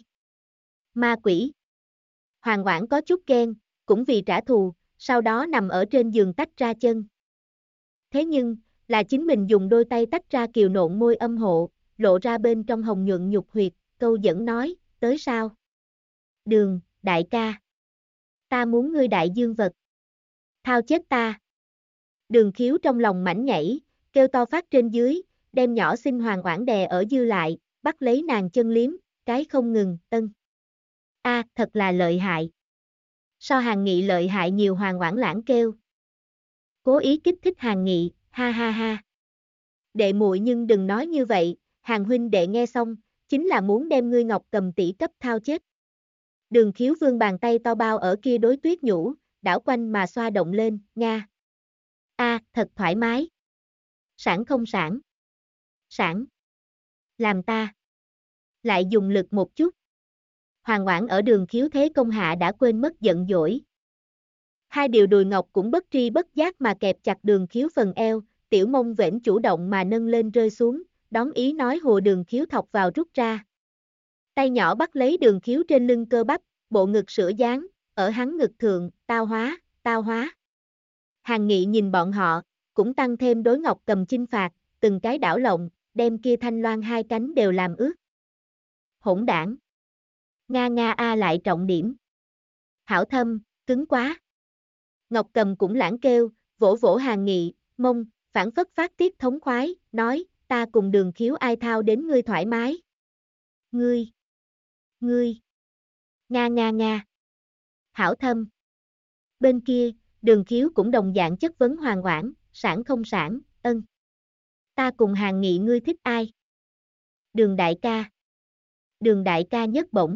Ma quỷ. Hoàng Oản có chút ghen, cũng vì trả thù, sau đó nằm ở trên giường tách ra chân. Thế nhưng, là chính mình dùng đôi tay tách ra kiều nộn môi âm hộ, lộ ra bên trong hồng nhuận nhục huyệt, câu dẫn nói, tới sao? Đường, đại ca. Ta muốn ngươi đại dương vật. Thao chết ta. Đường Khiếu trong lòng mảnh nhảy, kêu to phát trên dưới, đem nhỏ xinh Hoàng Oản đè ở dư lại, bắt lấy nàng chân liếm, cái không ngừng, tân. Thật là lợi hại. So Hàn Nghị lợi hại nhiều, Hoàng Oản lãng kêu. Cố ý kích thích Hàn Nghị, ha ha ha. Đệ muội nhưng đừng nói như vậy, Hàn huynh đệ nghe xong, chính là muốn đem ngươi Ngọc Cầm tỷ cấp thao chết. Đường Khiếu vương bàn tay to bao ở kia đối tuyết nhũ, đảo quanh mà xoa động lên, nga. Thật thoải mái. Sảng không sảng? Sảng. Làm ta. Lại dùng lực một chút. Hoàng Oản ở Đường Khiếu thế công hạ đã quên mất giận dỗi. Hai điều đùi ngọc cũng bất tri bất giác mà kẹp chặt Đường Khiếu phần eo, tiểu mông vểnh chủ động mà nâng lên rơi xuống, đón ý nói hùa Đường Khiếu thọc vào rút ra. Tay nhỏ bắt lấy Đường Khiếu trên lưng cơ bắp, bộ ngực sữa dáng, ở hắn ngực thượng, tao hóa, tao hóa. Hàn Nghị nhìn bọn họ, cũng tăng thêm đối Ngọc Cầm chinh phạt, từng cái đảo lộng, đem kia thanh loan hai cánh đều làm ướt. hỗn đảng. Nga nga a lại trọng điểm. Hảo Thâm, cứng quá. Ngọc Cầm cũng lãng kêu, vỗ vỗ Hàn Nghị, mông, phản phất phát tiết thống khoái, nói, ta cùng Đường Khiếu ai thao đến ngươi thoải mái. Ngươi. Nga nga nga. Hảo Thâm. Bên kia, Đường Khiếu cũng đồng dạng chất vấn Hoàng Oản, sản không sản, ân. Ta cùng Hàn Nghị ngươi thích ai? Đường đại ca. Đường đại ca nhất bổng.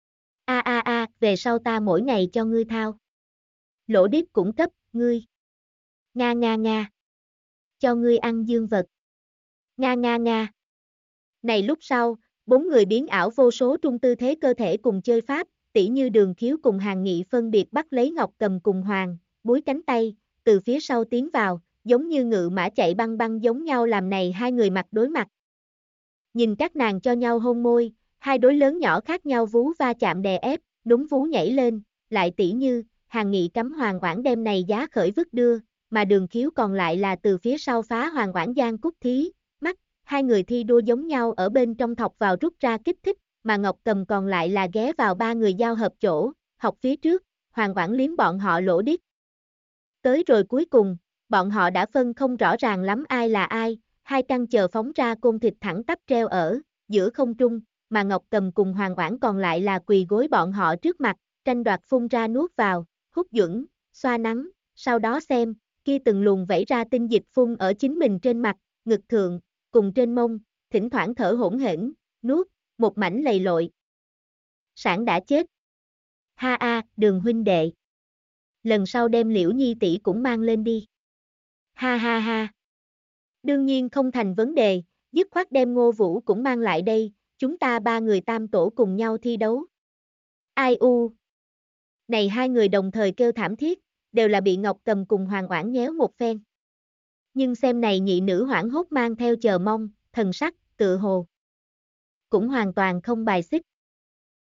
Về sau ta mỗi ngày cho ngươi thao. Lỗ Điếp cũng cấp, ngươi. Nga nga nga. Cho ngươi ăn dương vật. Nga nga nga. Này lúc sau, 4 người biến ảo vô số trung tư thế cơ thể cùng chơi pháp, tỉ như Đường Khiếu cùng Hàn Nghị phân biệt bắt lấy Ngọc Cầm cùng Hoàng, búi cánh tay, từ phía sau tiến vào, giống như ngự mã chạy băng băng giống nhau làm này hai người mặt đối mặt. Nhìn các nàng cho nhau hôn môi, hai đối lớn nhỏ khác nhau vú va chạm đè ép, đúng vú nhảy lên, lại tỉ như, Hàn Nghị cắm Hoàng Oản đem này giá khởi vứt đưa, mà Đường Khiếu còn lại là từ phía sau phá Hoàng Oản giang cúc thí, mắt, hai người thi đua giống nhau ở bên trong thọc vào rút ra kích thích, mà Ngọc Cầm còn lại là ghé vào ba người giao hợp chỗ, học phía trước, Hoàng Oản liếm bọn họ lỗ điếc. Tới rồi cuối cùng, bọn họ đã phân không rõ ràng lắm ai là ai, hai căn chờ phóng ra côn thịt thẳng tắp treo ở giữa không trung, mà Ngọc Cầm cùng Hoàng Oản còn lại là quỳ gối bọn họ trước mặt, tranh đoạt phun ra nuốt vào, hút dưỡng, xoa nắng, sau đó xem, kia từng luồng vẩy ra tinh dịch phun ở chính mình trên mặt, ngực thượng, cùng trên mông, thỉnh thoảng thở hỗn hển, nuốt, một mảnh lầy lội. Sản đã chết. Ha a, Đường huynh đệ. Lần sau đem Liễu Nhi tỷ cũng mang lên đi. Ha ha ha. Đương nhiên không thành vấn đề, dứt khoát đem Ngô Vũ cũng mang lại đây, chúng ta ba người tam tổ cùng nhau thi đấu. Ai u. Này hai người đồng thời kêu thảm thiết, đều là bị Ngọc Cầm cùng Hoàng Oản nhéo một phen. Nhưng xem này nhị nữ hoảng hốt mang theo chờ mong, thần sắc, tựa hồ cũng hoàn toàn không bài xích.